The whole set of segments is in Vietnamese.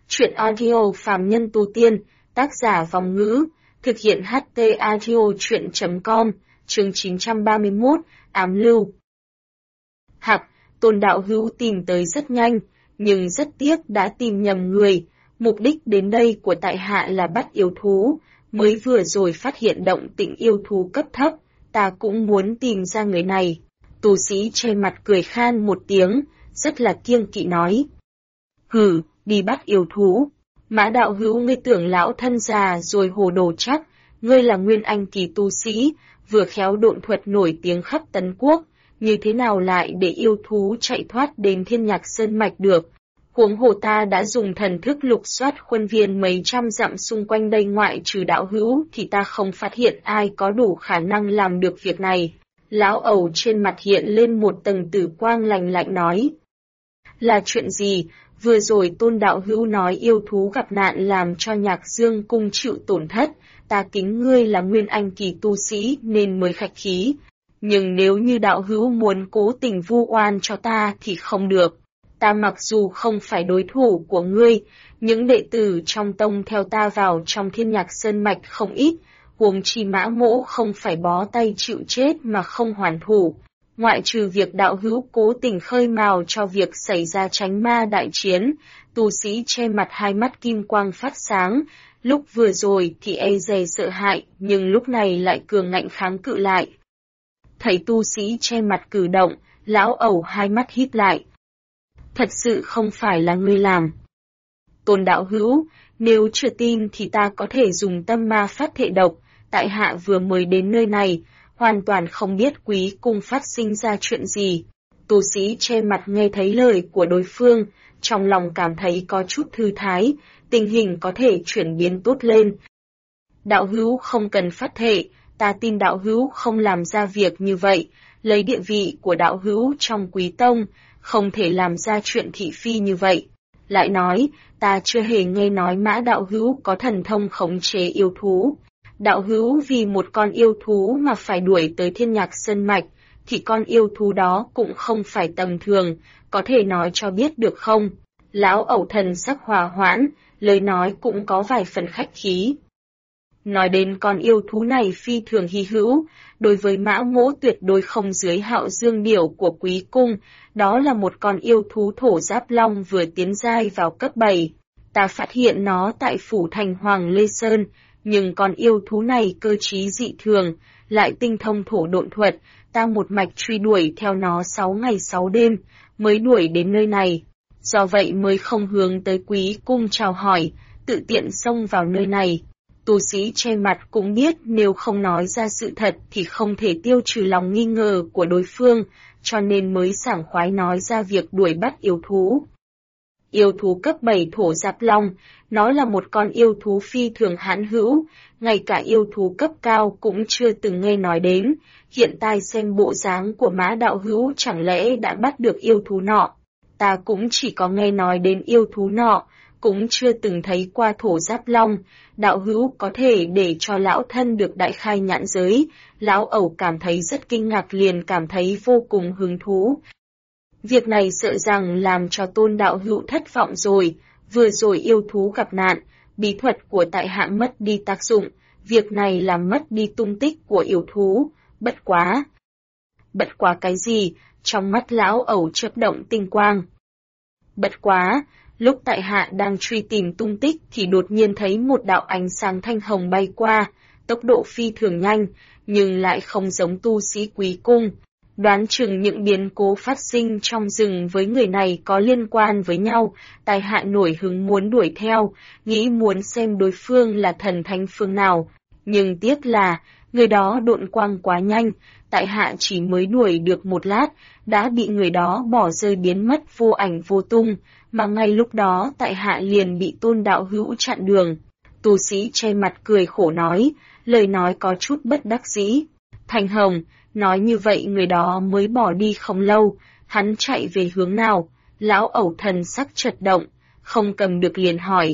Truyện audio Phàm Nhân Tu Tiên, tác giả Vòng Ngữ, thực hiện HT audio truyện.com, chương 931, Ám Lưu. Hạc, Tôn đạo hữu tìm tới rất nhanh, nhưng rất tiếc đã tìm nhầm người. Mục đích đến đây của tại hạ là bắt yêu thú, mới vừa rồi phát hiện động tĩnh yêu thú cấp thấp, ta cũng muốn tìm ra người này. Tu sĩ che mặt cười khan một tiếng, rất là kiêng kỵ nói. Hử, đi bắt yêu thú. Mã đạo hữu, ngươi tưởng lão thân già rồi hồ đồ chắc, ngươi là nguyên anh kỳ tu sĩ, vừa khéo độn thuật nổi tiếng khắp Tấn Quốc, như thế nào lại để yêu thú chạy thoát đến Thiên Nhạc Sơn Mạch được. Huống hồ ta đã dùng thần thức lục soát khuôn viên mấy trăm dặm xung quanh đây, ngoại trừ đạo hữu thì ta không phát hiện ai có đủ khả năng làm được việc này. Lão ẩu trên mặt hiện lên một tầng tử quang lạnh lạnh nói. Là chuyện gì? Vừa rồi Tôn đạo hữu nói yêu thú gặp nạn làm cho Nhạc Dương cung chịu tổn thất, ta kính ngươi là nguyên anh kỳ tu sĩ nên mới khách khí. Nhưng nếu như đạo hữu muốn cố tình vu oan cho ta thì không được. Ta mặc dù không phải đối thủ của ngươi, những đệ tử trong tông theo ta vào trong Thiên Nhạc Sơn Mạch không ít, huống chi Mã Mỗ không phải bó tay chịu chết mà không hoàn thủ. Ngoại trừ việc đạo hữu cố tình khơi mào cho việc xảy ra Chánh Ma đại chiến, tu sĩ che mặt hai mắt kim quang phát sáng, lúc vừa rồi thì e dè sợ hãi, nhưng lúc này lại cường ngạnh kháng cự lại. Thấy tu sĩ che mặt cử động, lão ẩu hai mắt híp lại. Thật sự không phải là ngươi làm. Tôn đạo hữu, nếu chưa tin thì ta có thể dùng tâm ma phát thệ độc, tại hạ vừa mới đến nơi này, hoàn toàn không biết quý cung phát sinh ra chuyện gì. Tu sĩ che mặt nghe thấy lời của đối phương, trong lòng cảm thấy có chút thư thái, tình hình có thể chuyển biến tốt lên. Đạo hữu không cần phát thệ, ta tin đạo hữu không làm ra việc như vậy, lấy địa vị của đạo hữu trong quý tông, không thể làm ra chuyện thị phi như vậy. Lại nói, ta chưa hề nghe nói Mã đạo hữu có thần thông khống chế yêu thú. Đạo hữu vì một con yêu thú mà phải đuổi tới Thiên Nhạc Sơn Mạch, thì con yêu thú đó cũng không phải tầm thường, có thể nói cho biết được không? Lão ẩu thần sắc hòa hoãn, lời nói cũng có vài phần khách khí. Nói đến con yêu thú này phi thường hy hữu, đối với Mã Mỗ tuyệt đối không dưới Hạo Dương Điểu của quý cung, đó là một con yêu thú thổ giáp long vừa tiến giai vào cấp 7. Ta phát hiện nó tại phủ thành Hoàng Lê Sơn, nhưng con yêu thú này cơ trí dị thường, lại tinh thông thổ độn thuật, ta một mạch truy đuổi theo nó 6 ngày 6 đêm, mới đuổi đến nơi này. Do vậy mới không hướng tới quý cung chào hỏi, tự tiện xông vào nơi này. Tu sĩ che mặt cũng biết nếu không nói ra sự thật thì không thể tiêu trừ lòng nghi ngờ của đối phương, cho nên mới sảng khoái nói ra việc đuổi bắt yêu thú. Yêu thú cấp 7 thổ giáp long, nó là một con yêu thú phi thường hãn hữu, ngay cả yêu thú cấp cao cũng chưa từng nghe nói đến, hiện tại xem bộ dáng của Mã đạo hữu chẳng lẽ đã bắt được yêu thú nọ. Ta cũng chỉ có nghe nói đến yêu thú nọ, cũng chưa từng thấy qua thổ giáp long, đạo hữu có thể để cho lão thân được đại khai nhãn giới. Lão ẩu cảm thấy rất kinh ngạc, liền cảm thấy vô cùng hứng thú. Việc này sợ rằng làm cho Tôn đạo hữu thất vọng rồi, vừa rồi yêu thú gặp nạn, bí thuật của tại hạ mất đi tác dụng, việc này làm mất đi tung tích của yêu thú, bất quá. Bất quá cái gì? Trong mắt lão ẩu chớp động tinh quang. Bất quá, lúc tại hạ đang truy tìm tung tích thì đột nhiên thấy một đạo ánh sáng thanh hồng bay qua, tốc độ phi thường nhanh, nhưng lại không giống tu sĩ quý cung. Đoán chừng những biến cố phát sinh trong rừng với người này có liên quan với nhau, tại hạ nổi hứng muốn đuổi theo, nghĩ muốn xem đối phương là thần thánh phương nào. Nhưng tiếc là, người đó độn quang quá nhanh, tại hạ chỉ mới đuổi được một lát, đã bị người đó bỏ rơi biến mất vô ảnh vô tung, mà ngay lúc đó tại hạ liền bị Tôn đạo hữu chặn đường. Tu sĩ che mặt cười khổ nói, lời nói có chút bất đắc dĩ. Thanh Hồng, nói như vậy người đó mới bỏ đi không lâu, hắn chạy về hướng nào? Lão ẩu thần sắc chật động, không cầm được liền hỏi.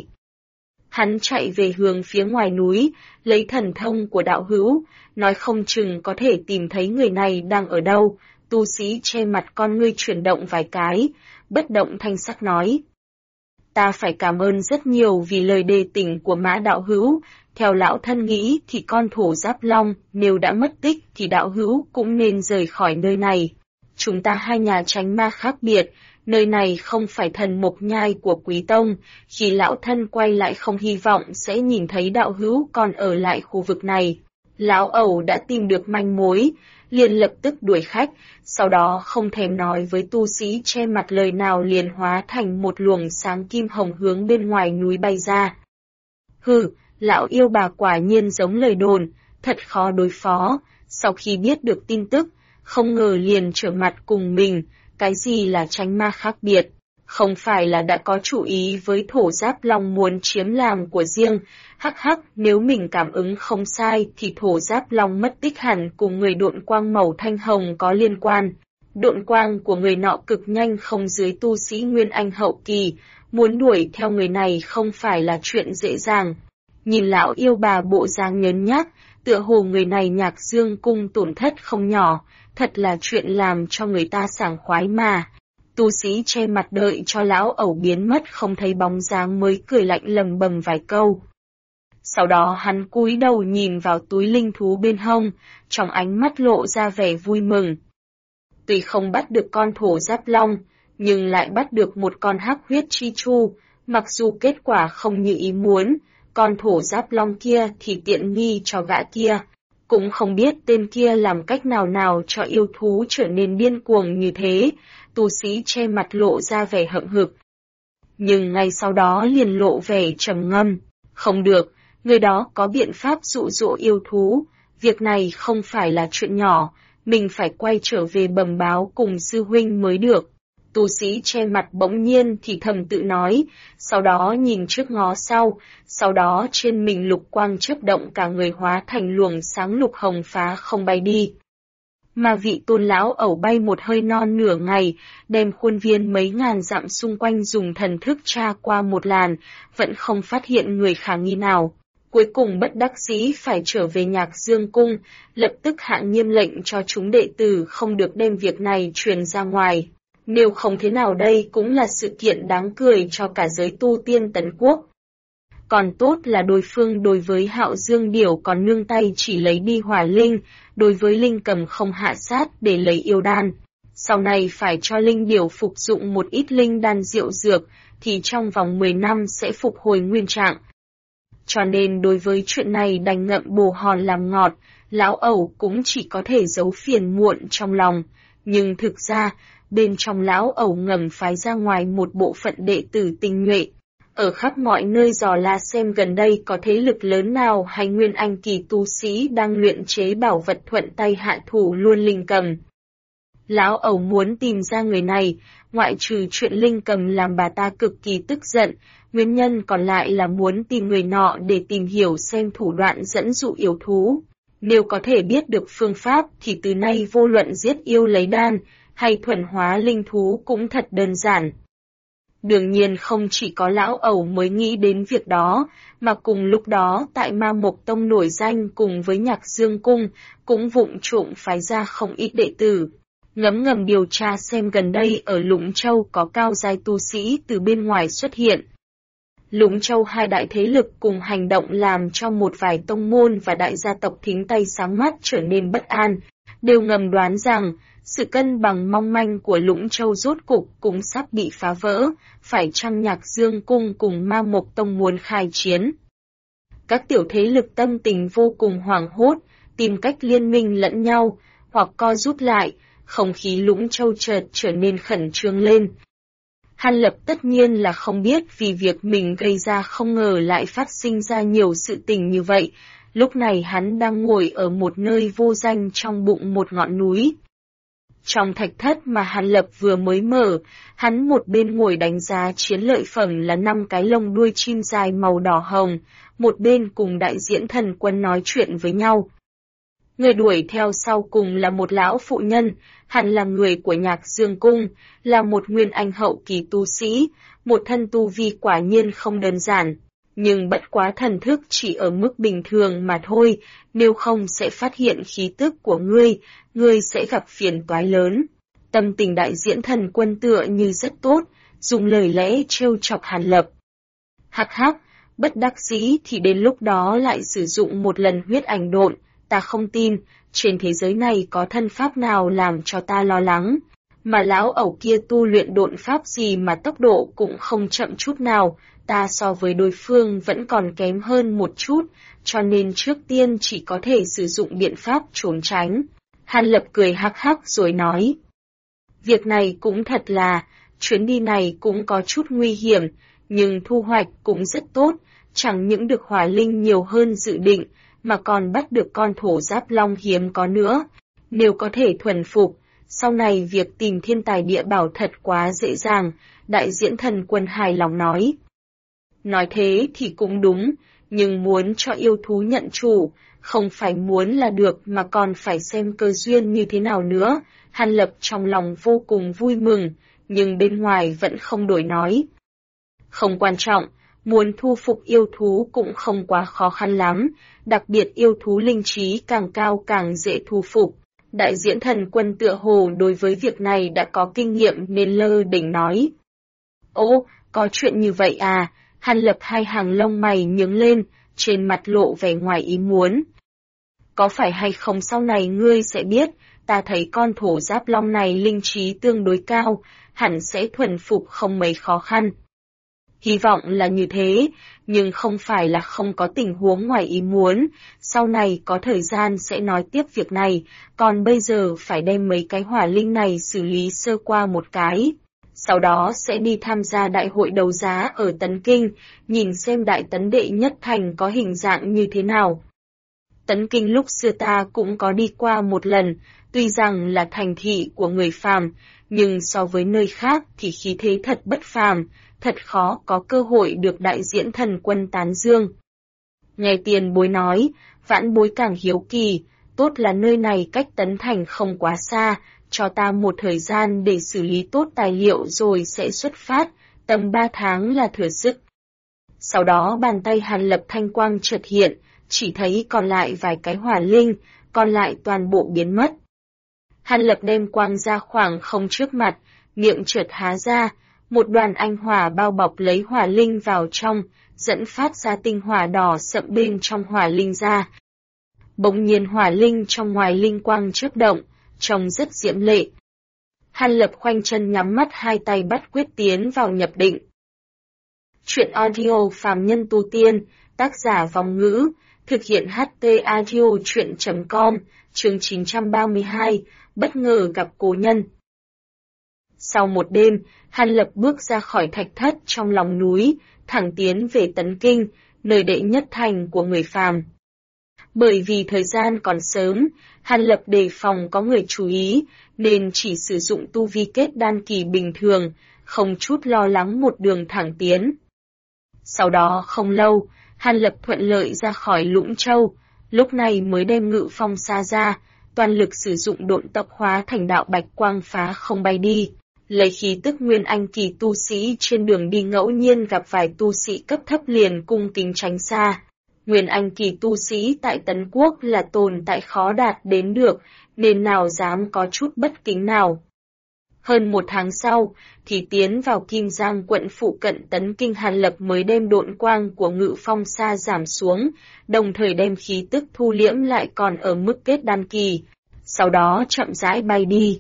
Hắn chạy về hướng phía ngoài núi, lấy thần thông của đạo hữu, nói không chừng có thể tìm thấy người này đang ở đâu. Tu sĩ che mặt con ngươi chuyển động vài cái, bất động thanh sắc nói. ta phải cảm ơn rất nhiều vì lời đề tỉnh của Mã đạo hữu. Theo lão thân nghĩ thì con thổ Giáp Long nếu đã mất tích thì đạo hữu cũng nên rời khỏi nơi này. Chúng ta hai nhà tránh ma khác biệt, nơi này không phải thần mộc nhai của Quý Tông, khi lão thân quay lại không hy vọng sẽ nhìn thấy đạo hữu còn ở lại khu vực này. Lão ẩu đã tìm được manh mối, liền lập tức đuổi khách, sau đó không thèm nói với tu sĩ che mặt lời nào liền hóa thành một luồng sáng kim hồng hướng bên ngoài núi bay ra. Hừ, lão yêu bà quả nhiên giống lời đồn, thật khó đối phó, sau khi biết được tin tức, không ngờ liền trở mặt cùng mình, cái gì là tránh ma khác biệt, không phải là đã có chủ ý với thổ Giáp Long muốn chiếm làm của riêng, hắc hắc, nếu mình cảm ứng không sai thì thổ Giáp Long mất tích hẳn cùng người độn quang màu thanh hồng có liên quan. Độn quang của người nọ cực nhanh không dưới tu sĩ Nguyên Anh hậu kỳ, muốn đuổi theo người này không phải là chuyện dễ dàng. Nhìn lão yêu bà bộ dáng nhớn nhác, tựa hồ người này Nhạc Dương cung tổn thất không nhỏ, thật là chuyện làm cho người ta sảng khoái mà. Tu sĩ che mặt đợi cho lão ẩu biến mất không thấy bóng dáng mới cười lạnh lầm bầm vài câu. Sau đó hắn cúi đầu nhìn vào túi linh thú bên hông, trong ánh mắt lộ ra vẻ vui mừng. Tuy không bắt được con thổ Giáp Long, nhưng lại bắt được một con hắc huyết chi chu, mặc dù kết quả không như ý muốn, con thổ Giáp Long kia thì tiện nghi cho gã kia. Cũng không biết tên kia làm cách nào cho yêu thú trở nên điên cuồng như thế, tu sĩ che mặt lộ ra vẻ hậm hực. Nhưng ngay sau đó liền lộ vẻ trầm ngâm, không được, người đó có biện pháp dụ dỗ yêu thú, việc này không phải là chuyện nhỏ, mình phải quay trở về bẩm báo cùng sư huynh mới được. Tu sĩ che mặt bỗng nhiên thì thầm tự nói, sau đó nhìn trước ngó sau đó trên mình lục quang chớp động cả người hóa thành luồng sáng lục hồng phá không bay đi. Mà vị tôn lão ẩu bay một hơi non nửa ngày, đem khuôn viên mấy ngàn dặm xung quanh dùng thần thức tra qua một làn, vẫn không phát hiện người khả nghi nào. Cuối cùng bất đắc dĩ phải trở về Nhạc Dương cung, lập tức hạ nghiêm lệnh cho chúng đệ tử không được đem việc này truyền ra ngoài. Nếu không thế nào đây cũng là sự kiện đáng cười cho cả giới tu tiên Tấn Quốc. Còn tốt là đối phương đối với Hạo Dương Điểu còn nương tay chỉ lấy đi hỏa linh, đối với Linh Cầm không hạ sát để lấy yêu đan. Sau này phải cho Linh Điểu phục dụng một ít linh đan diệu dược, thì trong vòng 10 năm sẽ phục hồi nguyên trạng. Cho nên đối với chuyện này đành ngậm bồ hòn làm ngọt, lão ẩu cũng chỉ có thể giấu phiền muộn trong lòng. Nhưng thực ra, bên trong lão ẩu ngầm phái ra ngoài một bộ phận đệ tử tinh nhuệ. Ở khắp mọi nơi dò la xem gần đây có thế lực lớn nào hay Nguyên Anh kỳ tu sĩ đang luyện chế bảo vật thuận tay hạ thủ luôn Linh Cầm. Lão ẩu muốn tìm ra người này, ngoại trừ chuyện Linh Cầm làm bà ta cực kỳ tức giận, nguyên nhân còn lại là muốn tìm người nọ để tìm hiểu xem thủ đoạn dẫn dụ yêu thú. Nếu có thể biết được phương pháp thì từ nay vô luận giết yêu lấy đan, hay thuần hóa linh thú cũng thật đơn giản. Đương nhiên không chỉ có lão ẩu mới nghĩ đến việc đó, mà cùng lúc đó tại Ma Mộc Tông nổi danh cùng với Nhạc Dương Cung, cũng vụng trộm phái ra không ít đệ tử. Ngấm điều tra xem gần đây ở Lũng Châu có cao giai tu sĩ từ bên ngoài xuất hiện. Lũng Châu hai đại thế lực cùng hành động làm cho một vài tông môn và đại gia tộc thính tay sáng mắt trở nên bất an, đều ngầm đoán rằng sự cân bằng mong manh của Lũng Châu rốt cục cũng sắp bị phá vỡ, phải chăng Nhạc Dương Cung cùng Ma Mộc Tông muốn khai chiến. Các tiểu thế lực tâm tình vô cùng hoảng hốt, tìm cách liên minh lẫn nhau, hoặc co rút lại, không khí Lũng Châu chợt trở nên khẩn trương lên. Hàn Lập tất nhiên là không biết vì việc mình gây ra không ngờ lại phát sinh ra nhiều sự tình như vậy, lúc này hắn đang ngồi ở một nơi vô danh trong bụng một ngọn núi. Trong thạch thất mà Hàn Lập vừa mới mở, hắn một bên ngồi đánh giá chiến lợi phẩm là 5 cái lông đuôi chim dài màu đỏ hồng, một bên cùng đại diễn thần quân nói chuyện với nhau. Người đuổi theo sau cùng là một lão phụ nhân, hẳn là người của Nhạc Dương Cung, là một nguyên anh hậu kỳ tu sĩ, một thân tu vi quả nhiên không đơn giản. Nhưng bất quá thần thức chỉ ở mức bình thường mà thôi, nếu không sẽ phát hiện khí tức của ngươi sẽ gặp phiền toái lớn. Tâm tình đại diễn thần quân tựa như rất tốt, dùng lời lẽ trêu chọc Hàn Lập. Hắc hắc, bất đắc dĩ thì đến lúc đó lại sử dụng một lần huyết ảnh độn, ta không tin, trên thế giới này có thân pháp nào làm cho ta lo lắng. Mà lão ẩu kia tu luyện độn pháp gì mà tốc độ cũng không chậm chút nào, ta so với đối phương vẫn còn kém hơn một chút, cho nên trước tiên chỉ có thể sử dụng biện pháp trốn tránh. Hàn Lập cười hắc hắc rồi nói. Việc này cũng thật là, chuyến đi này cũng có chút nguy hiểm, nhưng thu hoạch cũng rất tốt, chẳng những được hỏa linh nhiều hơn dự định, mà còn bắt được con thổ giáp long hiếm có nữa. Nếu có thể thuần phục, sau này việc tìm thiên tài địa bảo thật quá dễ dàng, đại diễn thần quân hài lòng nói. Nói thế thì cũng đúng, nhưng muốn cho yêu thú nhận chủ, không phải muốn là được mà còn phải xem cơ duyên như thế nào nữa. Hàn Lập trong lòng vô cùng vui mừng, nhưng bên ngoài vẫn không đổi nói. Không quan trọng, muốn thu phục yêu thú cũng không quá khó khăn lắm, đặc biệt yêu thú linh trí càng cao càng dễ thu phục. Đại diễn thần quân tựa hồ đối với việc này đã có kinh nghiệm nên lơ đỉnh nói. Ồ, có chuyện như vậy à? Hàn Lập hai hàng lông mày nhướng lên, trên mặt lộ vẻ ngoài ý muốn. Có phải hay không sau này ngươi sẽ biết, ta thấy con thổ giáp long này linh trí tương đối cao, hẳn sẽ thuần phục không mấy khó khăn. Hy vọng là như thế, nhưng không phải là không có tình huống ngoài ý muốn, sau này có thời gian sẽ nói tiếp việc này, còn bây giờ phải đem mấy cái hỏa linh này xử lý sơ qua một cái. Sau đó sẽ đi tham gia đại hội đấu giá ở Tấn Kinh, nhìn xem đại tấn đệ nhất thành có hình dạng như thế nào. Tấn Kinh lúc xưa ta cũng có đi qua một lần, tuy rằng là thành thị của người phàm, nhưng so với nơi khác thì khí thế thật bất phàm, thật khó có cơ hội được đại diễn thần quân tán dương. Nghe tiền bối nói, vãn bối càng hiếu kỳ, tốt là nơi này cách Tấn Thành không quá xa, cho ta một thời gian để xử lý tốt tài liệu rồi sẽ xuất phát, tầm 3 tháng là thừa sức. Sau đó bàn tay Hàn Lập thanh quang chợt hiện, chỉ thấy còn lại vài cái hỏa linh, còn lại toàn bộ biến mất. Hàn Lập đem quang ra khoảng không trước mặt, miệng chợt há ra, một đoàn anh hỏa bao bọc lấy hỏa linh vào trong, dẫn phát ra tinh hỏa đỏ sậm bên trong hỏa linh ra. Bỗng nhiên hỏa linh trong ngoài linh quang chớp động, trông rất diễm lệ. Hàn Lập khoanh chân nhắm mắt hai tay bắt quyết tiến vào nhập định. Chuyện audio phàm nhân tu tiên, tác giả Vong Ngữ, thực hiện HT audio chuyện.com, chương 932, bất ngờ gặp cố nhân. Sau một đêm, Hàn Lập bước ra khỏi thạch thất trong lòng núi, thẳng tiến về Tấn Kinh, nơi đệ nhất thành của người phàm. Bởi vì thời gian còn sớm, Hàn Lập đề phòng có người chú ý, nên chỉ sử dụng tu vi kết đan kỳ bình thường, không chút lo lắng một đường thẳng tiến. Sau đó không lâu, Hàn Lập thuận lợi ra khỏi Lũng Châu, lúc này mới đem Ngự Phong Sa ra, toàn lực sử dụng độn tộc hóa thành đạo bạch quang phá không bay đi. Lấy khí tức nguyên anh kỳ tu sĩ trên đường đi ngẫu nhiên gặp vài tu sĩ cấp thấp liền cung kính tránh xa. Nguyên anh kỳ tu sĩ tại Tấn Quốc là tồn tại khó đạt đến được, nên nào dám có chút bất kính nào. Hơn một tháng sau, thì tiến vào Kim Giang quận phụ cận Tấn Kinh, Hàn Lập mới đem độn quang của Ngự Phong Sa giảm xuống, đồng thời đem khí tức thu liễm lại còn ở mức kết đan kỳ, sau đó chậm rãi bay đi.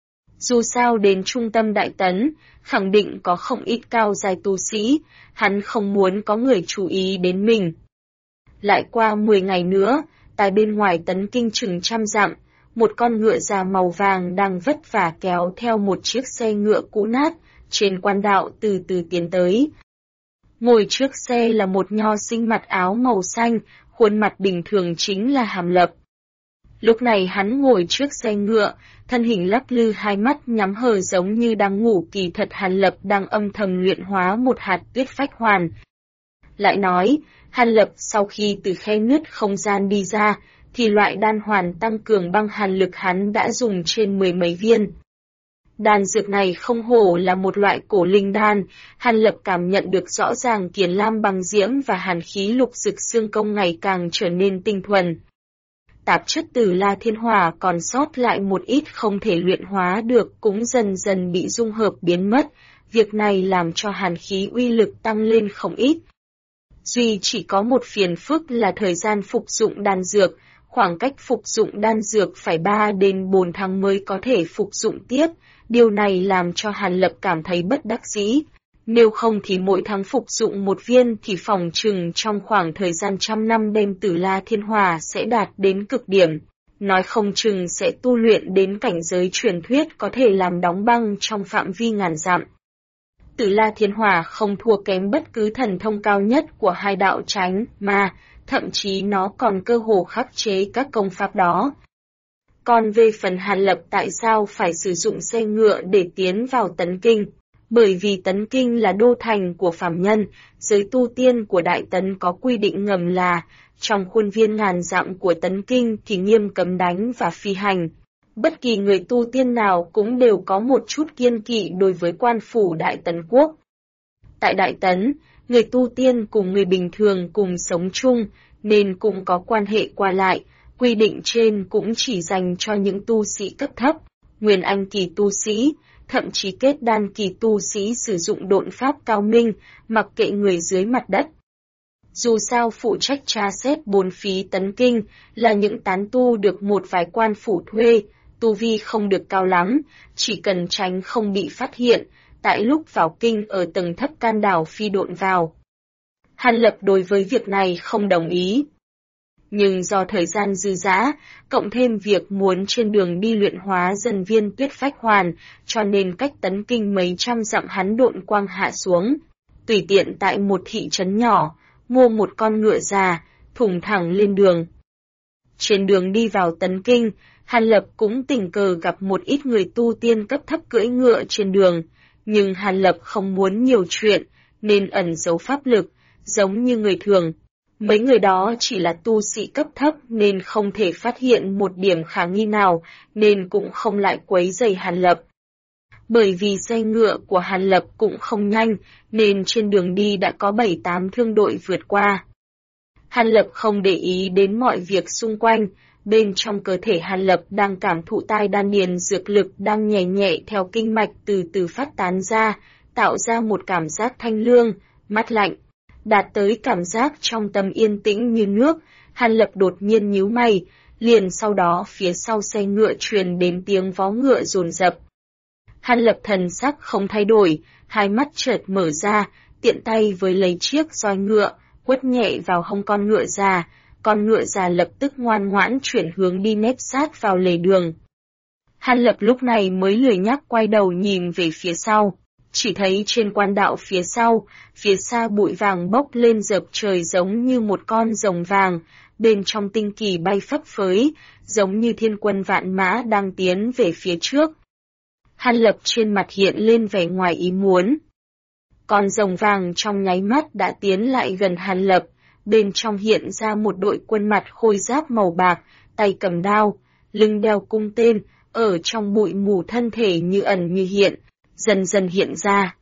Dù sao đến trung tâm Đại Tấn, khẳng định có không ít cao giai tu sĩ, hắn không muốn có người chú ý đến mình. Lại qua 10 ngày nữa, tại bên ngoài Tấn Kinh chừng 100 dặm, một con ngựa già màu vàng đang vất vả kéo theo một chiếc xe ngựa cũ nát, trên quan đạo từ từ tiến tới. Ngồi trước xe là một nho sinh mặc áo màu xanh, khuôn mặt bình thường chính là Hàn Lập. Lúc này hắn ngồi trước xe ngựa, thân hình lắc lư, hai mắt nhắm hờ giống như đang ngủ, kỳ thật Hàn Lập đang âm thầm luyện hóa một hạt tuyết phách hoàn. Lại nói, Hàn Lập sau khi từ khe nứt không gian đi ra, thì loại đan hoàn tăng cường băng hàn lực hắn đã dùng trên 10 mấy viên. Đan dược này không hổ là một loại cổ linh đan, Hàn Lập cảm nhận được rõ ràng kiền lam băng diễm và hàn khí lục dực xương công ngày càng trở nên tinh thuần. Tạp chất từ La Thiên Hỏa còn sót lại một ít không thể luyện hóa được cũng dần dần bị dung hợp biến mất, việc này làm cho hàn khí uy lực tăng lên không ít. Duy chỉ có một phiền phức là thời gian phục dụng đan dược, khoảng cách phục dụng đan dược phải 3 đến 4 tháng mới có thể phục dụng tiếp, điều này làm cho Hàn Lập cảm thấy bất đắc dĩ. Nếu không thì mỗi tháng phục dụng một viên thì phòng chừng trong khoảng thời gian trăm năm đem Tử La Thiên Hỏa sẽ đạt đến cực điểm. Nói không chừng sẽ tu luyện đến cảnh giới truyền thuyết có thể làm đóng băng trong phạm vi ngàn dặm. Tử La Thiên Hỏa không thua kém bất cứ thần thông cao nhất của hai đạo chánh mà, thậm chí nó còn cơ hồ khắc chế các công pháp đó. Còn về phần Hàn Lập tại sao phải sử dụng xe ngựa để tiến vào Tấn Kinh? Bởi vì Tấn Kinh là đô thành của phàm nhân, giới tu tiên của Đại Tấn có quy định ngầm là, trong khuôn viên ngàn dặm của Tấn Kinh thì nghiêm cấm đánh và phi hành. Bất kỳ người tu tiên nào cũng đều có một chút kiêng kỵ đối với quan phủ Đại Tấn Quốc. Tại Đại Tấn, người tu tiên cùng người bình thường cùng sống chung, nên cũng có quan hệ qua lại, quy định trên cũng chỉ dành cho những tu sĩ cấp thấp, nguyên anh kỳ tu sĩ, thậm chí kết đan kỳ tu sĩ sử dụng độn pháp cao minh, mặc kệ người dưới mặt đất. Dù sao phụ trách tra xét bốn phí Tấn Kinh là những tán tu được một vài quan phủ thuê, tu vi không được cao lắm, chỉ cần tránh không bị phát hiện, tại lúc vào kinh ở tầng thấp can đảm phi độn vào. Hàn Lập đối với việc này không đồng ý. Nhưng do thời gian dư dả, cộng thêm việc muốn trên đường đi luyện hóa dần viên tuyết phách hoàn, cho nên cách Tấn Kinh mấy trăm dặm hắn độn quang hạ xuống. Tùy tiện tại một thị trấn nhỏ, mua một con ngựa già, thùng thẳng lên đường. Trên đường đi vào Tấn Kinh, Hàn Lập cũng tình cờ gặp một ít người tu tiên cấp thấp cưỡi ngựa trên đường, nhưng Hàn Lập không muốn nhiều chuyện, nên ẩn giấu pháp lực, giống như người thường. Mấy người đó chỉ là tu sĩ cấp thấp nên không thể phát hiện một điểm khả nghi nào, nên cũng không lại quấy rầy Hàn Lập. Bởi vì xe ngựa của Hàn Lập cũng không nhanh, nên trên đường đi đã có 7-8 thương đội vượt qua. Hàn Lập không để ý đến mọi việc xung quanh, bên trong cơ thể Hàn Lập đang cảm thụ tai đan điền dược lực đang nhẹ nhẹ theo kinh mạch từ từ phát tán ra, tạo ra một cảm giác thanh lương, mát lạnh. Đạt tới cảm giác trong tâm yên tĩnh như nước, Hàn Lập đột nhiên nhíu mày, liền sau đó phía sau xe ngựa truyền đến tiếng vó ngựa dồn dập. Hàn Lập thần sắc không thay đổi, hai mắt chợt mở ra, tiện tay với lấy chiếc roi ngựa, quất nhẹ vào hông con ngựa già lập tức ngoan ngoãn chuyển hướng đi nép sát vào lề đường. Hàn Lập lúc này mới lười nhác quay đầu nhìn về phía sau. Chỉ thấy trên quan đạo phía xa bụi vàng bốc lên dợp trời giống như một con rồng vàng, bên trong tinh kỳ bay phấp phới, giống như thiên quân vạn mã đang tiến về phía trước. Hàn Lập trên mặt hiện lên vẻ ngoài ý muốn. Con rồng vàng trong nháy mắt đã tiến lại gần Hàn Lập, bên trong hiện ra một đội quân mặt khôi giáp màu bạc, tay cầm đao, lưng đeo cung tên, ở trong bụi mù thân thể như ẩn như hiện, dần dần hiện ra.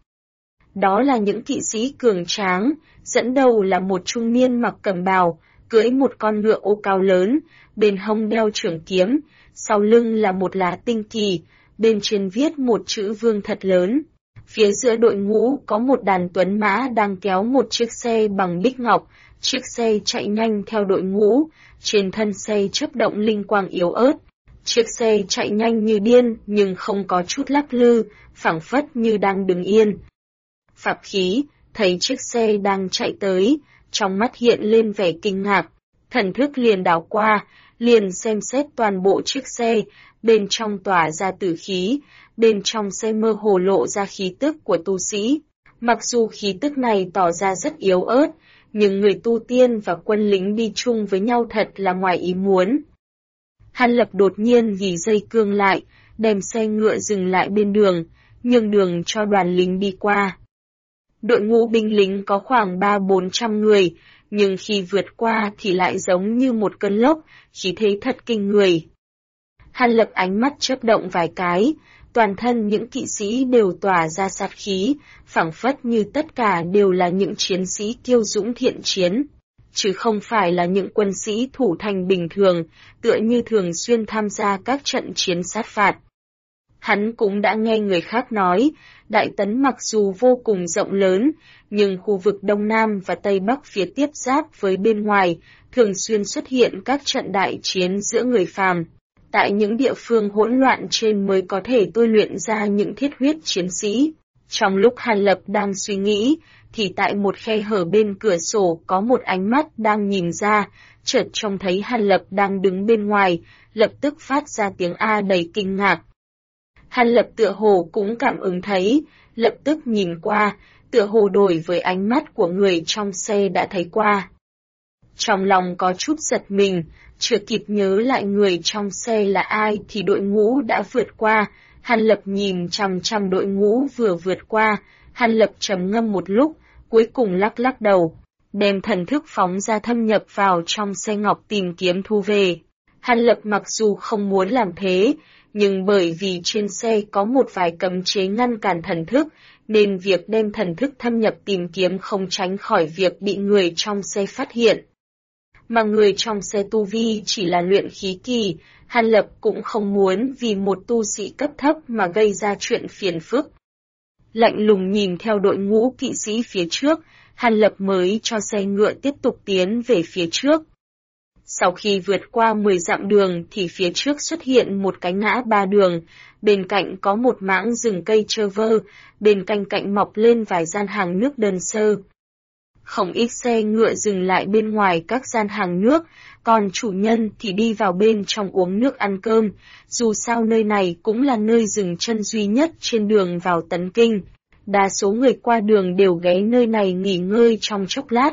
Đó là những kỵ sĩ cường tráng, dẫn đầu là một trung niên mặc cẩm bào, cưỡi một con ngựa ô cao lớn, bên hông đeo trường kiếm, sau lưng là một lá tinh kỳ, bên trên viết một chữ vương thật lớn. Phía giữa đội ngũ có một đàn tuấn mã đang kéo một chiếc xe bằng bích ngọc, chiếc xe chạy nhanh theo đội ngũ, trên thân xe chớp động linh quang yếu ớt. Chiếc xe chạy nhanh như điên nhưng không có chút lắc lư, phảng phất như đang đứng yên. Pháp khí, thấy chiếc xe đang chạy tới, trong mắt hiện lên vẻ kinh ngạc, thần thức liền đảo qua, liền xem xét toàn bộ chiếc xe, bên trong tỏa ra tử khí, bên trong xe mơ hồ lộ ra khí tức của tu sĩ. Mặc dù khí tức này tỏ ra rất yếu ớt, nhưng người tu tiên và quân lính đi chung với nhau thật là ngoài ý muốn. Hàn Lập đột nhiên gỉ dây cương lại, đem xe ngựa dừng lại bên đường, nhường đường cho đoàn lính đi qua. Đội ngũ binh lính có khoảng 300-400 người, nhưng khi vượt qua thì lại giống như một cơn lốc, khí thế thật kinh người. Hàn Lập ánh mắt chớp động vài cái, toàn thân những kỵ sĩ đều tỏa ra sát khí, phảng phất như tất cả đều là những chiến sĩ kiêu dũng thiện chiến, chứ không phải là những quân sĩ thủ thành bình thường, tựa như thường xuyên tham gia các trận chiến sát phạt. Hắn cũng đã nghe người khác nói, Đại Tấn mặc dù vô cùng rộng lớn, nhưng khu vực Đông Nam và Tây Bắc phía tiếp giáp với bên ngoài, thường xuyên xuất hiện các trận đại chiến giữa người phàm. Tại những địa phương hỗn loạn trên mới có thể tôi luyện ra những thiết huyết chiến sĩ. Trong lúc Hàn Lập đang suy nghĩ, thì tại một khe hở bên cửa sổ có một ánh mắt đang nhìn ra, chợt trông thấy Hàn Lập đang đứng bên ngoài, lập tức phát ra tiếng A đầy kinh ngạc. Hàn Lập tựa hồ cũng cảm ứng thấy, lập tức nhìn qua, tựa hồ đổi với ánh mắt của người trong xe đã thấy qua. Trong lòng có chút giật mình, chưa kịp nhớ lại người trong xe là ai thì đội ngũ đã vượt qua. Hàn Lập nhìn chằm chằm đội ngũ vừa vượt qua, Hàn Lập trầm ngâm một lúc, cuối cùng lắc lắc đầu, đem thần thức phóng ra thâm nhập vào trong xe ngọc tìm kiếm thu về. Hàn Lập mặc dù không muốn làm thế, nhưng bởi vì trên xe có một vài cấm chế ngăn cản thần thức, nên việc đem thần thức thâm nhập tìm kiếm không tránh khỏi việc bị người trong xe phát hiện. Mà người trong xe tu vi chỉ là luyện khí kỳ, Hàn Lập cũng không muốn vì một tu sĩ cấp thấp mà gây ra chuyện phiền phức. Lạnh lùng nhìn theo đội ngũ kỵ sĩ phía trước, Hàn Lập mới cho xe ngựa tiếp tục tiến về phía trước. Sau khi vượt qua 10 dặm đường thì phía trước xuất hiện một cái ngã ba đường, bên cạnh có một mảng rừng cây trơ vơ, bên cạnh mọc lên vài gian hàng nước đơn sơ. Không ít xe ngựa dừng lại bên ngoài các gian hàng nước, còn chủ nhân thì đi vào bên trong uống nước ăn cơm, dù sao nơi này cũng là nơi dừng chân duy nhất trên đường vào Tấn Kinh. Đa số người qua đường đều ghé nơi này nghỉ ngơi trong chốc lát.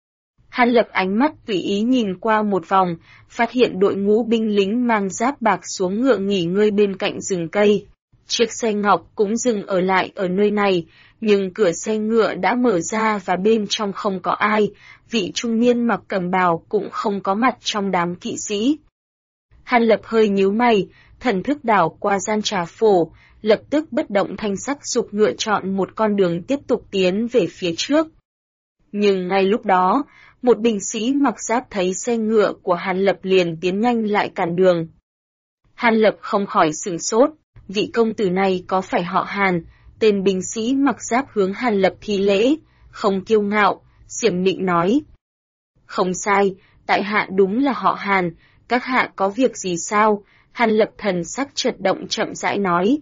Hàn Lập ánh mắt tùy ý nhìn qua một vòng, phát hiện đội ngũ binh lính mang giáp bạc xuống ngựa nghỉ ngơi bên cạnh rừng cây. Chiếc xe ngọc cũng dừng ở lại ở nơi này, nhưng cửa xe ngựa đã mở ra và bên trong không có ai, vị trung niên mặc cẩm bào cũng không có mặt trong đám kỵ sĩ. Hàn Lập hơi nhíu mày, thần thức đảo qua gian trà phổ, lập tức bất động thanh sắc giục ngựa chọn một con đường tiếp tục tiến về phía trước. Nhưng ngay lúc đó, một binh sĩ mặc giáp thấy xe ngựa của Hàn Lập liền tiến nhanh lại cản đường. Hàn Lập không khỏi sửng sốt, vị công tử này có phải họ Hàn? Tên binh sĩ mặc giáp hướng Hàn Lập thi lễ, không kiêu ngạo, xiểm nịnh nói. Không sai, tại hạ đúng là họ Hàn, các hạ có việc gì sao? Hàn Lập thần sắc chợt động chậm rãi nói.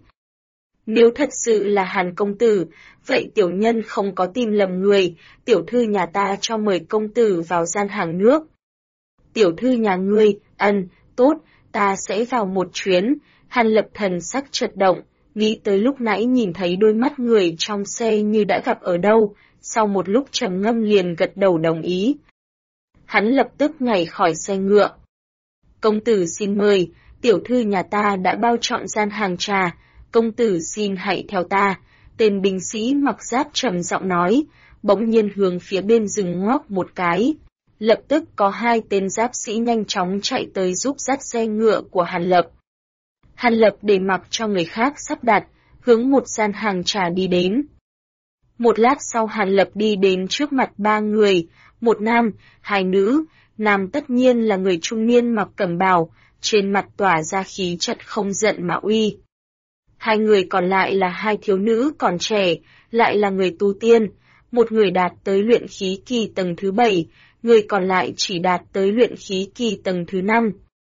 Nếu thật sự là Hàn công tử, vậy tiểu nhân không có tìm lầm người, tiểu thư nhà ta cho mời công tử vào gian hàng nước. Tiểu thư nhà ngươi, tốt, ta sẽ vào một chuyến. Hàn Lập thần sắc chợt động, nghĩ tới lúc nãy nhìn thấy đôi mắt người trong xe như đã gặp ở đâu, sau một lúc trầm ngâm liền gật đầu đồng ý. Hắn lập tức nhảy khỏi xe ngựa. Công tử xin mời, tiểu thư nhà ta đã bao trọn gian hàng trà, công tử xin hãy theo ta. Tên binh sĩ mặc giáp trầm giọng nói, bỗng nhiên hướng phía bên rừng ngoắc một cái. Lập tức có hai tên giáp sĩ nhanh chóng chạy tới giúp dắt xe ngựa của Hàn Lập. Hàn Lập để mặc cho người khác sắp đặt, hướng một gian hàng trà đi đến. Một lát sau Hàn Lập đi đến trước mặt ba người, một nam, hai nữ, nam tất nhiên là người trung niên mặc cẩm bào, trên mặt tỏa ra khí chất không giận mà uy. Hai người còn lại là hai thiếu nữ còn trẻ, lại là người tu tiên, một người đạt tới luyện khí kỳ tầng thứ 7, người còn lại chỉ đạt tới luyện khí kỳ tầng thứ 5.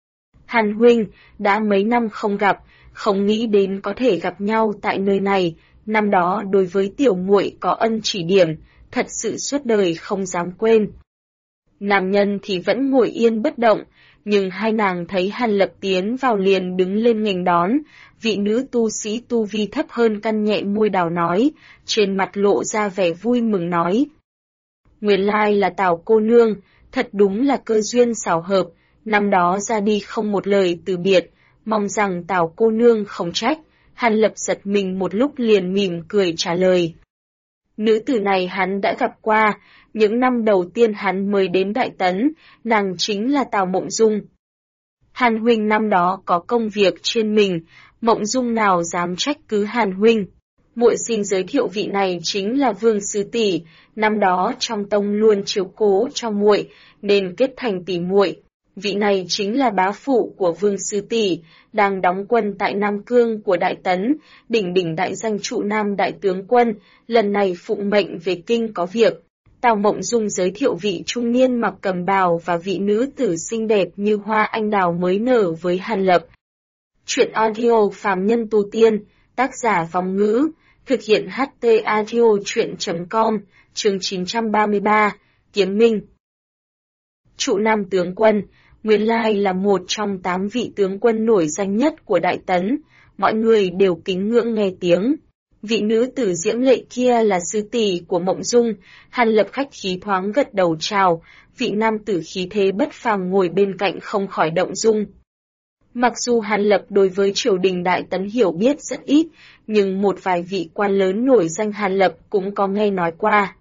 Hàn huynh, đã mấy năm không gặp, không nghĩ đến có thể gặp nhau tại nơi này, năm đó đối với tiểu muội có ân chỉ điểm, thật sự suốt đời không dám quên. Nam nhân thì vẫn ngồi yên bất động, nhưng hai nàng thấy Hàn Lập tiến vào liền đứng lên nghênh đón, vị nữ tu sĩ tu vi thấp hơn căn nhẹ môi đào nói, trên mặt lộ ra vẻ vui mừng nói. Nguyên lai là Tào cô nương, thật đúng là cơ duyên xảo hợp, năm đó ra đi không một lời từ biệt, mong rằng Tào cô nương không trách. Hàn Lập giật mình một lúc liền mỉm cười trả lời. Nữ tử này hắn đã gặp qua, những năm đầu tiên hắn mới đến Đại Tấn, nàng chính là Tào Mộng Dung. Hàn huynh năm đó có công việc trên mình, Mộng Dung nào dám trách cứ Hàn huynh. Muội xin giới thiệu vị này chính là Vương sư tỷ, năm đó trong tông luôn chiếu cố cho muội, nên kết thành tỷ muội. Vị này chính là bá phụ của Vương Sư Tỷ, đang đóng quân tại Nam Cương của Đại Tấn, đỉnh đại danh trụ Nam Đại Tướng Quân, lần này phụng mệnh về kinh có việc. Tào Mộng Dung giới thiệu vị trung niên mặc cẩm bào và vị nữ tử xinh đẹp như hoa anh đào mới nở với Hàn Lập. Truyện audio phàm nhân tu tiên, tác giả Vong Ngữ, thực hiện HT audio truyện.com, chương 933, Kiếm Minh. Trụ Nam Tướng Quân, nguyên lai là một trong 8 vị tướng quân nổi danh nhất của Đại Tấn, mọi người đều kính ngưỡng nghe tiếng. Vị nữ tử diễm lệ kia là sư tỷ của Mộng Dung, Hàn Lập khách khí thoáng gật đầu chào, vị nam tử khí thế bất phàm ngồi bên cạnh không khỏi động dung. Mặc dù Hàn Lập đối với triều đình Đại Tấn hiểu biết rất ít, nhưng một vài vị quan lớn nổi danh Hàn Lập cũng có nghe nói qua.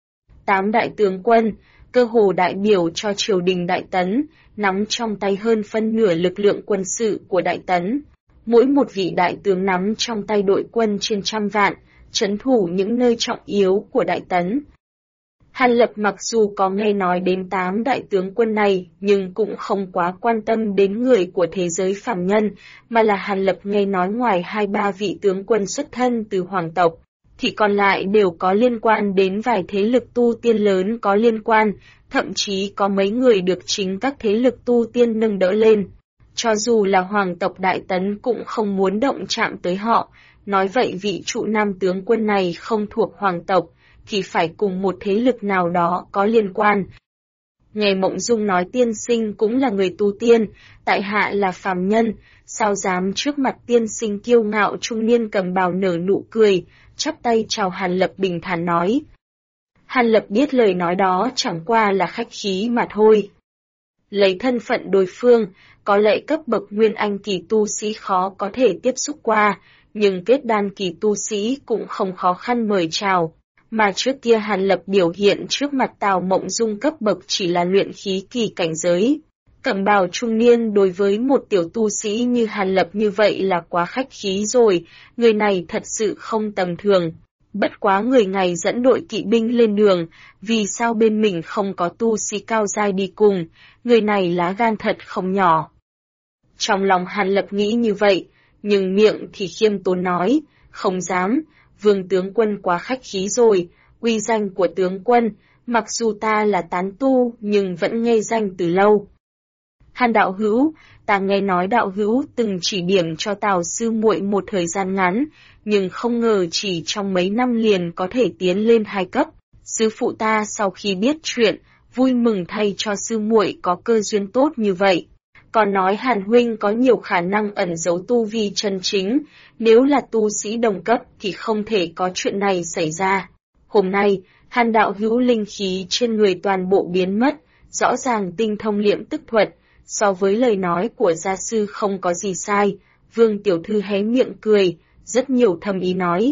8 đại tướng quân, cơ hồ đại biểu cho triều đình Đại Tấn, nắm trong tay hơn phân nửa lực lượng quân sự của Đại Tấn. Mỗi một vị đại tướng nắm trong tay đội quân trên trăm vạn, trấn thủ những nơi trọng yếu của Đại Tấn. Hàn Lập mặc dù có nghe nói đến 8 đại tướng quân này, nhưng cũng không quá quan tâm đến người của thế giới phàm nhân, mà là Hàn Lập nghe nói ngoài 2-3 vị tướng quân xuất thân từ hoàng tộc, thì còn lại đều có liên quan đến vài thế lực tu tiên lớn có liên quan, thậm chí có mấy người được chính các thế lực tu tiên nâng đỡ lên. Cho dù là hoàng tộc Đại Tấn cũng không muốn động chạm tới họ, nói vậy vị trụ nam tướng quân này không thuộc hoàng tộc, thì phải cùng một thế lực nào đó có liên quan. Nghe Mộng Dung nói tiên sinh cũng là người tu tiên, tại hạ là phàm nhân, sao dám trước mặt tiên sinh kiêu ngạo trung niên cầm bào nở nụ cười, chắp tay chào Hàn Lập bình thản nói. Hàn Lập biết lời nói đó chẳng qua là khách khí mà thôi. Lấy thân phận đối phương, có lẽ cấp bậc nguyên anh kỳ tu sĩ khó có thể tiếp xúc qua, nhưng kết đan kỳ tu sĩ cũng không khó khăn mời chào. Mà trước kia Hàn Lập biểu hiện trước mặt Tào Mộng Dung cấp bậc chỉ là luyện khí kỳ cảnh giới. Cẩm bào trung niên đối với một tiểu tu sĩ như Hàn Lập như vậy là quá khách khí rồi, người này thật sự không tầm thường. Bất quá người này dẫn đội kỵ binh lên đường, vì sao bên mình không có tu sĩ cao giai đi cùng, người này lá gan thật không nhỏ. Trong lòng Hàn Lập nghĩ như vậy, nhưng miệng thì khiêm tốn nói, không dám, Vương tướng quân quá khách khí rồi, uy danh của tướng quân, mặc dù ta là tán tu nhưng vẫn nghe danh từ lâu. Hàn đạo hữu, ta nghe nói đạo hữu từng chỉ điểm cho Tào sư muội một thời gian ngắn, nhưng không ngờ chỉ trong mấy năm liền có thể tiến lên 2 cấp. Sư phụ ta sau khi biết chuyện, vui mừng thay cho sư muội có cơ duyên tốt như vậy. Còn nói Hàn huynh có nhiều khả năng ẩn giấu tu vi chân chính, nếu là tu sĩ đồng cấp thì không thể có chuyện này xảy ra. Hôm nay, Hàn đạo hữu linh khí trên người toàn bộ biến mất, rõ ràng tinh thông liễm tức thuật, so với lời nói của gia sư không có gì sai. Vương tiểu thư hé miệng cười, rất nhiều thâm ý nói.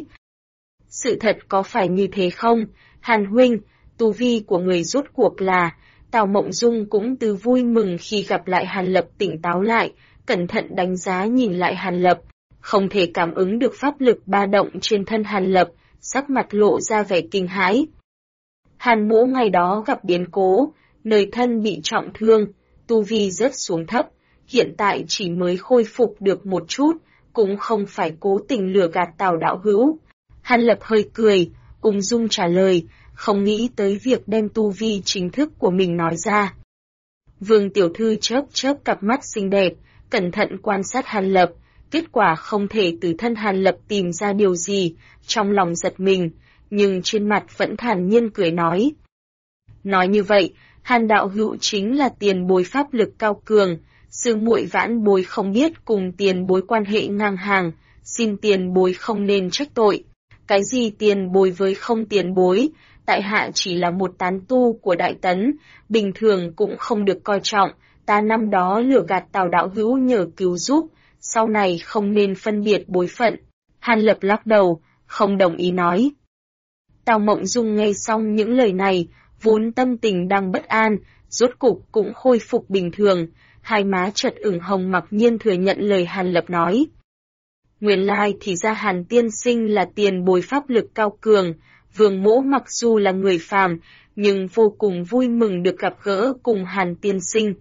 Sự thật có phải như thế không, Hàn huynh, tu vi của người rốt cuộc là... Tào Mộng Dung cũng từ vui mừng khi gặp lại Hàn Lập tỉnh táo lại, cẩn thận đánh giá nhìn lại Hàn Lập, không thể cảm ứng được pháp lực ba động trên thân Hàn Lập, sắc mặt lộ ra vẻ kinh hãi. Hàn Mỗ ngày đó gặp biến cố, nơi thân bị trọng thương, tu vi rớt xuống thấp, hiện tại chỉ mới khôi phục được một chút, cũng không phải cố tình lừa gạt Tào đạo hữu. Hàn Lập hơi cười, ung dung trả lời, không nghĩ tới việc đem tu vi chính thức của mình nói ra. Vương tiểu thư chớp cặp mắt xinh đẹp, cẩn thận quan sát Hàn Lập, kết quả không thể từ thân Hàn Lập tìm ra điều gì, trong lòng giật mình, nhưng trên mặt vẫn thản nhiên cười nói. Nói như vậy, Hàn đạo hữu chính là tiền bối pháp lực cao cường, sư muội vãn bối không biết cùng tiền bối quan hệ ngang hàng, xin tiền bối không nên trách tội. Cái gì tiền bối với không tiền bối, tại hạ chỉ là một tán tu của Đại Tấn, bình thường cũng không được coi trọng, ta năm đó lừa gạt Tào đạo hữu nhờ cứu giúp, sau này không nên phân biệt bối phận. Hàn Lập lắc đầu, không đồng ý nói. Tào Mộng Dung nghe xong những lời này, vốn tâm tình đang bất an, rốt cục cũng khôi phục bình thường, hai má chợt ửng hồng mặc nhiên thừa nhận lời Hàn Lập nói. Nguyên lai thì ra Hàn tiên sinh là tiền bối pháp lực cao cường, Vương mỗ mặc dù là người phàm, nhưng vô cùng vui mừng được gặp gỡ cùng Hàn tiên sinh.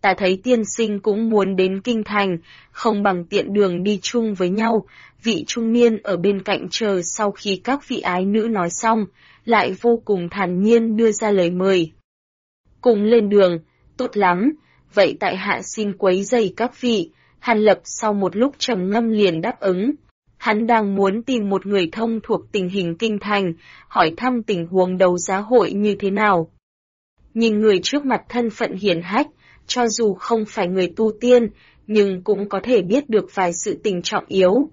Ta thấy tiên sinh cũng muốn đến kinh thành, không bằng tiện đường đi chung với nhau. Vị trung niên ở bên cạnh chờ sau khi các vị ái nữ nói xong, lại vô cùng thản nhiên đưa ra lời mời. Cùng lên đường, tốt lắm, vậy tại hạ xin quấy rầy các vị. Hàn Lập sau một lúc trầm ngâm liền đáp ứng. Hắn đang muốn tìm một người thông thuộc tình hình kinh thành, hỏi thăm tình huống đấu giá hội như thế nào. Nhìn người trước mặt thân phận hiển hách, cho dù không phải người tu tiên, nhưng cũng có thể biết được vài sự tình trọng yếu.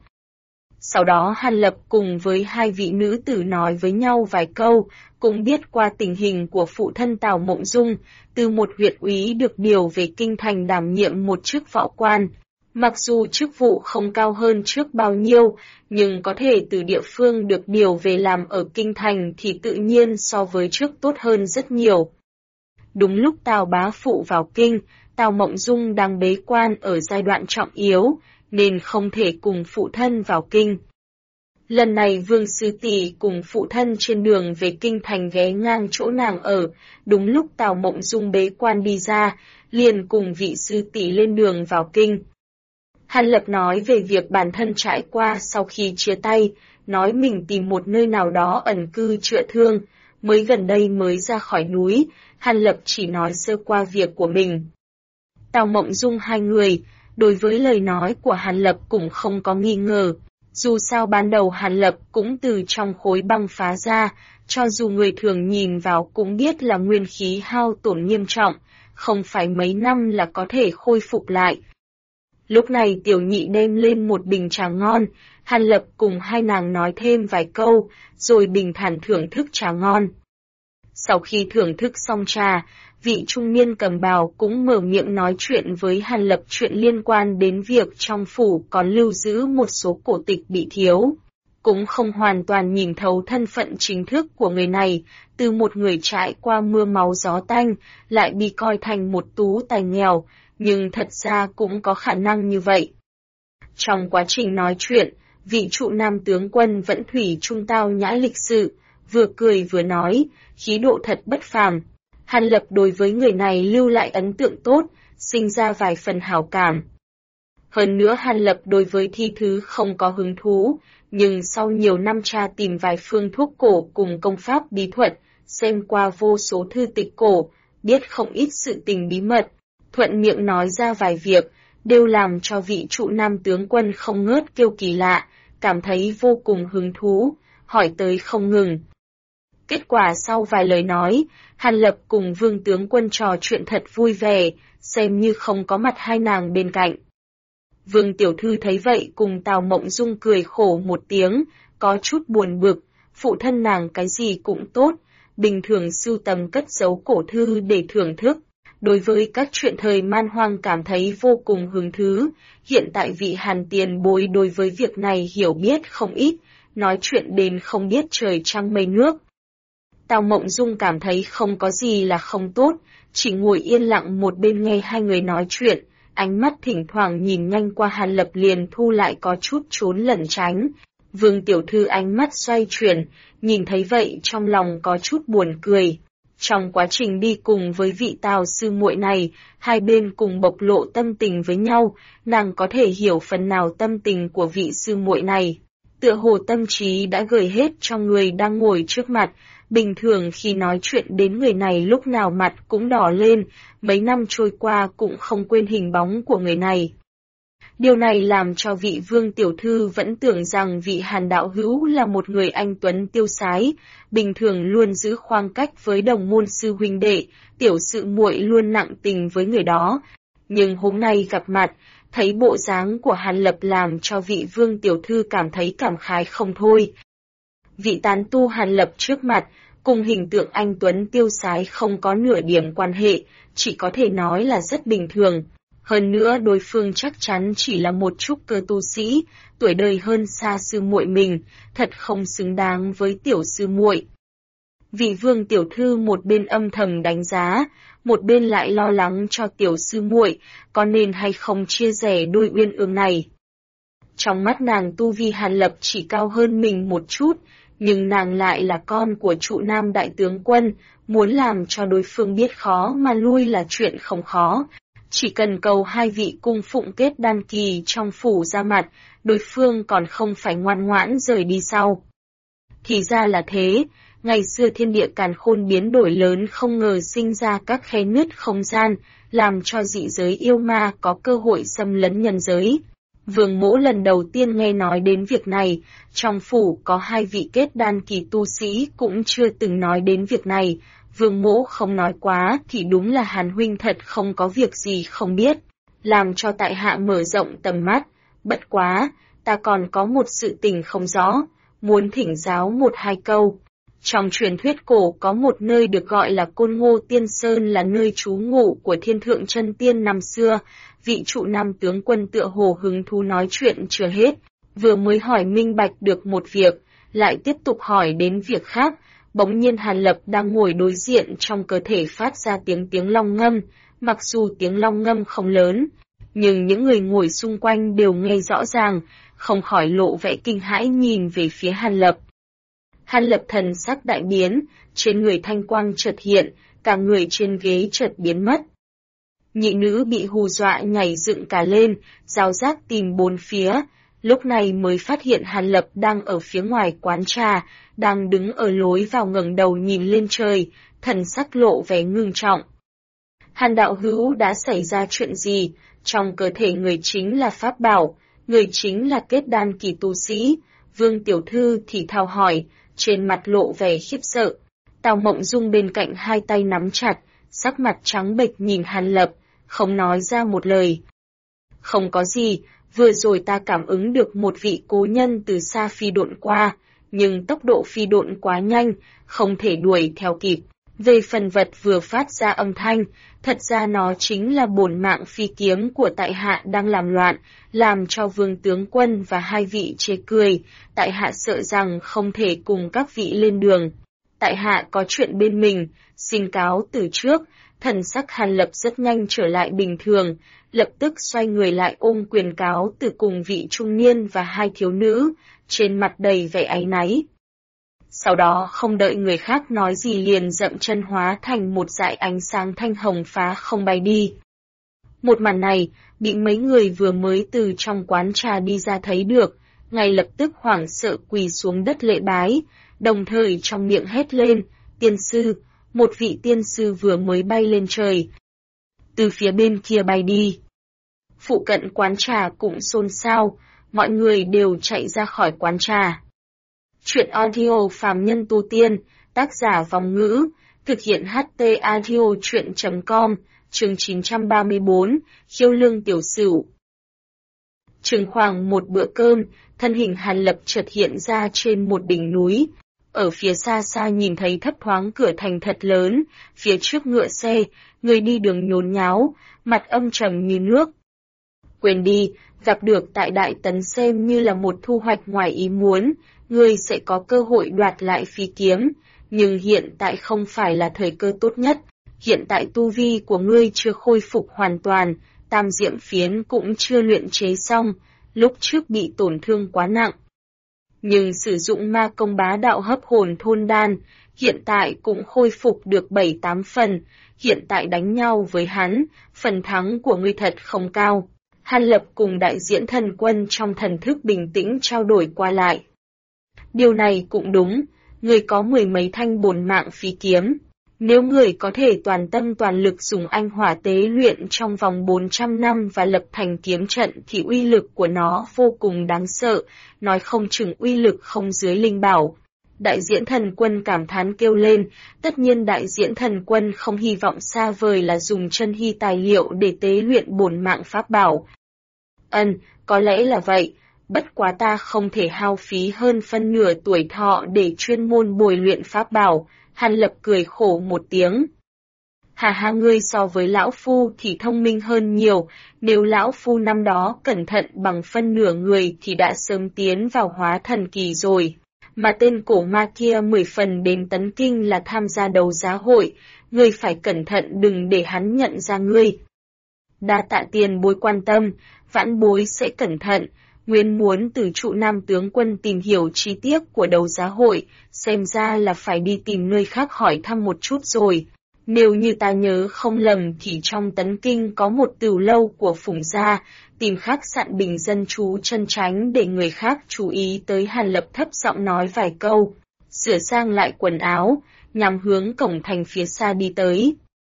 Sau đó Hàn Lập cùng với hai vị nữ tử nói với nhau vài câu, cũng biết qua tình hình của phụ thân Tào Mộng Dung, từ một huyện úy được điều về kinh thành đảm nhiệm một chức võ quan. Mặc dù chức vụ không cao hơn trước bao nhiêu, nhưng có thể từ địa phương được điều về làm ở kinh thành thì tự nhiên so với trước tốt hơn rất nhiều. Đúng lúc Tào bá phụ vào kinh, Tào Mộng Dung đang bế quan ở giai đoạn trọng yếu, nên không thể cùng phụ thân vào kinh. Lần này Vương Sư Tỷ cùng phụ thân trên đường về kinh thành ghé ngang chỗ nàng ở, đúng lúc Tào Mộng Dung bế quan đi ra, liền cùng vị Sư Tỷ lên đường vào kinh. Hàn Lập nói về việc bản thân trải qua sau khi chia tay, nói mình tìm một nơi nào đó ẩn cư chữa thương, mới gần đây mới ra khỏi núi, Hàn Lập chỉ nói sơ qua việc của mình. Tào Mộng Dung hai người, đối với lời nói của Hàn Lập cũng không có nghi ngờ, dù sao ban đầu Hàn Lập cũng từ trong khối băng phá ra, cho dù người thường nhìn vào cũng biết là nguyên khí hao tổn nghiêm trọng, không phải mấy năm là có thể khôi phục lại. Lúc này tiểu nhị đem lên một bình trà ngon, Hàn Lập cùng hai nàng nói thêm vài câu, rồi bình thản thưởng thức trà ngon. Sau khi thưởng thức xong trà, vị trung niên cầm bào cũng mở miệng nói chuyện với Hàn Lập chuyện liên quan đến việc trong phủ còn lưu giữ một số cổ tịch bị thiếu. Cũng không hoàn toàn nhìn thấu thân phận chính thức của người này, từ một người trải qua mưa máu gió tanh, lại bị coi thành một tú tài nghèo, nhưng thật ra cũng có khả năng như vậy. Trong quá trình nói chuyện, vị trụ nam tướng quân vẫn thủy chung tao nhã lịch sự, vừa cười vừa nói, khí độ thật bất phàm. Hàn Lập đối với người này lưu lại ấn tượng tốt, sinh ra vài phần hảo cảm. Hơn nữa Hàn Lập đối với thi thứ không có hứng thú, nhưng sau nhiều năm tra tìm vài phương thuốc cổ cùng công pháp bí thuật, xem qua vô số thư tịch cổ, biết không ít sự tình bí mật, thuận miệng nói ra vài việc, đều làm cho vị trụ nam tướng quân không ngớt kêu kỳ lạ, cảm thấy vô cùng hứng thú, hỏi tới không ngừng. Kết quả sau vài lời nói, Hàn Lập cùng Vương tướng quân trò chuyện thật vui vẻ, xem như không có mặt hai nàng bên cạnh. Vương tiểu thư thấy vậy cùng Tào Mộng Dung cười khổ một tiếng, có chút buồn bực, phụ thân nàng cái gì cũng tốt, bình thường sưu tầm cất giấu cổ thư để thưởng thức. Đối với các chuyện thời man hoang cảm thấy vô cùng hứng thú, hiện tại vị Hàn tiền bối đối với việc này hiểu biết không ít, nói chuyện đến không biết trời trăng mây nước. Tào Mộng Dung cảm thấy không có gì là không tốt, chỉ ngồi yên lặng một bên nghe hai người nói chuyện, ánh mắt thỉnh thoảng nhìn nhanh qua Hàn Lập liền thu lại có chút trốn lẩn tránh. Vương tiểu thư ánh mắt xoay chuyển, nhìn thấy vậy trong lòng có chút buồn cười. Trong quá trình đi cùng với vị Tào sư muội này, hai bên cùng bộc lộ tâm tình với nhau, nàng có thể hiểu phần nào tâm tình của vị sư muội này. Tựa hồ tâm trí đã gửi hết cho người đang ngồi trước mặt, bình thường khi nói chuyện đến người này lúc nào mặt cũng đỏ lên, mấy năm trôi qua cũng không quên hình bóng của người này. Điều này làm cho vị Vương tiểu thư vẫn tưởng rằng vị Hàn đạo hữu là một người anh tuấn tiêu sái, bình thường luôn giữ khoảng cách với đồng môn sư huynh đệ, tiểu sự muội luôn nặng tình với người đó. Nhưng hôm nay gặp mặt, thấy bộ dáng của Hàn Lập làm cho vị Vương tiểu thư cảm thấy cảm khái không thôi. Vị tán tu Hàn Lập trước mặt, cùng hình tượng anh tuấn tiêu sái không có nửa điểm quan hệ, chỉ có thể nói là rất bình thường. Hơn nữa đối phương chắc chắn chỉ là một trúc cơ tu sĩ, tuổi đời hơn xa sư muội mình, thật không xứng đáng với tiểu sư muội. Vị Vương tiểu thư một bên âm thầm đánh giá, một bên lại lo lắng cho tiểu sư muội, có nên hay không chia rẽ đôi uyên ương này. Trong mắt nàng tu vi Hàn Lập chỉ cao hơn mình một chút, nhưng nàng lại là con của trụ nam đại tướng quân, muốn làm cho đối phương biết khó mà lui là chuyện không khó. Chỉ cần cầu hai vị cung phụng kết đan kỳ trong phủ ra mặt, đối phương còn không phải ngoan ngoãn rời đi sau. Thì ra là thế, ngày xưa thiên địa càn khôn biến đổi lớn không ngờ sinh ra các khe nứt không gian, làm cho dị giới yêu ma có cơ hội xâm lấn nhân giới. Vương Mỗ lần đầu tiên nghe nói đến việc này, trong phủ có hai vị kết đan kỳ tu sĩ cũng chưa từng nói đến việc này. Vương Mỗ không nói quá thì đúng là Hàn huynh thật không có việc gì không biết, làm cho tại hạ mở rộng tầm mắt. Bất quá, ta còn có một sự tình không rõ, muốn thỉnh giáo một hai câu. Trong truyền thuyết cổ có một nơi được gọi là Côn Ngô Tiên Sơn là nơi trú ngụ của Thiên Thượng Chân Tiên năm xưa. Vị trụ nam tướng quân tựa hồ hứng thú nói chuyện chưa hết, vừa mới hỏi minh bạch được một việc, lại tiếp tục hỏi đến việc khác. Bỗng nhiên Hàn Lập đang ngồi đối diện trong cơ thể phát ra tiếng long ngâm, mặc dù tiếng long ngâm không lớn, nhưng những người ngồi xung quanh đều nghe rõ ràng, không khỏi lộ vẻ kinh hãi nhìn về phía Hàn Lập. Hàn Lập thần sắc đại biến, trên người thanh quang chợt hiện, cả người trên ghế chợt biến mất. Nhị nữ bị hù dọa nhảy dựng cả lên, rào giác tìm bốn phía, lúc này mới phát hiện Hàn Lập đang ở phía ngoài quán trà, đang đứng ở lối vào ngẩng đầu nhìn lên trời, thần sắc lộ vẻ ngưng trọng. Hàn đạo hữu đã xảy ra chuyện gì? Trong cơ thể người chính là pháp bảo, người chính là kết đan kỳ tu sĩ. Vương tiểu thư thì thào hỏi, trên mặt lộ vẻ khiếp sợ. Tào Mộng Dung bên cạnh hai tay nắm chặt, sắc mặt trắng bệch nhìn Hàn Lập, không nói ra một lời. Không có gì, vừa rồi ta cảm ứng được một vị cố nhân từ xa phi độn qua, nhưng tốc độ phi độn quá nhanh, không thể đuổi theo kịp. Về phần vật vừa phát ra âm thanh, thật ra nó chính là bổn mạng phi kiếm của tại hạ đang làm loạn, làm cho vương tướng quân và hai vị chê cười, tại hạ sợ rằng không thể cùng các vị lên đường. Tại hạ có chuyện bên mình, xin cáo từ trước. Thần sắc Hàn Lập rất nhanh trở lại bình thường, lập tức xoay người lại ôm quyền cáo từ cùng vị trung niên và hai thiếu nữ, trên mặt đầy vẻ áy náy. Sau đó không đợi người khác nói gì liền dậm chân hóa thành một dải ánh sáng thanh hồng phá không bay đi. Một màn này, bị mấy người vừa mới từ trong quán trà đi ra thấy được, ngay lập tức hoảng sợ quỳ xuống đất lễ bái, đồng thời trong miệng hét lên, tiên sư, một vị tiên sư vừa mới bay lên trời. Từ phía bên kia bay đi. Phụ cận quán trà cũng xôn xao, mọi người đều chạy ra khỏi quán trà. Chuyện audio phàm nhân tu tiên, tác giả Vòng Ngữ, thực hiện HT audio chuyện.com, chương 934, khiêu lương tiểu sửu. Chừng khoảng một bữa cơm, thân hình Hàn Lập chợt hiện ra trên một đỉnh núi. Ở phía xa xa nhìn thấy thấp thoáng cửa thành thật lớn, phía trước ngựa xe, người đi đường nhốn nháo, mặt âm trầm như nước. Quên đi, gặp được tại Đại Tấn xem như là một thu hoạch ngoài ý muốn, ngươi sẽ có cơ hội đoạt lại phi kiếm, nhưng hiện tại không phải là thời cơ tốt nhất, hiện tại tu vi của ngươi chưa khôi phục hoàn toàn, tam diệm phiến cũng chưa luyện chế xong, lúc trước bị tổn thương quá nặng. Nhưng sử dụng ma công bá đạo hấp hồn thôn đan, hiện tại cũng khôi phục được 7-8 phần, hiện tại đánh nhau với hắn, phần thắng của ngươi thật không cao. Hàn Lập cùng đại diễn thần quân trong thần thức bình tĩnh trao đổi qua lại. Điều này cũng đúng, người có 10 mấy thanh bổn mạng phi kiếm. Nếu người có thể toàn tâm toàn lực dùng anh hỏa tế luyện trong vòng 400 năm và lập thành kiếm trận thì uy lực của nó vô cùng đáng sợ, nói không chừng uy lực không dưới linh bảo. Đại diễn thần quân cảm thán kêu lên, tất nhiên đại diễn thần quân không hy vọng xa vời là dùng chân hy tài liệu để tế luyện bổn mạng pháp bảo. Có lẽ là vậy, bất quá ta không thể hao phí hơn phân nửa tuổi thọ để chuyên môn bồi luyện pháp bảo. Hàn Lập cười khổ một tiếng. Hà ngươi so với lão phu thì thông minh hơn nhiều, nếu lão phu năm đó cẩn thận bằng phân nửa người thì đã sớm tiến vào hóa thần kỳ rồi. Mà tên cổ ma kia 10 phần đến tấn kinh là tham gia đấu giá hội, ngươi phải cẩn thận đừng để hắn nhận ra ngươi. Đa tạ tiền bối quan tâm, vãn bối sẽ cẩn thận. Nguyên muốn từ trụ nam tướng quân tìm hiểu chi tiết của đấu giá hội, xem ra là phải đi tìm nơi khác hỏi thăm một chút rồi. Nếu như ta nhớ không lầm thì trong Tấn Kinh có một tửu lâu của Phùng gia, tìm khách sạn bình dân trú chân tránh để người khác chú ý tới. Hàn Lập thấp giọng nói vài câu, sửa sang lại quần áo, nhằm hướng cổng thành phía xa đi tới.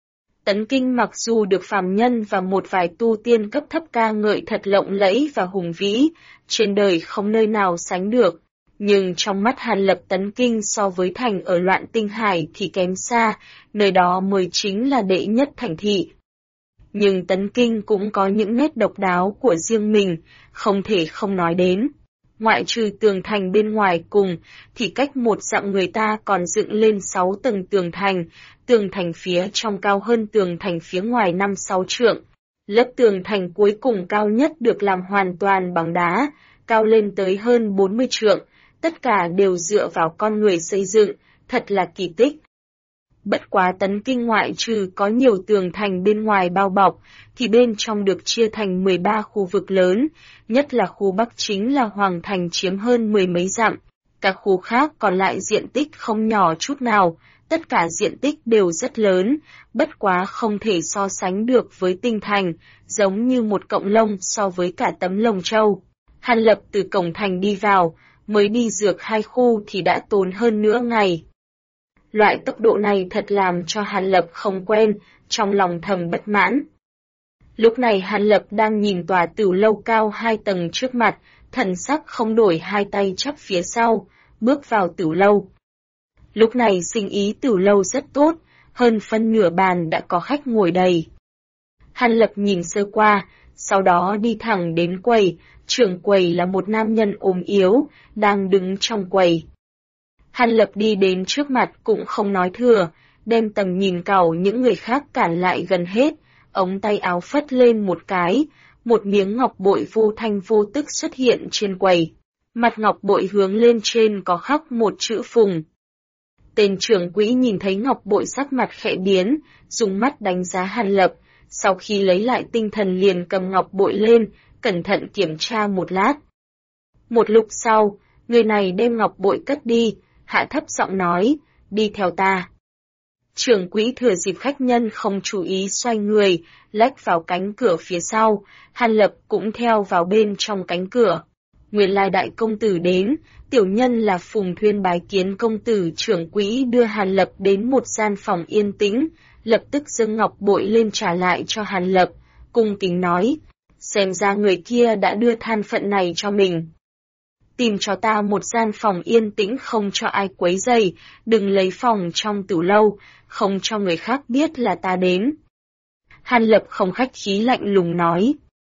Tấn Kinh mặc dù được phàm nhân và một vài tu tiên cấp thấp ca ngợi thật lộng lẫy và hùng vĩ, trên đời không nơi nào sánh được, nhưng trong mắt Hàn Lập Tấn Kinh so với thành ở Loạn Tinh Hải thì kém xa, nơi đó mới chính là đệ nhất thành thị. Nhưng Tấn Kinh cũng có những nét độc đáo của riêng mình, không thể không nói đến. Ngoại trừ tường thành bên ngoài cùng, thì cách một dặm người ta còn dựng lên 6 tầng tường thành phía trong cao hơn tường thành phía ngoài 5-6 trượng. Lớp tường thành cuối cùng cao nhất được làm hoàn toàn bằng đá, cao lên tới hơn 40 trượng, tất cả đều dựa vào con người xây dựng, thật là kỳ tích. Bất quá Tấn Kinh ngoại trừ có nhiều tường thành bên ngoài bao bọc, thì bên trong được chia thành 13 khu vực lớn, nhất là khu Bắc chính là Hoàng Thành chiếm hơn 10 mấy dặm. Các khu khác còn lại diện tích không nhỏ chút nào, tất cả diện tích đều rất lớn, bất quá không thể so sánh được với Tinh Thành, giống như một cọng lông so với cả tấm lông trâu. Hàn Lập từ cổng thành đi vào, mới đi dược 2 khu thì đã tốn hơn nửa ngày. Loại tốc độ này thật làm cho Hàn Lập không quen, trong lòng thầm bất mãn. Lúc này Hàn Lập đang nhìn tòa tửu lâu cao 2 tầng trước mặt, thần sắc không đổi, hai tay chắp phía sau, bước vào tửu lâu. Lúc này sinh ý tửu lâu rất tốt, hơn phân nửa bàn đã có khách ngồi đầy. Hàn Lập nhìn sơ qua, sau đó đi thẳng đến quầy, trưởng quầy là một nam nhân ốm yếu, đang đứng trong quầy. Hàn Lập đi đến trước mặt cũng không nói thừa, đem tầm nhìn cào những người khác cản lại gần hết, ống tay áo phất lên một cái, một miếng ngọc bội vô thanh vô tức xuất hiện trên quầy. Mặt ngọc bội hướng lên trên có khắc một chữ Phùng. Tên trưởng quỹ nhìn thấy ngọc bội sắc mặt khẽ biến, dùng mắt đánh giá Hàn Lập, sau khi lấy lại tinh thần liền cầm ngọc bội lên, cẩn thận kiểm tra một lát. Một lúc sau, người này đem ngọc bội cất đi, hạ thấp giọng nói, đi theo ta. Trưởng quỹ thừa dịp khách nhân không chú ý xoay người, lách vào cánh cửa phía sau, Hàn Lập cũng theo vào bên trong cánh cửa. Nguyên lai đại công tử đến, tiểu nhân là Phùng Thuyên bái kiến công tử. Trưởng quỹ đưa Hàn Lập đến một gian phòng yên tĩnh, lập tức dâng ngọc bội lên trả lại cho Hàn Lập, cung kính nói, xem ra người kia đã đưa than phận này cho mình. Tìm cho ta một gian phòng yên tĩnh không cho ai quấy rầy, đừng lấy phòng trong tửu lâu, không cho người khác biết là ta đến. Hàn Lập không khách khí lạnh lùng nói.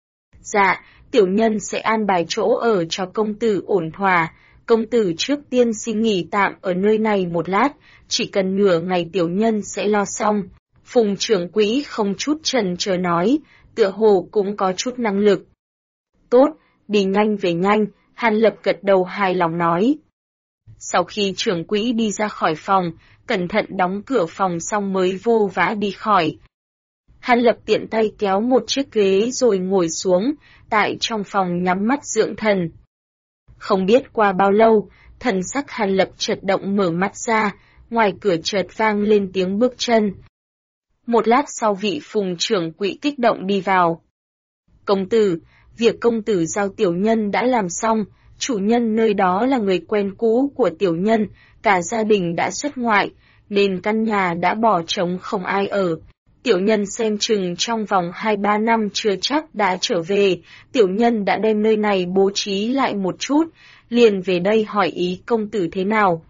Dạ, tiểu nhân sẽ an bài chỗ ở cho công tử ổn thỏa, công tử trước tiên xin nghỉ tạm ở nơi này một lát, chỉ cần nửa ngày tiểu nhân sẽ lo xong. Phùng trưởng quỹ không chút chần chờ nói, tựa hồ cũng có chút năng lực. Tốt, đi nhanh về nhanh, Hàn Lập gật đầu hài lòng nói. Sau khi trưởng quỹ đi ra khỏi phòng, cẩn thận đóng cửa phòng xong mới vô vã đi khỏi. Hàn Lập tiện tay kéo một chiếc ghế rồi ngồi xuống, tại trong phòng nhắm mắt dưỡng thần. Không biết qua bao lâu, thần sắc Hàn Lập chợt động mở mắt ra, ngoài cửa chợt vang lên tiếng bước chân. Một lát sau vị Phùng trưởng quỹ kích động đi vào. Công tử, việc công tử giao tiểu nhân đã làm xong, chủ nhân nơi đó là người quen cũ của tiểu nhân, cả gia đình đã xuất ngoại, nên căn nhà đã bỏ trống không ai ở. Tiểu nhân xem chừng trong vòng 2-3 năm chưa chắc đã trở về, tiểu nhân đã đem nơi này bố trí lại một chút, liền về đây hỏi ý công tử thế nào.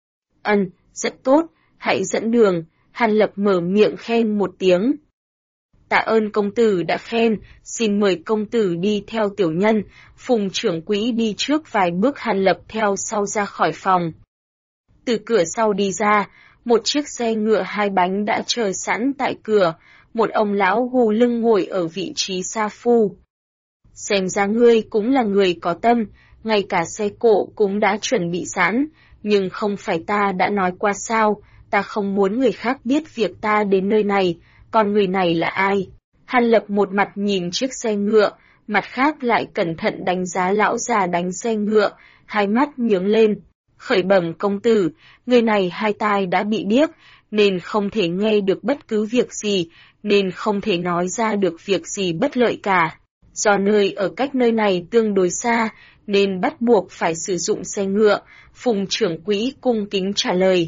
Rất tốt, hãy dẫn đường, Hàn Lập mở miệng khen một tiếng. Tạ ơn công tử đã khen, xin mời công tử đi theo tiểu nhân. Phùng trưởng quỹ đi trước vài bước, Hàn Lập theo sau ra khỏi phòng. Từ cửa sau đi ra, một chiếc xe ngựa 2 bánh đã chờ sẵn tại cửa, một ông lão gù lưng ngồi ở vị trí sa phu. Xem ra ngươi cũng là người có tâm, ngay cả xe cộ cũng đã chuẩn bị sẵn, nhưng không phải ta đã nói qua sao, ta không muốn người khác biết việc ta đến nơi này, còn người này là ai? Hàn Lập một mặt nhìn chiếc xe ngựa, mặt khác lại cẩn thận đánh giá lão già đánh xe ngựa, hai mắt nhướng lên. Khởi bẩm công tử, người này hai tai đã bị điếc, nên không thể nghe được bất cứ việc gì, nên không thể nói ra được việc gì bất lợi cả. Do nơi ở cách nơi này tương đối xa, nên bắt buộc phải sử dụng xe ngựa, Phùng trưởng quỹ cung kính trả lời.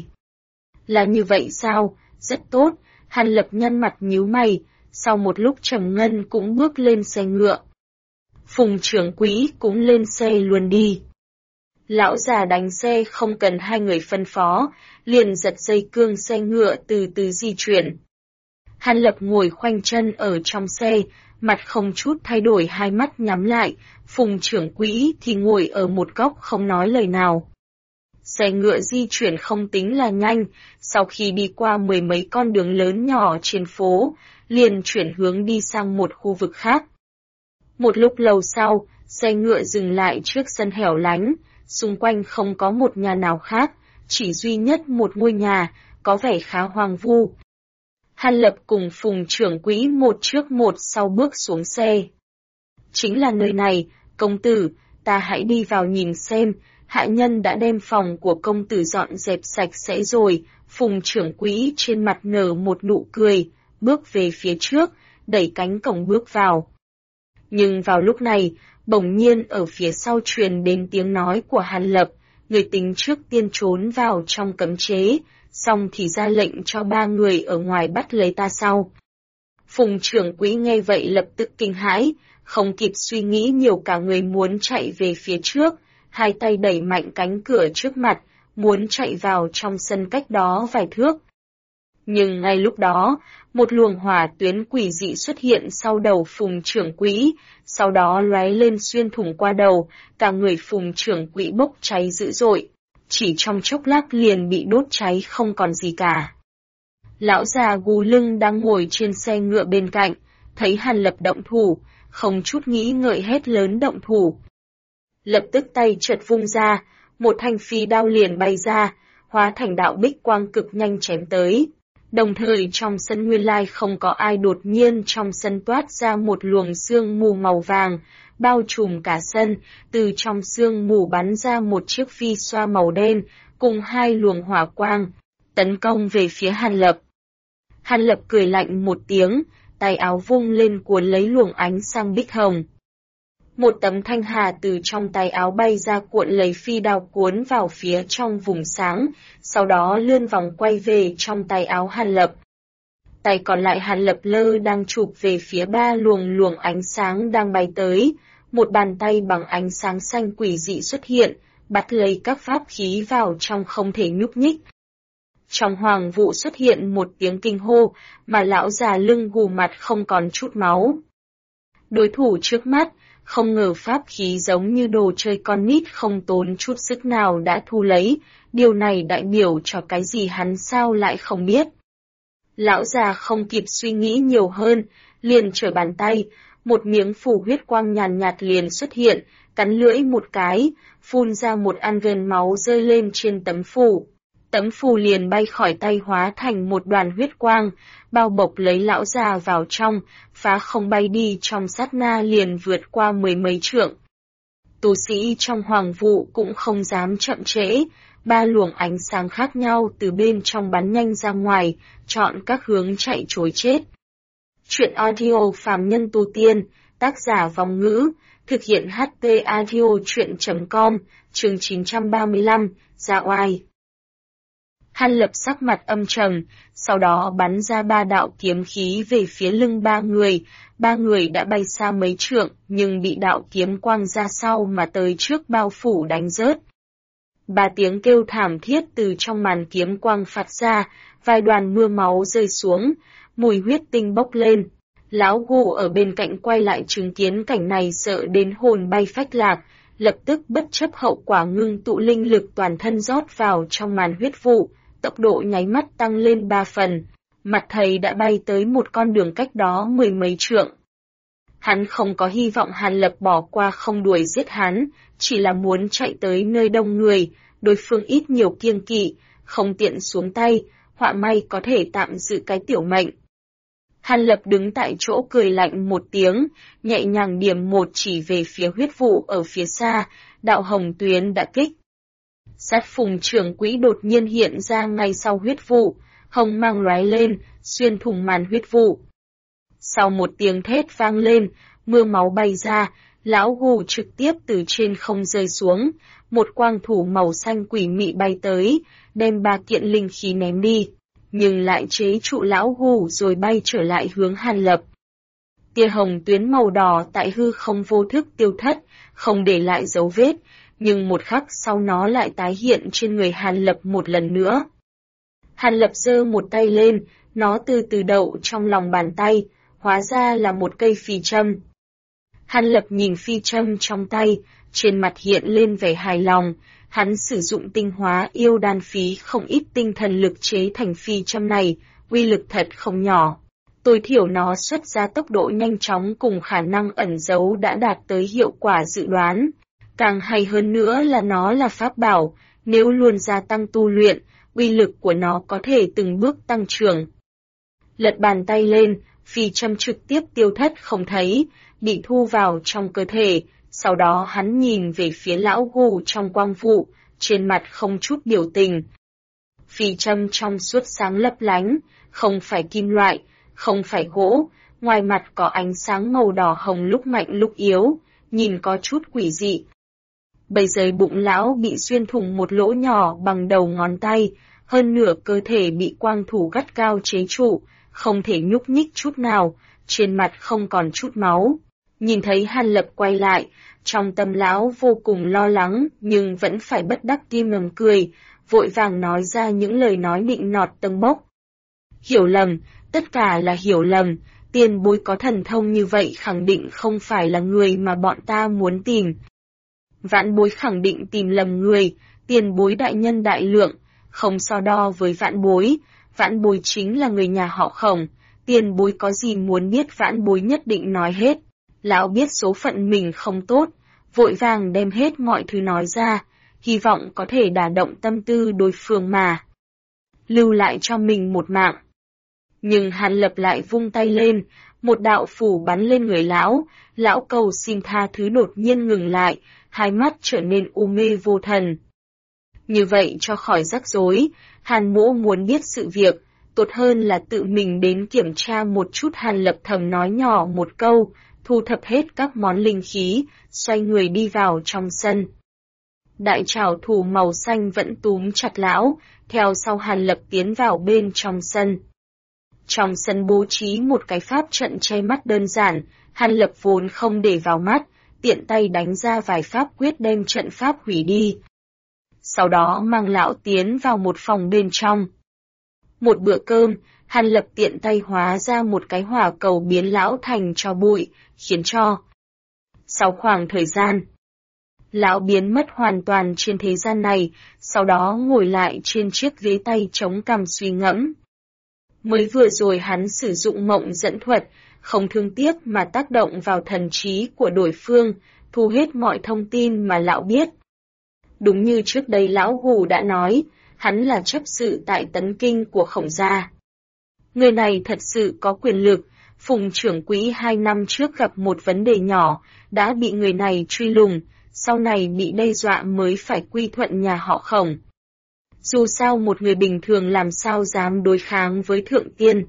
Là như vậy sao? Rất tốt, Hàn Lập nhăn mặt nhíu mày, sau một lúc trầm ngâm cũng bước lên xe ngựa. Phùng trưởng quỹ cũng lên xe luôn đi. Lão già đánh xe không cần hai người phân phó, liền giật dây cương xe ngựa từ từ di chuyển. Hàn Lập ngồi khoanh chân ở trong xe, mặt không chút thay đổi, hai mắt nhắm lại, Phùng trưởng quỹ thì ngồi ở một góc không nói lời nào. Xe ngựa di chuyển không tính là nhanh, sau khi đi qua mười mấy con đường lớn nhỏ trên phố, liền chuyển hướng đi sang một khu vực khác. Một lúc lâu sau, xe ngựa dừng lại trước sân hẻo lánh, xung quanh không có một nhà nào khác, chỉ duy nhất một ngôi nhà, có vẻ khá hoang vu. Hàn Lập cùng Phùng trưởng quỹ một trước một sau bước xuống xe. Chính là nơi này, công tử, ta hãy đi vào nhìn xem, hạ nhân đã đem phòng của công tử dọn dẹp sạch sẽ rồi. Phùng trưởng quỹ trên mặt nở một nụ cười, bước về phía trước, đẩy cánh cổng bước vào. Nhưng vào lúc này, bỗng nhiên ở phía sau truyền đến tiếng nói của Hàn Lập, người tính trước tiên trốn vào trong cấm chế, xong thì ra lệnh cho ba người ở ngoài bắt lấy ta sau. Phùng trưởng quỹ nghe vậy lập tức kinh hãi, không kịp suy nghĩ nhiều cả người muốn chạy về phía trước, hai tay đẩy mạnh cánh cửa trước mặt, muốn chạy vào trong sân cách đó vài thước. Nhưng ngay lúc đó, một luồng hỏa tuyến quỷ dị xuất hiện sau đầu Phùng trưởng quỹ, sau đó lóe lên xuyên thủng qua đầu, cả người Phùng trưởng quỹ bốc cháy dữ dội, chỉ trong chốc lát liền bị đốt cháy không còn gì cả. Lão già gù lưng đang ngồi trên xe ngựa bên cạnh, thấy Hàn Lập động thủ, không chút nghĩ ngợi hét lớn động thủ. Lập tức tay chợt vung ra, một thanh phi đao liền bay ra, hóa thành đạo bích quang cực nhanh chém tới. Đồng thời trong sân nguyên lai không có ai, đột nhiên trong sân toát ra một luồng sương mù màu vàng, bao trùm cả sân, từ trong sương mù bắn ra một chiếc phi xoa màu đen, cùng hai luồng hỏa quang, tấn công về phía Hàn Lập. Hàn Lập cười lạnh một tiếng, tay áo vung lên cuốn lấy luồng ánh sang bích hồng. Một tấm thanh hà từ trong tay áo bay ra cuộn lấy phi đao cuốn vào phía trong vùng sáng, sau đó lươn vòng quay về trong tay áo Hàn Lập. Tay còn lại Hàn Lập lơ đang chụp về phía ba luồng ánh sáng đang bay tới, một bàn tay bằng ánh sáng xanh quỷ dị xuất hiện, bắt lấy các pháp khí vào trong không thể nhúc nhích. Trong hoàng vụ xuất hiện một tiếng kinh hô, mà lão già lưng gù mặt không còn chút máu. Đối thủ trước mắt, không ngờ pháp khí giống như đồ chơi con nít không tốn chút sức nào đã thu lấy, điều này đại biểu cho cái gì hắn sao lại không biết. Lão già không kịp suy nghĩ nhiều hơn, liền trở bàn tay, một miếng phù huyết quang nhàn nhạt liền xuất hiện, cắn lưỡi một cái, phun ra một ăn ven máu rơi lên trên tấm phù. Tấm phù liền bay khỏi tay hóa thành một đoàn huyết quang, bao bọc lấy lão già vào trong, phá không bay đi trong sát na liền vượt qua mười mấy trượng. Tu sĩ trong hoàng vụ cũng không dám chậm trễ, ba luồng ánh sáng khác nhau từ bên trong bắn nhanh ra ngoài, chọn các hướng chạy trối chết. Chuyện audio phàm nhân tu tiên, tác giả Vong Ngữ, thực hiện HT audio chuyện.com, chương 935, Ra oai. Hàn Lập sắc mặt âm trầm, sau đó bắn ra ba đạo kiếm khí về phía lưng ba người đã bay xa mấy trượng, nhưng bị đạo kiếm quang ra sau mà tới trước bao phủ đánh rớt. Ba tiếng kêu thảm thiết từ trong màn kiếm quang phạt ra, vài đoàn mưa máu rơi xuống, mùi huyết tinh bốc lên. Lão gù ở bên cạnh quay lại chứng kiến cảnh này sợ đến hồn bay phách lạc, lập tức bất chấp hậu quả ngưng tụ linh lực toàn thân rót vào trong màn huyết vụ, tốc độ nháy mắt tăng lên 3 phần, mặt thầy đã bay tới một con đường cách đó mười mấy trượng. Hắn không có hy vọng Hàn Lập bỏ qua không đuổi giết hắn, chỉ là muốn chạy tới nơi đông người, đối phương ít nhiều kiêng kỵ, không tiện xuống tay, họa may có thể tạm giữ cái tiểu mệnh. Hàn Lập đứng tại chỗ cười lạnh một tiếng, nhẹ nhàng điểm một chỉ về phía huyết vụ ở phía xa, đạo hồng tuyến đã kích. Sát Phùng trưởng quỹ đột nhiên hiện ra ngay sau huyết vụ, hồng mang lóe lên, xuyên thủng màn huyết vụ. Sau một tiếng thét vang lên, mưa máu bay ra, lão hù trực tiếp từ trên không rơi xuống, một quang thủ màu xanh quỷ mị bay tới, đem 3 kiện linh khí ném đi, nhưng lại chế trụ lão hù rồi bay trở lại hướng Hàn Lập. Tia hồng tuyến màu đỏ tại hư không vô thức tiêu thất, không để lại dấu vết, nhưng một khắc sau nó lại tái hiện trên người Hàn Lập một lần nữa. Hàn Lập giơ một tay lên, nó từ từ đậu trong lòng bàn tay, hóa ra là một cây phi châm. Hàn Lập nhìn phi châm trong tay, trên mặt hiện lên vẻ hài lòng, hắn sử dụng tinh hóa yêu đan phí không ít tinh thần lực chế thành phi châm này, uy lực thật không nhỏ. Tối thiểu nó xuất ra tốc độ nhanh chóng cùng khả năng ẩn giấu đã đạt tới hiệu quả dự đoán. Càng hay hơn nữa là nó là pháp bảo, nếu luôn gia tăng tu luyện, uy lực của nó có thể từng bước tăng trưởng. Lật bàn tay lên, phi châm trực tiếp tiêu thất không thấy, bị thu vào trong cơ thể, sau đó hắn nhìn về phía lão hù trong quang vụ, trên mặt không chút biểu tình. Phi châm trong suốt sáng lấp lánh, không phải kim loại, không phải gỗ, ngoài mặt có ánh sáng màu đỏ hồng lúc mạnh lúc yếu, nhìn có chút quỷ dị. Bây giờ bụng lão bị xuyên thủng một lỗ nhỏ bằng đầu ngón tay, hơn nửa cơ thể bị quang thủ gắt gao chế trụ, không thể nhúc nhích chút nào, trên mặt không còn chút máu. Nhìn thấy Hàn Lập quay lại, trong tâm lão vô cùng lo lắng nhưng vẫn phải bất đắc dĩ ngầm cười, vội vàng nói ra những lời nói nịnh nọt tâng bốc. Hiểu lầm, tất cả là hiểu lầm, tiền bối có thần thông như vậy khẳng định không phải là người mà bọn ta muốn tìm. Vãn bối khẳng định tìm lầm người, tiền bối đại nhân đại lượng, không so đo với vãn bối chính là người nhà họ Khổng, tiền bối có gì muốn biết vãn bối nhất định nói hết. Lão biết số phận mình không tốt, vội vàng đem hết mọi thứ nói ra, hy vọng có thể đả động tâm tư đối phương mà lưu lại cho mình một mạng. Nhưng Hàn Lập lại vung tay lên, một đạo phủ bắn lên người lão cầu xin tha thứ đột nhiên ngừng lại, hai mắt trở nên u mê vô thần. Như vậy cho khỏi rắc rối, Hàn Mỗ muốn biết sự việc, tốt hơn là tự mình đến kiểm tra một chút. Hàn Lập thầm nói nhỏ một câu, thu thập hết các món linh khí, xoay người đi vào trong sân. Đại trảo thủ màu xanh vẫn túm chặt lão, theo sau Hàn Lập tiến vào bên trong sân. Trong sân bố trí một cái pháp trận che mắt đơn giản, Hàn Lập vốn không để vào mắt, tiện tay đánh ra vài pháp quyết đem trận pháp hủy đi. Sau đó mang lão tiến vào một phòng bên trong. Một bữa cơm, Hàn Lập tiện tay hóa ra một cái hỏa cầu biến lão thành tro bụi, khiến cho. Sau khoảng thời gian, lão biến mất hoàn toàn trên thế gian này, sau đó ngồi lại trên chiếc ghế tay chống cằm suy ngẫm. Mới vừa rồi hắn sử dụng mộng dẫn thuật, không thương tiếc mà tác động vào thần trí của đối phương, thu hết mọi thông tin mà lão biết. Đúng như trước đây lão Hù đã nói, hắn là chấp sự tại Tấn Kinh của Khổng gia. Người này thật sự có quyền lực, Phùng trưởng quỹ 2 năm trước gặp một vấn đề nhỏ, đã bị người này truy lùng, sau này bị đe dọa mới phải quy thuận nhà họ Khổng. Dù sao một người bình thường làm sao dám đối kháng với thượng tiên.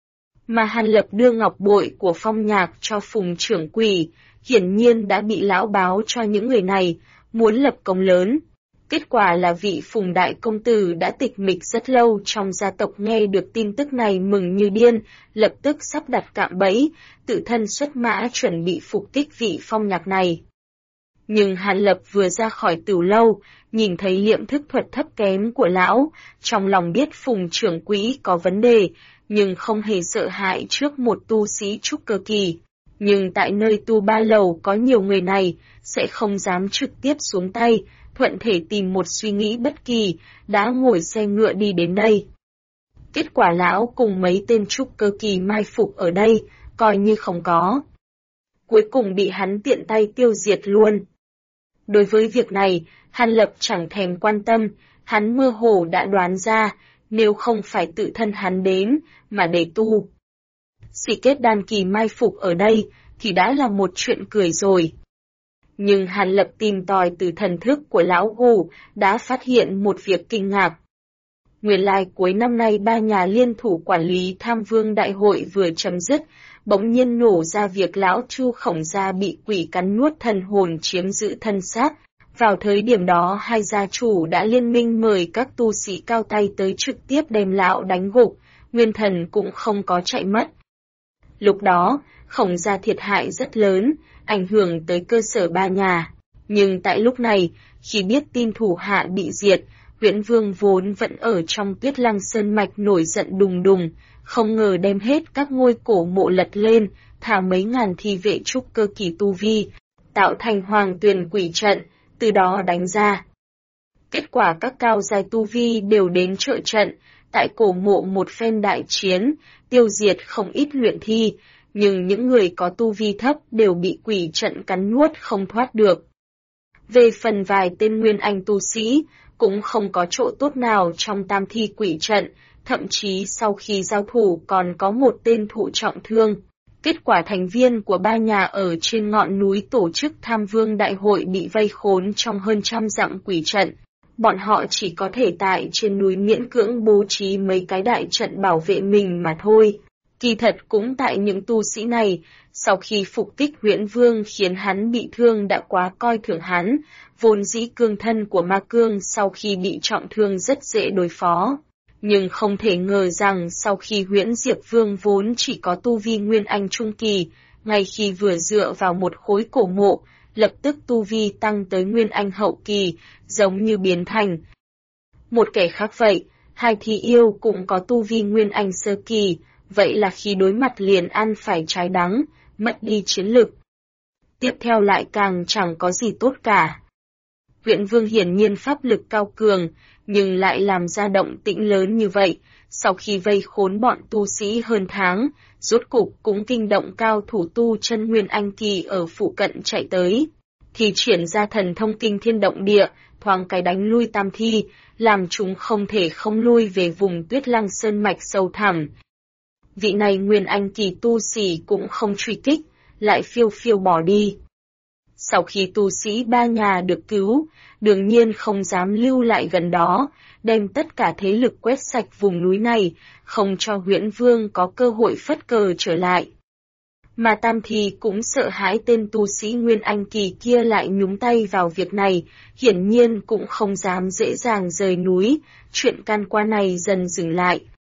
Mà Hàn Lập đưa ngọc bội của Phong Nhạc cho Phùng trưởng quỹ, hiển nhiên đã bị lão báo cho những người này, muốn lập công lớn. Kết quả là vị Phùng đại công tử đã tịch mịch rất lâu trong gia tộc nghe được tin tức này mừng như điên, lập tức sắp đặt cạm bẫy, tự thân xuất mã chuẩn bị phục kích vị Phong Nhạc này. Nhưng Hàn Lập vừa ra khỏi tửu lâu, nhìn thấy liệm thức thuật thấp kém của lão, trong lòng biết Phùng trưởng quỹ có vấn đề, nhưng không hề sợ hãi trước một tu sĩ trúc cơ kỳ. Nhưng tại nơi tu ba lầu có nhiều người này, sẽ không dám trực tiếp xuống tay, thuận thể tìm một suy nghĩ bất kỳ, đã ngồi xe ngựa đi đến đây. Kết quả lão cùng mấy tên trúc cơ kỳ mai phục ở đây, coi như không có. Cuối cùng bị hắn tiện tay tiêu diệt luôn. Đối với việc này, Hàn Lập chẳng thèm quan tâm, hắn mơ hồ đã đoán ra, nếu không phải tự thân hắn đến, mà để tu sĩ kết đan kỳ mai phục ở đây, thì đã là một chuyện cười rồi. Nhưng Hàn Lập tìm tòi từ thần thức của lão Hù, đã phát hiện một việc kinh ngạc. Nguyên lai cuối năm nay ba nhà liên thủ quản lý Tham Vương Đại hội vừa chấm dứt, bỗng nhiên nổ ra việc lão Chu Khổng Gia bị quỷ cắn nuốt thần hồn chiếm giữ thân xác. Vào thời điểm đó hai gia chủ đã liên minh mời các tu sĩ cao tay tới trực tiếp đem lão đánh gục, nguyên thần cũng không có chạy mất. Lúc đó, Khổng Gia thiệt hại rất lớn, ảnh hưởng tới cơ sở ba nhà. Nhưng tại lúc này, khi biết tin thủ hạ bị diệt, Huyễn Vương vốn vẫn ở trong Tuyết Lăng Sơn Mạch nổi giận đùng đùng, không ngờ đem hết các ngôi cổ mộ lật lên, thả mấy ngàn thi vệ trúc cơ kỳ tu vi, tạo thành Hoàng Tuyền quỷ trận, từ đó đánh ra. Kết quả các cao giai tu vi đều đến trợ trận, tại cổ mộ một phen đại chiến, tiêu diệt không ít luyện thi, nhưng những người có tu vi thấp đều bị quỷ trận cắn nuốt không thoát được. Về phần vài tên nguyên anh tu sĩ, cũng không có chỗ tốt nào trong tam thi quỷ trận, thậm chí sau khi giao thủ còn có một tên thụ trọng thương. Kết quả thành viên của ba nhà ở trên ngọn núi tổ chức Tham Vương Đại hội bị vây khốn trong hơn 100 dặm quỷ trận. Bọn họ chỉ có thể tại trên núi miễn cưỡng bố trí mấy cái đại trận bảo vệ mình mà thôi. Kỳ thật cũng tại những tu sĩ này, sau khi phục kích Huyễn Vương khiến hắn bị thương đã quá coi thường hắn, vốn dĩ cương thân của Ma Cương sau khi bị trọng thương rất dễ đối phó. Nhưng không thể ngờ rằng sau khi Huyễn Diệp Vương vốn chỉ có tu vi nguyên anh trung kỳ, ngay khi vừa dựa vào một khối cổ mộ, lập tức tu vi tăng tới nguyên anh hậu kỳ, giống như biến thành một kẻ khác vậy. Hai thi yêu cũng có tu vi nguyên anh sơ kỳ, vậy là khi đối mặt liền ăn phải trái đắng, mất đi chiến lực. Tiếp theo lại càng chẳng có gì tốt cả. Huyễn Vương hiển nhiên pháp lực cao cường, nhưng lại làm ra động tĩnh lớn như vậy, sau khi vây khốn bọn tu sĩ hơn tháng, rốt cục cũng kinh động cao thủ tu chân nguyên anh kỳ ở phụ cận chạy tới. Thì triển ra thần thông kinh thiên động địa, thoáng cái đánh lui tam thi, làm chúng không thể không lui về vùng Tuyết Lăng Sơn Mạch sâu thẳm. Vị này nguyên anh kỳ tu sĩ cũng không truy kích, lại phiêu phiêu bỏ đi. Sau khi tu sĩ ba nhà được cứu, đương nhiên không dám lưu lại gần đó, đem tất cả thế lực quét sạch vùng núi này, không cho Huyễn Vương có cơ hội phất cờ trở lại. Mà Tam Thi cũng sợ hãi tên tu sĩ Nguyên Anh kỳ kia lại nhúng tay vào việc này, hiển nhiên cũng không dám dễ dàng rời núi, chuyện can qua này dần dừng lại.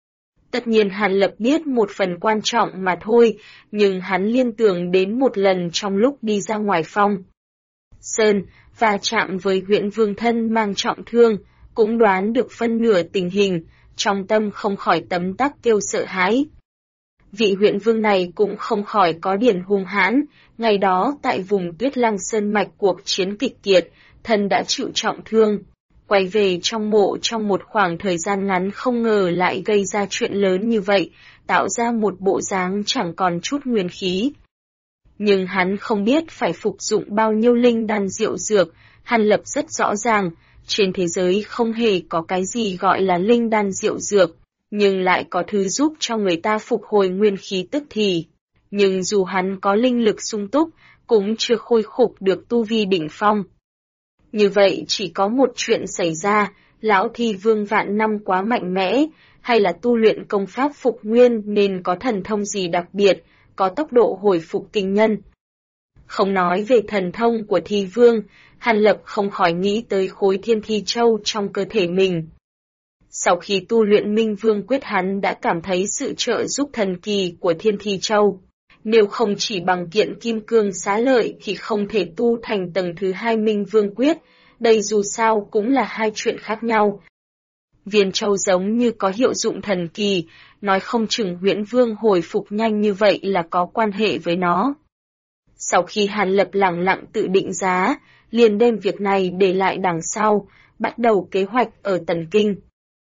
Tất nhiên Hàn Lập biết một phần quan trọng mà thôi, nhưng hắn liên tưởng đến một lần trong lúc đi ra ngoài phong sơn, và chạm với Huyễn Vương thân mang trọng thương, cũng đoán được phân nửa tình hình, trong tâm không khỏi tấm tắc kêu sợ hãi. Vị Huyễn Vương này cũng không khỏi có điển hung hãn, ngày đó tại vùng Tuyết Lăng Sơn Mạch cuộc chiến kịch kiệt, thân đã chịu trọng thương. Quay về trong mộ trong một khoảng thời gian ngắn không ngờ lại gây ra chuyện lớn như vậy, tạo ra một bộ dáng chẳng còn chút nguyên khí. Nhưng hắn không biết phải phục dụng bao nhiêu linh đan diệu dược, Hàn Lập rất rõ ràng, trên thế giới không hề có cái gì gọi là linh đan diệu dược, nhưng lại có thứ giúp cho người ta phục hồi nguyên khí tức thì. Nhưng dù hắn có linh lực sung túc, cũng chưa khôi phục được tu vi đỉnh phong. Như vậy chỉ có một chuyện xảy ra, lão thi vương vạn năm quá mạnh mẽ, hay là tu luyện công pháp phục nguyên nên có thần thông gì đặc biệt, có tốc độ hồi phục kinh nhân. Không nói về thần thông của thi vương, Hàn Lập không khỏi nghĩ tới khối thiên thi châu trong cơ thể mình. Sau khi tu luyện Minh Vương Quyết hắn đã cảm thấy sự trợ giúp thần kỳ của thiên thi châu. Nếu không chỉ bằng kiện kim cương xá lợi thì không thể tu thành tầng thứ 2 Minh Vương Quyết, đây dù sao cũng là hai chuyện khác nhau. Viên châu giống như có hiệu dụng thần kỳ, nói không chừng Huyễn Vương hồi phục nhanh như vậy là có quan hệ với nó. Sau khi Hàn Lập lẳng lặng tự định giá, liền đem việc này để lại đằng sau, bắt đầu kế hoạch ở Tần Kinh.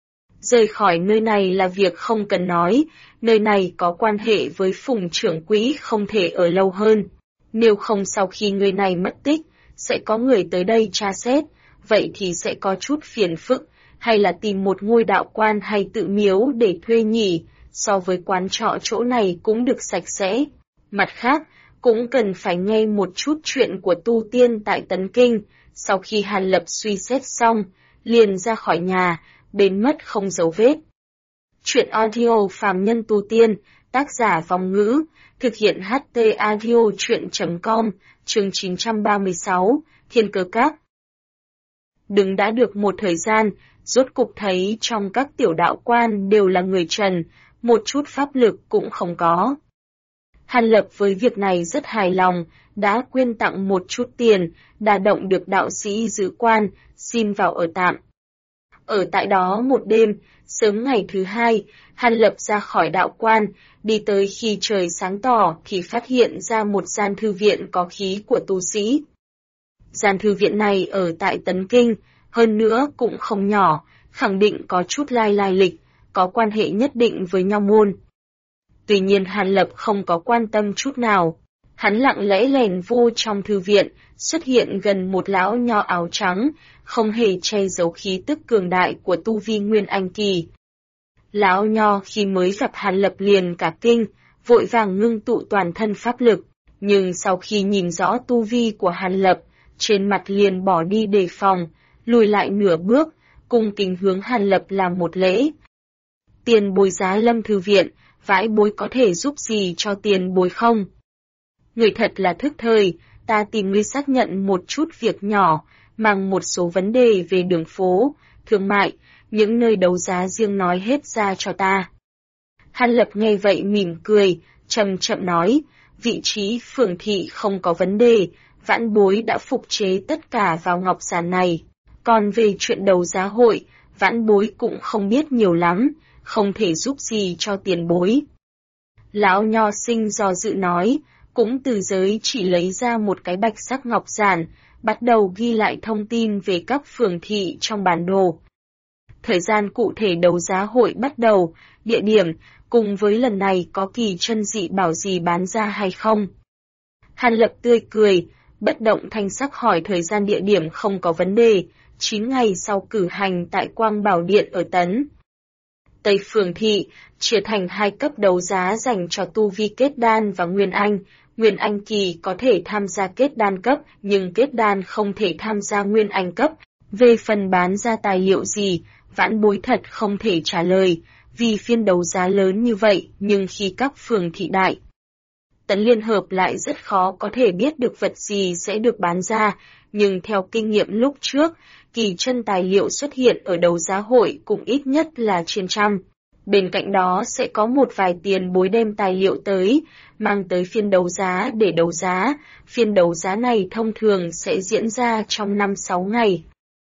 Rời khỏi nơi này là việc không cần nói, nơi này có quan hệ với Phùng trưởng quỹ không thể ở lâu hơn. Nếu không sau khi người này mất tích, sẽ có người tới đây tra xét, vậy thì sẽ có chút phiền phức, hay là tìm một ngôi đạo quan hay tự miếu để thuê nhỉ, so với quán trọ chỗ này cũng được sạch sẽ. Mặt khác, cũng cần phải nghe một chút chuyện của tu tiên tại Tấn Kinh, sau khi Hàn Lập suy xét xong, liền ra khỏi nhà, biến mất không dấu vết. Truyện audio Phàm Nhân Tu Tiên, tác giả Vong Ngữ, thực hiện HT Audio Truyện.com, chương 936, Thiên Cơ Các. Đứng đã được một thời gian, rốt cục thấy trong các tiểu đạo quan đều là người trần, một chút pháp lực cũng không có. Hàn Lập với việc này rất hài lòng, đã quyên tặng một chút tiền, đả động được đạo sĩ giữ quan, xin vào ở tạm. Ở tại đó một đêm, sớm ngày thứ hai, Hàn Lập ra khỏi đạo quan, đi tới khi trời sáng tỏ thì phát hiện ra một gian thư viện có khí của tu sĩ. Gian thư viện này ở tại Tấn Kinh, hơn nữa cũng không nhỏ, khẳng định có chút lai lịch, có quan hệ nhất định với Nho môn. Tuy nhiên Hàn Lập không có quan tâm chút nào. Hắn lặng lẽ lèn vô trong thư viện, xuất hiện gần một lão nho áo trắng, không hề che giấu khí tức cường đại của tu vi Nguyên Anh kỳ. Lão nho khi mới gặp Hàn Lập liền cả kinh, vội vàng ngưng tụ toàn thân pháp lực, nhưng sau khi nhìn rõ tu vi của Hàn Lập, trên mặt liền bỏ đi đề phòng, lùi lại nửa bước, cung kính hướng Hàn Lập làm một lễ. Tiền bối giá lâm thư viện, vãi bối có thể giúp gì cho tiền bối không? Người thật là thức thời, ta tìm ngươi xác nhận một chút việc nhỏ, mang một số vấn đề về đường phố, thương mại, những nơi đấu giá riêng nói hết ra cho ta. Hàn Lập nghe vậy mỉm cười, chậm chậm nói, vị trí phường thị không có vấn đề, vãn bối đã phục chế tất cả vào ngọc giản này. Còn về chuyện đấu giá hội, vãn bối cũng không biết nhiều lắm, không thể giúp gì cho tiền bối. Lão nho sinh do dự nói, cũng từ giới chỉ lấy ra một cái bạch sắc ngọc giản, bắt đầu ghi lại thông tin về các phường thị trong bản đồ. Thời gian cụ thể đấu giá hội bắt đầu, địa điểm, cùng với lần này có kỳ chân dị bảo gì bán ra hay không. Hàn Lập tươi cười, bất động thanh sắc hỏi thời gian địa điểm không có vấn đề, 9 ngày sau cử hành tại Quang Bảo Điện ở Tấn. Tây phường thị, chia thành 2 cấp đấu giá dành cho tu vi kết đan và Nguyên Anh. Nguyên Anh kỳ có thể tham gia kết đan cấp, nhưng kết đan không thể tham gia Nguyên Anh cấp. Về phần bán ra tài liệu gì, vãn bối thật không thể trả lời, vì phiên đấu giá lớn như vậy, nhưng khi các phường thị đại Tấn liên hợp lại rất khó có thể biết được vật gì sẽ được bán ra, nhưng theo kinh nghiệm lúc trước, kỳ chân tài liệu xuất hiện ở đấu giá hội cũng ít nhất là trên trăm. Bên cạnh đó sẽ có một vài tiền bối đem tài liệu tới, mang tới phiên đấu giá để đấu giá. Phiên đấu giá này thông thường sẽ diễn ra trong 5-6 ngày.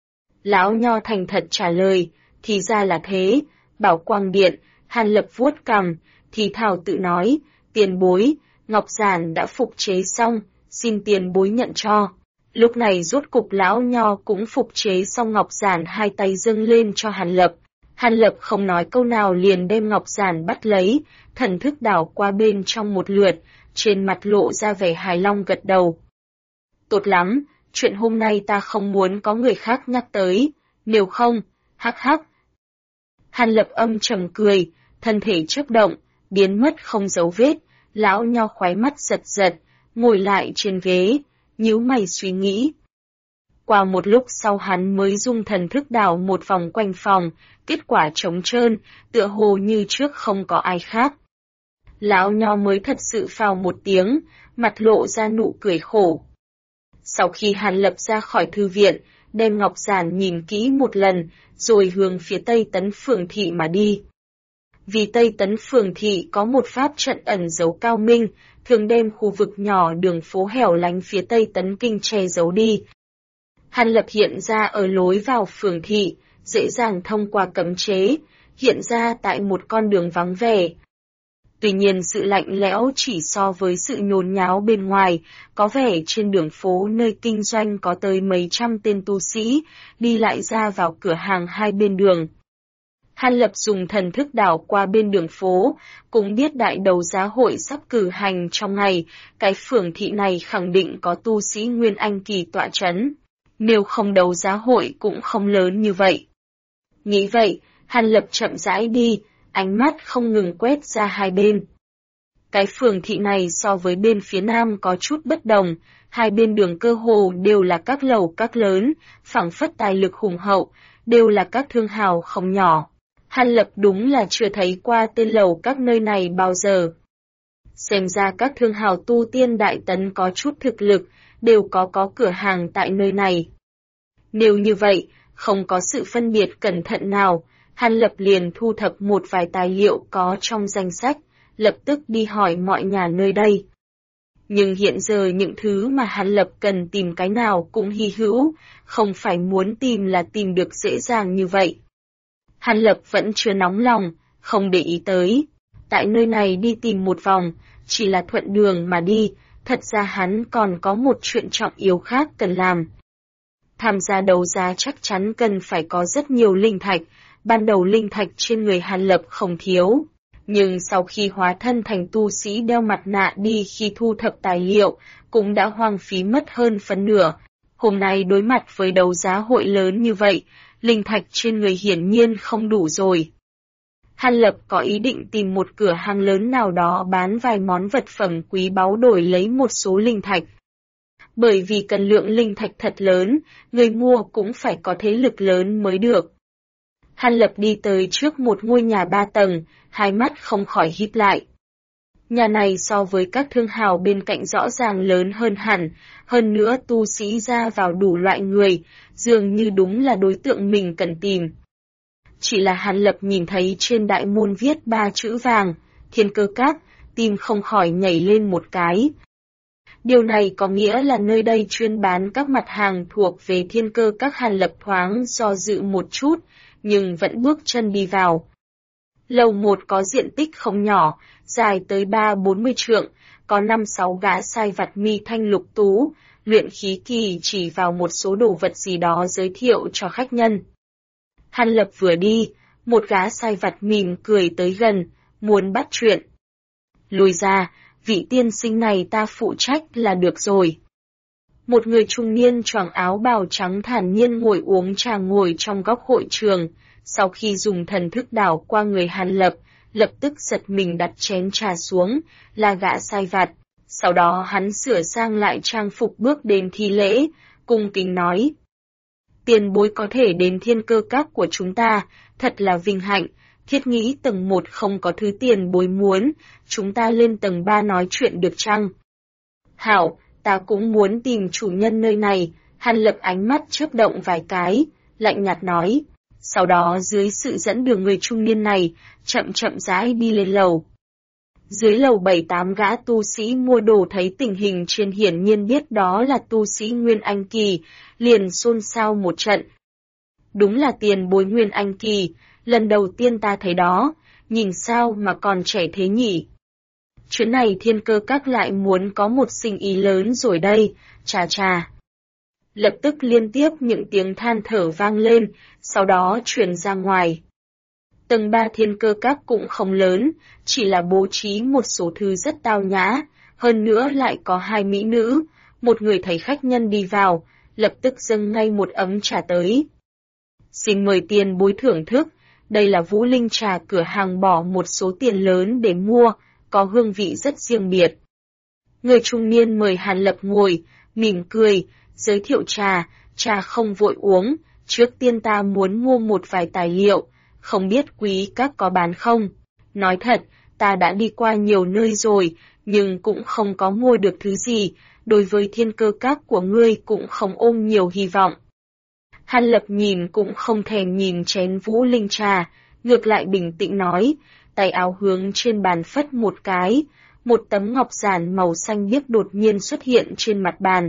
Lão nho thành thật trả lời, thì ra là thế. Bảo Quang Điện, Hàn Lập vuốt cằm, thì thảo tự nói, tiền bối, ngọc giản đã phục chế xong, xin tiền bối nhận cho. Lúc này rốt cục lão nho cũng phục chế xong ngọc giản, hai tay dâng lên cho Hàn Lập. Hàn Lập không nói câu nào liền đem ngọc giản bắt lấy, thần thức đảo qua bên trong một lượt, trên mặt lộ ra vẻ hài lòng gật đầu. Tốt lắm, chuyện hôm nay ta không muốn có người khác nhắc tới, nếu không, hắc hắc. Hàn Lập âm trầm cười, thân thể chớp động, biến mất không dấu vết, lão nho khóe mắt giật giật, ngồi lại trên ghế, nhíu mày suy nghĩ. Qua một lúc sau hắn mới dung thần thức đảo một vòng quanh phòng, kết quả trống trơn, tựa hồ như trước không có ai khác. Lão nho mới thật sự phào một tiếng, mặt lộ ra nụ cười khổ. Sau khi Hàn Lập ra khỏi thư viện, đem ngọc giản nhìn kỹ một lần, rồi hướng phía Tây Tấn phường thị mà đi. Vì Tây Tấn phường thị có một pháp trận ẩn giấu cao minh, thường đem khu vực nhỏ đường phố hẻo lánh phía Tây Tấn Kinh che giấu đi. Hàn Lập hiện ra ở lối vào phường thị, dễ dàng thông qua cấm chế, hiện ra tại một con đường vắng vẻ. Tuy nhiên sự lạnh lẽo chỉ so với sự nhốn nháo bên ngoài, có vẻ trên đường phố nơi kinh doanh có tới mấy trăm tên tu sĩ, đi lại ra vào cửa hàng hai bên đường. Hàn Lập dùng thần thức đảo qua bên đường phố, cũng biết đại đấu giá hội sắp cử hành trong ngày, cái phường thị này khẳng định có tu sĩ Nguyên Anh kỳ tọa trấn. Nếu không đấu giá hội cũng không lớn như vậy. Nghĩ vậy, Hàn Lập chậm rãi đi, ánh mắt không ngừng quét ra hai bên. Cái phường thị này so với bên phía nam có chút bất đồng, hai bên đường cơ hồ đều là các lầu các lớn, phảng phất tài lực hùng hậu, đều là các thương hào không nhỏ. Hàn Lập đúng là chưa thấy qua tên lầu các nơi này bao giờ. Xem ra các thương hào tu tiên đại tấn có chút thực lực, đều có cửa hàng tại nơi này. Nếu như vậy, không có sự phân biệt cẩn thận nào, Hàn Lập liền thu thập một vài tài liệu có trong danh sách, lập tức đi hỏi mọi nhà nơi đây. Nhưng hiện giờ những thứ mà Hàn Lập cần tìm cái nào cũng hy hữu, không phải muốn tìm là tìm được dễ dàng như vậy. Hàn Lập vẫn chưa nóng lòng, không để ý tới. Tại nơi này đi tìm một vòng, chỉ là thuận đường mà đi, thật ra hắn còn có một chuyện trọng yếu khác cần làm. Tham gia đấu giá chắc chắn cần phải có rất nhiều linh thạch, ban đầu linh thạch trên người Hàn Lập không thiếu. Nhưng sau khi hóa thân thành tu sĩ đeo mặt nạ đi khi thu thập tài liệu, cũng đã hoang phí mất hơn phân nửa. Hôm nay đối mặt với đấu giá hội lớn như vậy, linh thạch trên người hiển nhiên không đủ rồi. Hàn Lập có ý định tìm một cửa hàng lớn nào đó bán vài món vật phẩm quý báu đổi lấy một số linh thạch. Bởi vì cần lượng linh thạch thật lớn, người mua cũng phải có thế lực lớn mới được. Hàn Lập đi tới trước một ngôi nhà 3 tầng, hai mắt không khỏi híp lại. Nhà này so với các thương hào bên cạnh rõ ràng lớn hơn hẳn, hơn nữa tu sĩ ra vào đủ loại người, dường như đúng là đối tượng mình cần tìm. Chỉ là Hàn Lập nhìn thấy trên đại môn viết 3 chữ vàng, Thiên Cơ Các, tim không khỏi nhảy lên một cái. Điều này có nghĩa là nơi đây chuyên bán các mặt hàng thuộc về Thiên Cơ Các. Hàn Lập thoáng do dự một chút, nhưng vẫn bước chân đi vào. Lầu 1 có diện tích không nhỏ, dài tới 30-40 trượng, có 5-6 gã sai vặt mi thanh lục tú, luyện khí kỳ chỉ vào một số đồ vật gì đó giới thiệu cho khách nhân. Hàn Lập vừa đi, một gã sai vặt mỉm cười tới gần, muốn bắt chuyện. Lùi ra, vị tiên sinh này ta phụ trách là được rồi. Một người trung niên choàng áo bào trắng thản nhiên ngồi uống trà ngồi trong góc hội trường, sau khi dùng thần thức đảo qua người Hàn Lập, lập tức giật mình đặt chén trà xuống, là gã sai vặt. Sau đó hắn sửa sang lại trang phục bước đến thi lễ, cung kính nói. Tiền bối có thể đến Thiên Cơ Các của chúng ta, thật là vinh hạnh, thiết nghĩ tầng 1 không có thứ tiền bối muốn, chúng ta lên tầng 3 nói chuyện được chăng? Hảo, ta cũng muốn tìm chủ nhân nơi này, Hàn Lập ánh mắt chớp động vài cái, lạnh nhạt nói. Sau đó dưới sự dẫn đường người trung niên này, chậm rãi đi lên lầu. Dưới lầu 7-8 gã tu sĩ mua đồ thấy tình hình trên hiển nhiên biết đó là tu sĩ Nguyên Anh Kỳ, liền xôn xao một trận. Đúng là tiền bối Nguyên Anh Kỳ, lần đầu tiên ta thấy đó, nhìn sao mà còn trẻ thế nhỉ? Chuyện này Thiên Cơ Các lại muốn có một sinh ý lớn rồi đây, chà. Lập tức liên tiếp những tiếng than thở vang lên, sau đó truyền ra ngoài. Tầng 3 Thiên Cơ Các cũng không lớn, chỉ là bố trí một số thứ rất tao nhã, hơn nữa lại có 2 mỹ nữ, một người thấy khách nhân đi vào, lập tức dâng ngay một ấm trà tới. Xin mời tiền bối thưởng thức, đây là Vũ Linh trà, cửa hàng bỏ một số tiền lớn để mua, có hương vị rất riêng biệt. Người trung niên mời Hàn Lập ngồi, mỉm cười, giới thiệu trà không vội uống, trước tiên ta muốn mua một vài tài liệu, không biết quý các có bán không? Nói thật, ta đã đi qua nhiều nơi rồi, nhưng cũng không có mua được thứ gì, đối với Thiên Cơ Các của ngươi cũng không ôm nhiều hy vọng. Hàn Lập nhìn cũng không thèm nhìn chén Vũ Linh trà, ngược lại bình tĩnh nói, tay áo hướng trên bàn phất một cái, một tấm ngọc giản màu xanh biếc đột nhiên xuất hiện trên mặt bàn.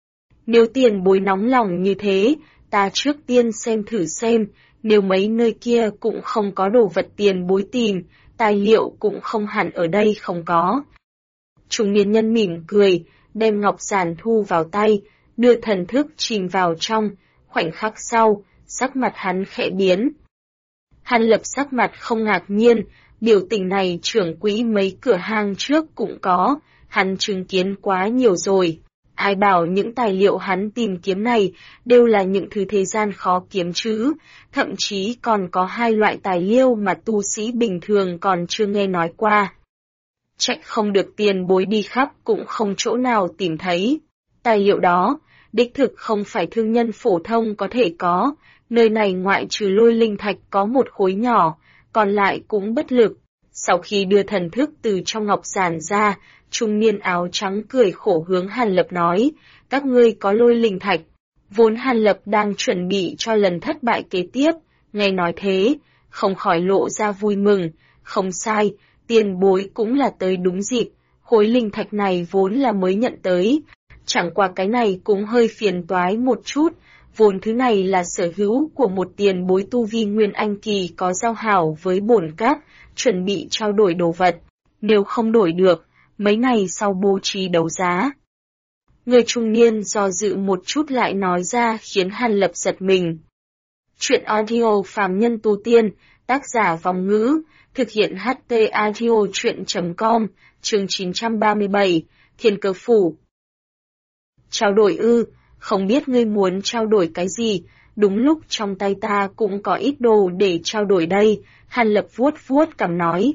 Nếu tiền bối nóng lòng như thế, ta trước tiên xem thử xem, nếu mấy nơi kia cũng không có đồ vật tiền bối tìm, tài liệu cũng không hẳn ở đây không có. Trung niên nhân mỉm cười, đem ngọc giản thu vào tay, đưa thần thức chìm vào trong, khoảnh khắc sau, sắc mặt hắn khẽ biến. Hàn Lập sắc mặt không ngạc nhiên, biểu tình này trưởng quỹ mấy cửa hàng trước cũng có, hắn chứng kiến quá nhiều rồi. Ai bảo những tài liệu hắn tìm kiếm này đều là những thứ thế gian khó kiếm chứ, thậm chí còn có 2 loại tài liệu mà tu sĩ bình thường còn chưa nghe nói qua. Trách không được tiền bối đi khắp cũng không chỗ nào tìm thấy. Tài liệu đó, đích thực không phải thương nhân phổ thông có thể có, nơi này ngoại trừ lôi linh thạch có một khối nhỏ, còn lại cũng bất lực. Sau khi đưa thần thức từ trong ngọc giản ra, trung niên áo trắng cười khổ hướng Hàn Lập nói, các ngươi có lôi linh thạch. Vốn Hàn Lập đang chuẩn bị cho lần thất bại kế tiếp, nghe nói thế, không khỏi lộ ra vui mừng, không sai, tiền bối cũng là tới đúng dịp, khối linh thạch này vốn là mới nhận tới. Chẳng qua cái này cũng hơi phiền toái một chút, vốn thứ này là sở hữu của một tiền bối tu vi Nguyên Anh Kỳ có giao hảo với bổn các, chuẩn bị trao đổi đồ vật. Nếu không đổi được, mấy ngày sau bố trí đấu giá. Người trung niên do dự một chút lại nói ra khiến Hàn Lập giật mình. Chuyện audio phàm nhân tu tiên, tác giả Vòng Ngữ, thực hiện HT audio chuyện.com, chương 937, Thiên Cơ Phủ. Trao đổi ư, không biết ngươi muốn trao đổi cái gì, đúng lúc trong tay ta cũng có ít đồ để trao đổi đây, Hàn Lập vuốt vuốt cằm nói.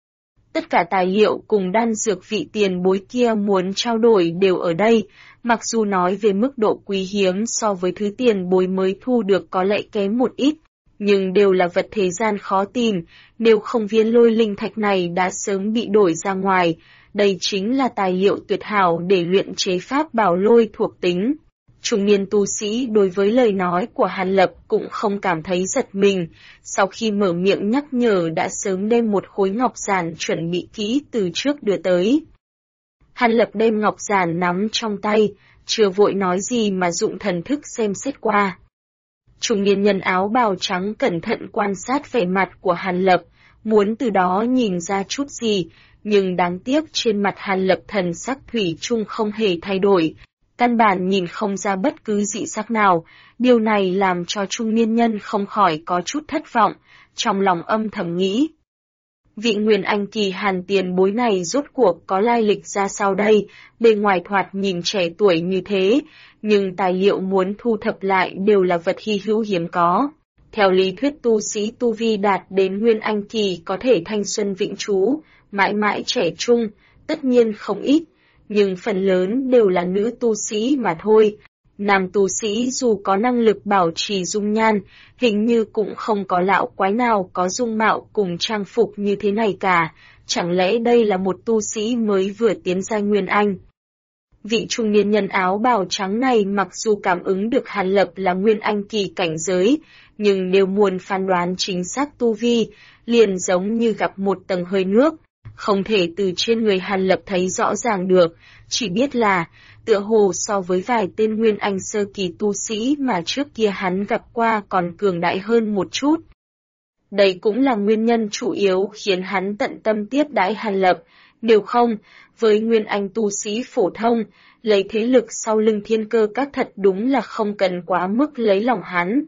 Tất cả tài liệu cùng đan dược vị tiền bối kia muốn trao đổi đều ở đây, mặc dù nói về mức độ quý hiếm so với thứ tiền bối mới thu được có lẽ kém một ít, nhưng đều là vật thế gian khó tìm, nếu không viên lôi linh thạch này đã sớm bị đổi ra ngoài, đây chính là tài liệu tuyệt hảo để luyện chế pháp bảo lôi thuộc tính. Trung niên tu sĩ đối với lời nói của Hàn Lập cũng không cảm thấy giật mình, sau khi mở miệng nhắc nhở đã sớm đem một khối ngọc giản chuẩn bị kỹ từ trước đưa tới. Hàn Lập đem ngọc giản nắm trong tay, chưa vội nói gì mà dụng thần thức xem xét qua. Trung niên nhân áo bào trắng cẩn thận quan sát vẻ mặt của Hàn Lập, muốn từ đó nhìn ra chút gì, nhưng đáng tiếc trên mặt Hàn Lập thần sắc thủy chung không hề thay đổi. Căn bản nhìn không ra bất cứ dị sắc nào, điều này làm cho trung niên nhân không khỏi có chút thất vọng, trong lòng âm thầm nghĩ. Vị Nguyên Anh Kỳ Hàn tiền bối này rốt cuộc có lai lịch ra sao đây, bề ngoài thoạt nhìn trẻ tuổi như thế, nhưng tài liệu muốn thu thập lại đều là vật hy hữu hiếm có. Theo lý thuyết tu sĩ tu vi đạt đến Nguyên Anh Kỳ có thể thanh xuân vĩnh trú, mãi mãi trẻ trung, tất nhiên không ít. Nhưng phần lớn đều là nữ tu sĩ mà thôi. Nam tu sĩ dù có năng lực bảo trì dung nhan, hình như cũng không có lão quái nào có dung mạo cùng trang phục như thế này cả. Chẳng lẽ đây là một tu sĩ mới vừa tiến giai Nguyên Anh? Vị trung niên nhân áo bào trắng này mặc dù cảm ứng được Hàn Lập là Nguyên Anh Kỳ cảnh giới, nhưng nếu muốn phán đoán chính xác tu vi, liền giống như gặp một tầng hơi nước. Không thể từ trên người Hàn Lập thấy rõ ràng được, chỉ biết là, tựa hồ so với vài tên Nguyên Anh sơ kỳ tu sĩ mà trước kia hắn gặp qua còn cường đại hơn một chút. Đây cũng là nguyên nhân chủ yếu khiến hắn tận tâm tiếp đãi Hàn Lập, nếu không, với Nguyên Anh tu sĩ phổ thông, lấy thế lực sau lưng Thiên Cơ Các thật đúng là không cần quá mức lấy lòng hắn.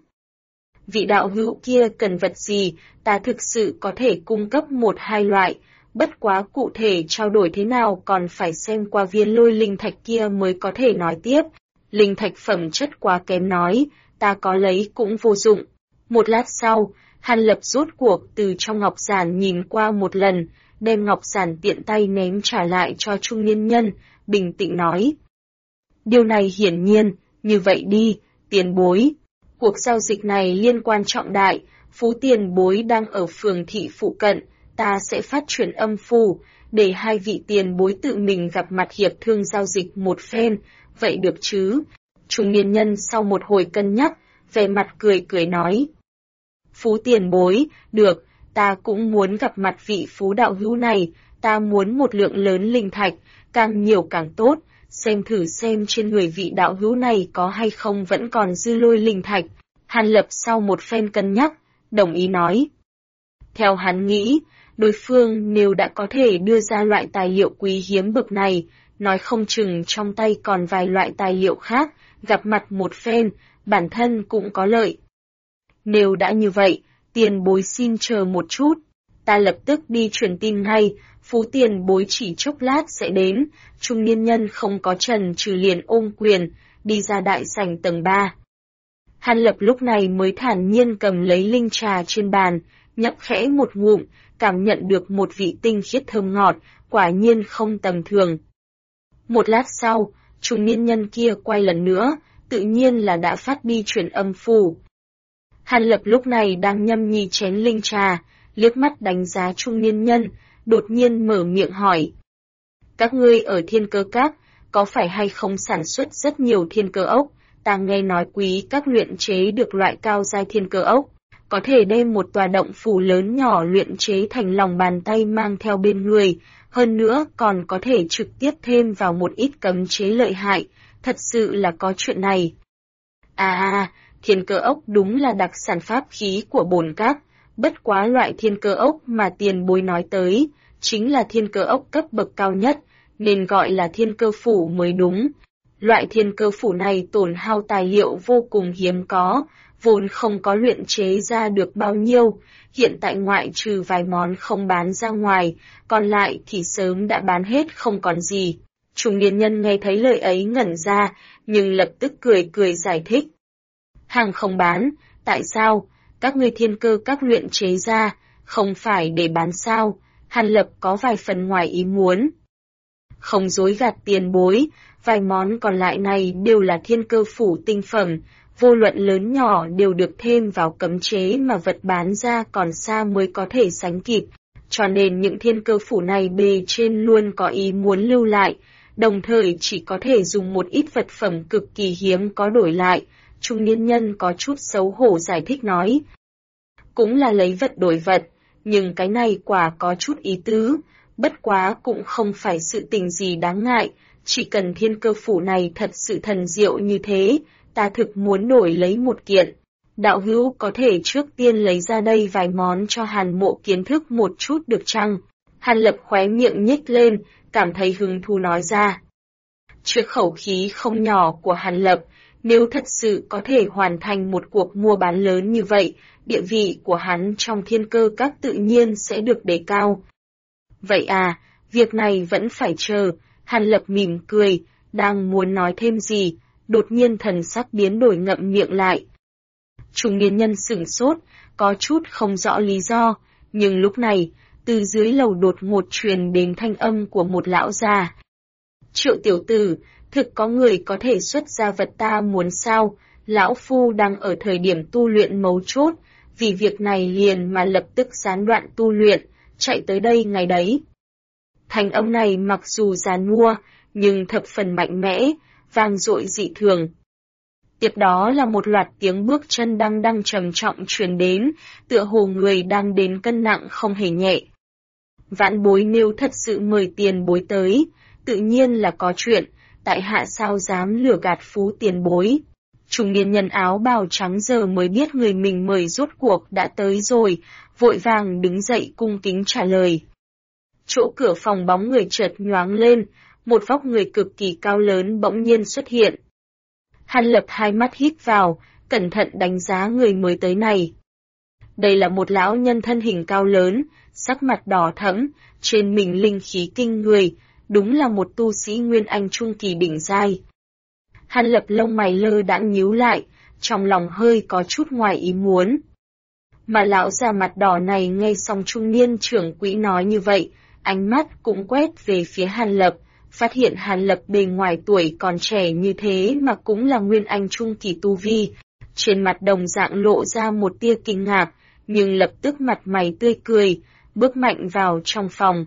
Vị đạo hữu kia cần vật gì, ta thực sự có thể cung cấp một hai loại, bất quá cụ thể trao đổi thế nào còn phải xem qua viên lôi linh thạch kia mới có thể nói tiếp. Linh thạch phẩm chất quá kém nói, ta có lấy cũng vô dụng. Một lát sau, Hàn Lập rốt cuộc từ trong ngọc giản nhìn qua một lần, đem ngọc giản tiện tay ném trả lại cho trung niên nhân, bình tĩnh nói. Điều này hiển nhiên, như vậy đi, tiền bối. Cuộc giao dịch này liên quan trọng đại, phú tiền bối đang ở phường thị phụ cận. Ta sẽ phát chuyển âm phù, để hai vị tiền bối tự mình gặp mặt hiệp thương giao dịch một phen, vậy được chứ? Trung niên nhân sau một hồi cân nhắc, vẻ mặt cười nói. Phú tiền bối, được, ta cũng muốn gặp mặt vị phú đạo hữu này, ta muốn một lượng lớn linh thạch, càng nhiều càng tốt, xem thử xem trên người vị đạo hữu này có hay không vẫn còn dư lôi linh thạch. Hàn Lập sau một phen cân nhắc, đồng ý nói. Theo hắn nghĩ, đối phương nếu đã có thể đưa ra loại tài liệu quý hiếm bậc này, nói không chừng trong tay còn vài loại tài liệu khác, gặp mặt một phen, bản thân cũng có lợi. Nếu đã như vậy, tiền bối xin chờ một chút, ta lập tức đi truyền tin ngay, phú tiền bối chỉ chốc lát sẽ đến, trung niên nhân không có trần trừ liền ôm quyền, đi ra đại sảnh tầng 3. Hàn Lập lúc này mới thản nhiên cầm lấy linh trà trên bàn, nhấp khẽ một ngụm, cảm nhận được một vị tinh khiết thơm ngọt, quả nhiên không tầm thường. Một lát sau, trung niên nhân kia quay lần nữa, tự nhiên là đã phát đi truyền âm phù. Hàn Lập lúc này đang nhâm nhi chén linh trà, liếc mắt đánh giá trung niên nhân, đột nhiên mở miệng hỏi. Các ngươi ở Thiên Cơ Các, có phải hay không sản xuất rất nhiều thiên cơ ốc? Ta nghe nói quý các luyện chế được loại cao giai thiên cơ ốc, có thể đem một tòa động phủ lớn nhỏ luyện chế thành lòng bàn tay mang theo bên người, hơn nữa còn có thể trực tiếp thêm vào một ít cấm chế lợi hại, thật sự là có chuyện này. Thiên cơ ốc đúng là đặc sản pháp khí của bổn các, bất quá loại thiên cơ ốc mà tiền bối nói tới, chính là thiên cơ ốc cấp bậc cao nhất, nên gọi là thiên cơ phủ mới đúng. Loại thiên cơ phủ này tổn hao tài liệu vô cùng hiếm có, vốn không có luyện chế ra được bao nhiêu, hiện tại ngoại trừ vài món không bán ra ngoài, còn lại thì sớm đã bán hết không còn gì. Trung niên nhân nghe thấy lời ấy ngẩn ra, nhưng lập tức cười giải thích. Hàng không bán, tại sao? Các ngươi thiên cơ các luyện chế ra, không phải để bán sao? Hàn Lập có vài phần ngoài ý muốn. Không dối gạt tiền bối, vài món còn lại này đều là thiên cơ phủ tinh phẩm, vô luận lớn nhỏ đều được thêm vào cấm chế mà vật bán ra còn xa mới có thể sánh kịp, cho nên những thiên cơ phủ này bề trên luôn có ý muốn lưu lại, đồng thời chỉ có thể dùng một ít vật phẩm cực kỳ hiếm có đổi lại. Trung niên nhân có chút xấu hổ giải thích nói. Cũng là lấy vật đổi vật, nhưng cái này quả có chút ý tứ, bất quá cũng không phải sự tình gì đáng ngại, chỉ cần thiên cơ phủ này thật sự thần diệu như thế, ta thực muốn đổi lấy một kiện. Đạo hữu có thể trước tiên lấy ra đây vài món cho Hàn Mộ kiến thức một chút được chăng? Hàn Lập khóe miệng nhếch lên, cảm thấy hứng thú nói ra. Trước khẩu khí không nhỏ của Hàn Lập, nếu thật sự có thể hoàn thành một cuộc mua bán lớn như vậy, địa vị của hắn trong thiên cơ các tự nhiên sẽ được đề cao. Vậy việc này vẫn phải chờ. Hàn Lập mỉm cười, đang muốn nói thêm gì, đột nhiên thần sắc biến đổi ngậm miệng lại. Trung niên nhân sửng sốt, có chút không rõ lý do, nhưng lúc này, từ dưới lầu đột ngột truyền đến thanh âm của một lão già. Triệu tiểu tử, thực có người có thể xuất ra vật ta muốn sao? Lão phu đang ở thời điểm tu luyện mấu chốt, vì việc này liền mà lập tức gián đoạn tu luyện, chạy tới đây ngày đấy. Thanh âm này mặc dù giàn mua, nhưng thập phần mạnh mẽ, vang dội dị thường. Tiếp đó là một loạt tiếng bước chân đang trầm trọng truyền đến, tựa hồ người đang đến cân nặng không hề nhẹ. Vãn bối nếu thật sự mời tiền bối tới, tự nhiên là có chuyện, tại hạ sao dám lừa gạt phú tiền bối. Trung niên nhân áo bào trắng giờ mới biết người mình mời rốt cuộc đã tới rồi, vội vàng đứng dậy cung kính trả lời. Chỗ cửa phòng bóng người chợt nhoáng lên, một vóc người cực kỳ cao lớn bỗng nhiên xuất hiện. Hàn Lập hai mắt hít vào, cẩn thận đánh giá người mới tới này. Đây là một lão nhân thân hình cao lớn, sắc mặt đỏ thẫm, trên mình linh khí kinh người, đúng là một tu sĩ Nguyên Anh trung kỳ đỉnh giai. Hàn Lập lông mày lơ đãng nhíu lại, trong lòng hơi có chút ngoài ý muốn. Mà lão già mặt đỏ này nghe xong trung niên trưởng quỹ nói như vậy, ánh mắt cũng quét về phía Hàn Lập, phát hiện Hàn Lập bề ngoài tuổi còn trẻ như thế mà cũng là Nguyên Anh trung kỳ tu vi. Trên mặt đồng dạng lộ ra một tia kinh ngạc, nhưng lập tức mặt mày tươi cười, bước mạnh vào trong phòng.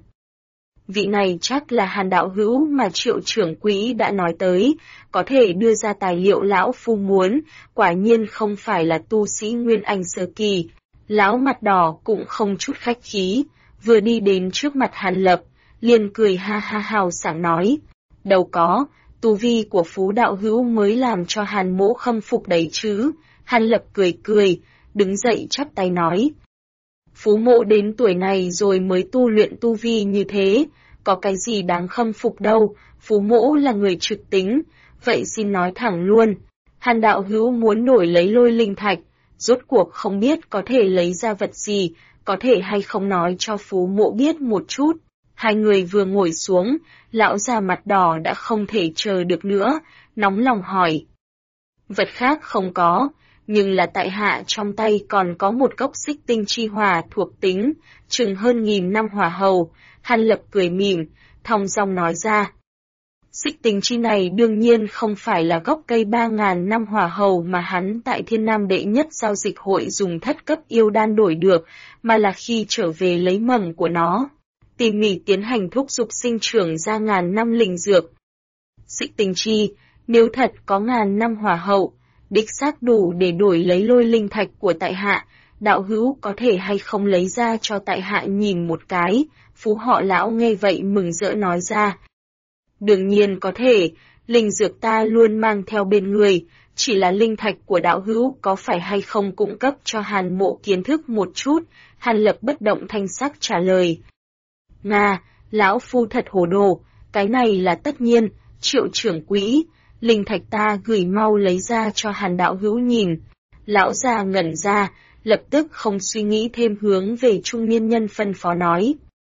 Vị này chắc là Hàn đạo hữu mà Triệu trưởng quỹ đã nói tới, có thể đưa ra tài liệu lão phu muốn, quả nhiên không phải là tu sĩ Nguyên Anh sơ kỳ. Lão mặt đỏ cũng không chút khách khí, vừa đi đến trước mặt Hàn Lập, liền cười ha ha hào sảng nói. Đâu có, tu vi của phú đạo hữu mới làm cho Hàn mỗ khâm phục đấy chứ. Hàn Lập cười, đứng dậy chắp tay nói. Phú mộ đến tuổi này rồi mới tu luyện tu vi như thế, có cái gì đáng khâm phục đâu, phú mộ là người trực tính, vậy xin nói thẳng luôn. Hàn đạo hữu muốn đổi lấy lôi linh thạch, rốt cuộc không biết có thể lấy ra vật gì, có thể hay không nói cho phú mộ biết một chút. Hai người vừa ngồi xuống, lão già mặt đỏ đã không thể chờ được nữa, nóng lòng hỏi. Vật khác không có, nhưng là tại hạ trong tay còn có một cốc xích tinh chi hỏa thuộc tính, chừng hơn 1000 năm hỏa hầu. Hàn Lập cười mỉm, thong dong nói ra. Xích tinh chi này đương nhiên không phải là gốc cây 3000 năm hỏa hầu mà hắn tại Thiên Nam đệ nhất giao dịch hội dùng thất cấp yêu đan đổi được, mà là khi trở về lấy mầm của nó, tỉ mỉ tiến hành thúc dục sinh trưởng ra 1000 năm linh dược. Xích tinh chi, nếu thật có 1000 năm hỏa hậu, đích xác đủ để đổi lấy lôi linh thạch của tại hạ, đạo hữu có thể hay không lấy ra cho tại hạ nhìn một cái? Phú họ lão nghe vậy mừng rỡ nói ra. Đương nhiên có thể, linh dược ta luôn mang theo bên người, chỉ là linh thạch của đạo hữu có phải hay không cung cấp cho Hàn Mộ kiến thức một chút. Hàn Lập bất động thanh sắc trả lời. Nga, lão phu thật hồ đồ, cái này là tất nhiên, Triệu trưởng quỹ, linh thạch ta gửi mau lấy ra cho Hàn đạo hữu nhìn. Lão già ngẩn ra, lập tức không suy nghĩ thêm hướng về trung niên nhân phân phó nói.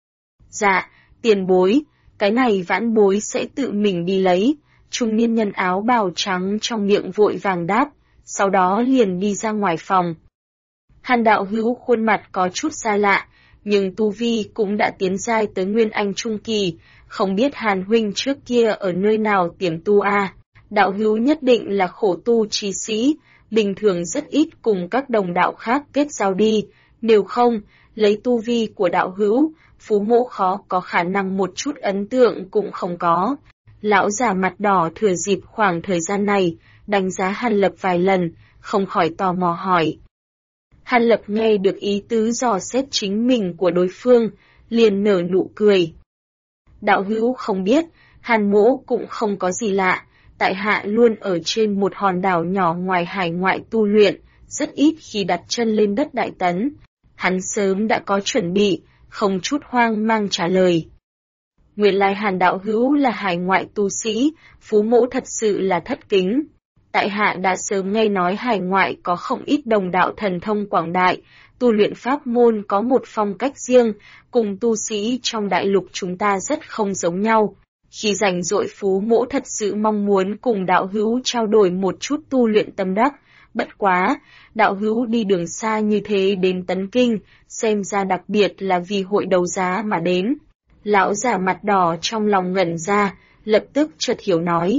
Dạ, tiền bối, cái này vãn bối sẽ tự mình đi lấy. Trung niên nhân áo bào trắng trong miệng vội vàng đáp, sau đó liền đi ra ngoài phòng. Hàn đạo hữu khuôn mặt có chút xa lạ, nhưng tu vi cũng đã tiến giai tới Nguyên Anh Trung Kỳ, không biết Hàn huynh trước kia ở nơi nào tiềm tu a? Đạo hữu nhất định là khổ tu trí sĩ, bình thường rất ít cùng các đồng đạo khác kết giao đi, nếu không, lấy tu vi của đạo hữu, Phú Mỗ khó có khả năng một chút ấn tượng cũng không có. Lão già mặt đỏ thừa dịp khoảng thời gian này, đánh giá Hàn Lập vài lần, không khỏi tò mò hỏi. Hàn Lập nghe được ý tứ dò xét chính mình của đối phương, liền nở nụ cười. Đạo hữu không biết, Hàn Mỗ cũng không có gì lạ, tại hạ luôn ở trên một hòn đảo nhỏ ngoài hải ngoại tu luyện, rất ít khi đặt chân lên đất Đại Tấn. Hắn sớm đã có chuẩn bị, không chút hoang mang trả lời. Nguyên lai Hàn đạo hữu là hải ngoại tu sĩ, Phú Mỗ thật sự là thất kính. Tại hạ đã sớm nghe nói hải ngoại có không ít đồng đạo thần thông quảng đại, tu luyện pháp môn có một phong cách riêng, cùng tu sĩ trong đại lục chúng ta rất không giống nhau. Khi rảnh rỗi Phú Mỗ thật sự mong muốn cùng đạo hữu trao đổi một chút tu luyện tâm đắc, bất quá, đạo hữu đi đường xa như thế đến Tấn Kinh, xem ra đặc biệt là vì hội đấu giá mà đến. Lão già mặt đỏ trong lòng ngẩn ra, lập tức chợt hiểu nói.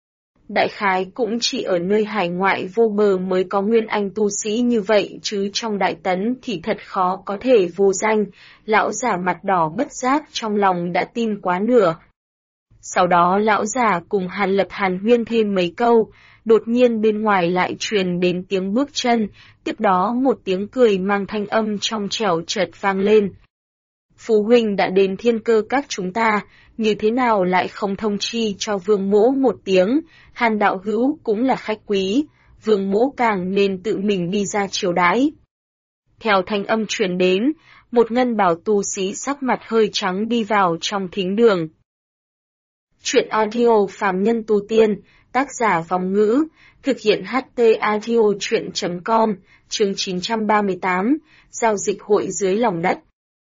Đại khái cũng chỉ ở nơi hải ngoại vô bờ mới có nguyên anh tu sĩ như vậy chứ trong Đại Tấn thì thật khó có thể vô danh, lão già mặt đỏ bất giác trong lòng đã tin quá nửa. Sau đó lão già cùng Hàn Lập hàn huyên thêm mấy câu, đột nhiên bên ngoài lại truyền đến tiếng bước chân, tiếp đó một tiếng cười mang thanh âm trong trẻo chợt vang lên. Phú huynh đã đến Thiên Cơ các chúng ta, như thế nào lại không thông chi cho Vương Mỗ một tiếng, Hàn đạo hữu cũng là khách quý, Vương Mỗ càng nên tự mình đi ra chiều đãi. Theo thanh âm truyền đến, một ngân bào tu sĩ sắc mặt hơi trắng đi vào trong thính đường. Chuyện audio phàm nhân tu tiên, tác giả Vòng Ngữ, thực hiện HT audio chuyện.com, chương 938, giao dịch hội dưới lòng đất.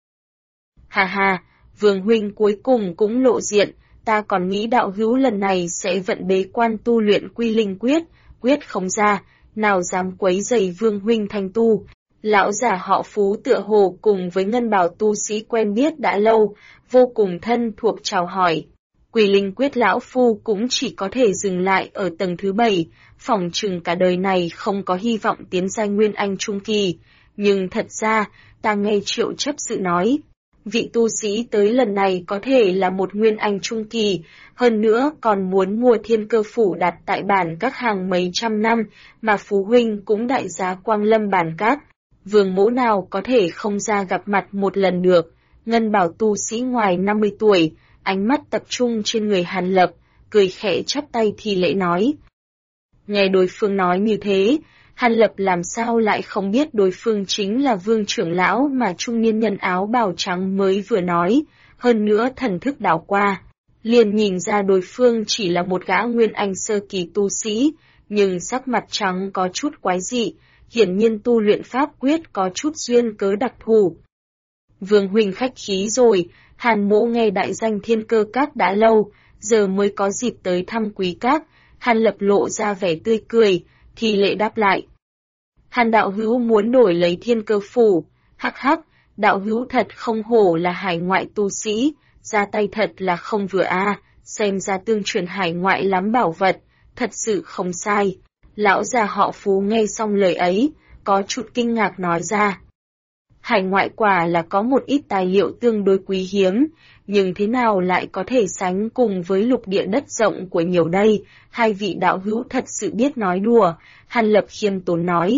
Hà hà, Vương huynh cuối cùng cũng lộ diện, ta còn nghĩ đạo hữu lần này sẽ vận bế quan tu luyện quy linh quyết, quyết không ra, nào dám quấy rầy Vương huynh thành tu. Lão già họ Phú tựa hồ cùng với ngân bào tu sĩ quen biết đã lâu, vô cùng thân thuộc chào hỏi. Quỷ linh quyết lão phu cũng chỉ có thể dừng lại ở tầng thứ 7, phỏng chừng cả đời này không có hy vọng tiến giai Nguyên Anh Trung Kỳ. Nhưng thật ra, ta nghe Triệu chấp sự nói, vị tu sĩ tới lần này có thể là một Nguyên Anh Trung Kỳ, hơn nữa còn muốn mua Thiên Cơ phủ đặt tại bản các hàng mấy trăm năm, mà Phú huynh cũng đại giá quang lâm bản các. Vương Mỗ nào có thể không ra gặp mặt một lần được. Ngân bảo tu sĩ ngoài 50 tuổi, ánh mắt tập trung trên người Hàn Lập, cười khẽ chắp tay thi lễ nói. Nghe đối phương nói như thế, Hàn Lập làm sao lại không biết đối phương chính là Vương trưởng lão mà trung niên nhân áo bào trắng mới vừa nói, hơn nữa thần thức đảo qua. Liền nhìn ra đối phương chỉ là một gã Nguyên Anh sơ kỳ tu sĩ, nhưng sắc mặt trắng có chút quái dị, hiển nhiên tu luyện pháp quyết có chút duyên cớ đặc thù. Vương huynh khách khí rồi, Hàn Mỗ nghe đại danh Thiên Cơ các đã lâu, giờ mới có dịp tới thăm quý các. Hàn Lập lộ ra vẻ tươi cười, thì lễ đáp lại. Hàn đạo hữu muốn đổi lấy thiên cơ phủ, hắc hắc, đạo hữu thật không hổ là hải ngoại tu sĩ, ra tay thật là không vừa a, xem ra tương truyền hải ngoại lắm bảo vật, thật sự không sai. Lão già họ Phú nghe xong lời ấy, có chút kinh ngạc nói ra. Hải ngoại quả là có một ít tài liệu tương đối quý hiếm, nhưng thế nào lại có thể sánh cùng với lục địa đất rộng của nhiều đây, hai vị đạo hữu thật sự biết nói đùa, Hàn Lập khiêm tốn nói.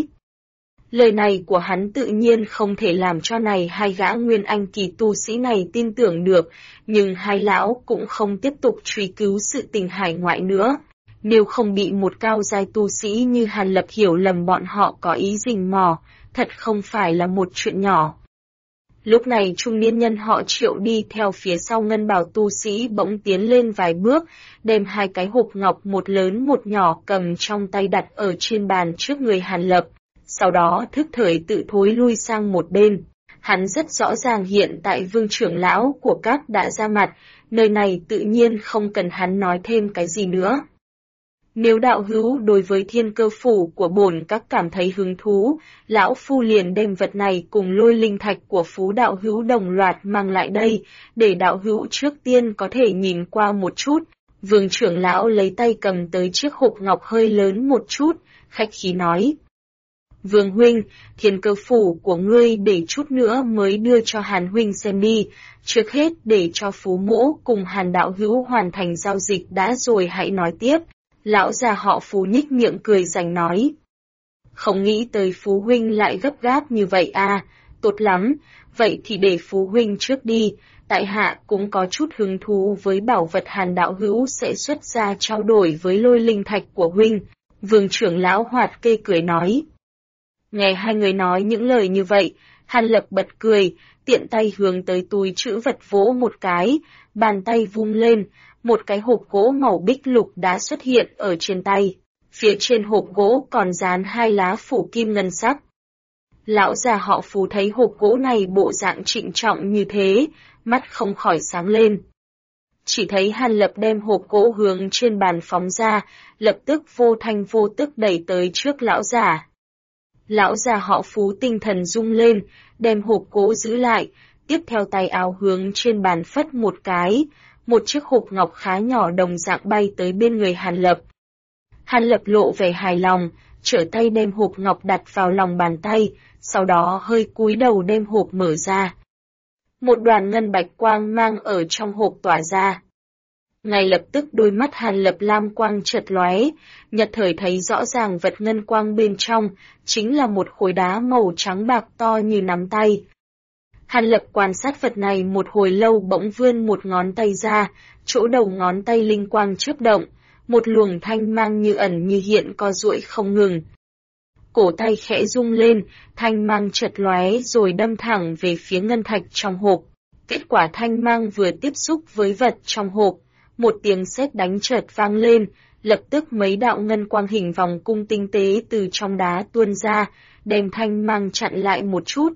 Lời này của hắn tự nhiên không thể làm cho này hai gã nguyên anh kỳ tu sĩ này tin tưởng được, nhưng hai lão cũng không tiếp tục truy cứu sự tình hải ngoại nữa. Nếu không bị một cao giai tu sĩ như Hàn Lập hiểu lầm bọn họ có ý rình mò, thật không phải là một chuyện nhỏ. Lúc này trung niên nhân họ Triệu đi theo phía sau ngân bào tu sĩ bỗng tiến lên vài bước, đem hai cái hộp ngọc một lớn một nhỏ cầm trong tay đặt ở trên bàn trước người Hàn Lập, sau đó thức thời tự thối lui sang một bên. Hắn rất rõ ràng hiện tại vương trưởng lão của các đã ra mặt, nơi này tự nhiên không cần hắn nói thêm cái gì nữa. Nếu đạo hữu đối với thiên cơ phủ của bổn các cảm thấy hứng thú, lão phu liền đem vật này cùng lôi linh thạch của Phú đạo hữu đồng loạt mang lại đây, để đạo hữu trước tiên có thể nhìn qua một chút. Vương trưởng lão lấy tay cầm tới chiếc hộp ngọc hơi lớn một chút, khách khí nói. Vương huynh, thiên cơ phủ của ngươi để chút nữa mới đưa cho Hàn huynh xem đi, trước hết để cho Phú mỗ cùng Hàn đạo hữu hoàn thành giao dịch đã rồi hãy nói tiếp. Lão già họ Phú nhích miệng cười rành nói. Không nghĩ tới Phú huynh lại gấp gáp như vậy à, tốt lắm, vậy thì để Phú huynh trước đi, tại hạ cũng có chút hứng thú với bảo vật Hàn đạo hữu sẽ xuất ra trao đổi với lôi linh thạch của huynh. Vương trưởng lão hoạt kê cười nói. Nghe hai người nói những lời như vậy, Hàn Lập bật cười, tiện tay hướng tới túi trữ vật vỗ một cái, bàn tay vung lên, một cái hộp gỗ màu bích lục đã xuất hiện ở trên tay. Phía trên hộp gỗ còn dán hai lá phủ kim ngân sắc. Lão già họ Phú thấy hộp gỗ này bộ dạng trịnh trọng như thế, mắt không khỏi sáng lên. Chỉ thấy Hàn Lập đem hộp gỗ hướng trên bàn phóng ra, lập tức vô thanh vô tức đẩy tới trước lão già. Lão già họ Phú tinh thần rung lên, đem hộp gỗ giữ lại, tiếp theo tay áo hướng trên bàn phất một cái, một chiếc hộp ngọc khá nhỏ đồng dạng bay tới bên người Hàn Lập. Hàn Lập lộ vẻ hài lòng, trở tay đem hộp ngọc đặt vào lòng bàn tay, sau đó hơi cúi đầu đem hộp mở ra. Một đoàn ngân bạch quang mang ở trong hộp tỏa ra. Ngay lập tức đôi mắt Hàn Lập lam quang chợt lóe, nhật thời thấy rõ ràng vật ngân quang bên trong, chính là một khối đá màu trắng bạc to như nắm tay. Hàn Lập quan sát vật này một hồi lâu bỗng vươn một ngón tay ra, chỗ đầu ngón tay linh quang chớp động, một luồng thanh mang như ẩn như hiện co duỗi không ngừng. Cổ tay khẽ rung lên, thanh mang chợt lóe rồi đâm thẳng về phía ngân thạch trong hộp. Kết quả thanh mang vừa tiếp xúc với vật trong hộp, một tiếng sét đánh chợt vang lên, lập tức mấy đạo ngân quang hình vòng cung tinh tế từ trong đá tuôn ra, đem thanh mang chặn lại một chút.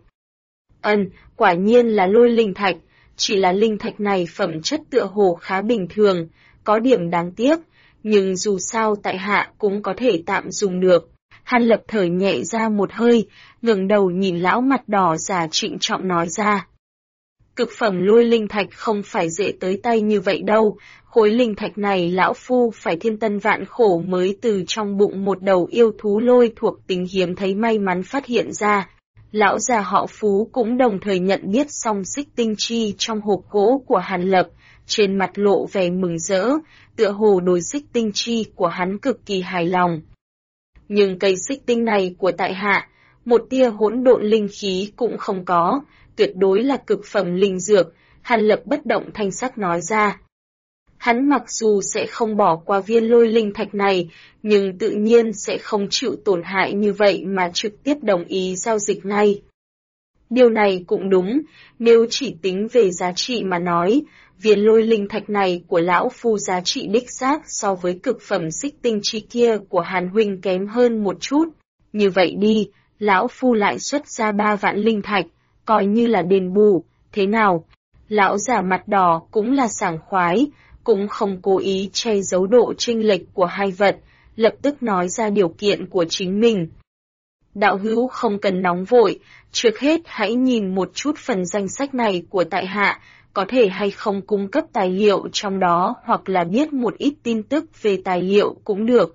Quả nhiên là lôi linh thạch, chỉ là linh thạch này phẩm chất tựa hồ khá bình thường, có điểm đáng tiếc, nhưng dù sao tại hạ cũng có thể tạm dùng được. Hàn Lập thở nhẹ ra một hơi, ngẩng đầu nhìn lão mặt đỏ già trịnh trọng nói ra. Cực phẩm lôi linh thạch không phải dễ tới tay như vậy đâu, khối linh thạch này lão phu phải thiên tân vạn khổ mới từ trong bụng một đầu yêu thú lôi thuộc tính hiếm thấy may mắn phát hiện ra. Lão già họ Phú cũng đồng thời nhận biết song xích tinh chi trong hộp gỗ của Hàn Lập, trên mặt lộ vẻ mừng rỡ, tựa hồ đối xích tinh chi của hắn cực kỳ hài lòng. Nhưng cây xích tinh này của tại hạ, một tia hỗn độn linh khí cũng không có, tuyệt đối là cực phẩm linh dược, Hàn Lập bất động thanh sắc nói ra. Hắn mặc dù sẽ không bỏ qua viên lôi linh thạch này, nhưng tự nhiên sẽ không chịu tổn hại như vậy mà trực tiếp đồng ý giao dịch ngay. Điều này cũng đúng, nếu chỉ tính về giá trị mà nói, viên lôi linh thạch này của lão phu giá trị đích xác so với cực phẩm xích tinh chi kia của Hàn huynh kém hơn một chút. Như vậy đi, lão phu lại xuất ra 3 vạn linh thạch, coi như là đền bù, thế nào? Lão già mặt đỏ cũng là sảng khoái, cũng không cố ý che giấu độ chênh lệch của hai vật, lập tức nói ra điều kiện của chính mình. Đạo hữu không cần nóng vội, trước hết hãy nhìn một chút phần danh sách này của tại hạ, có thể hay không cung cấp tài liệu trong đó hoặc là biết một ít tin tức về tài liệu cũng được.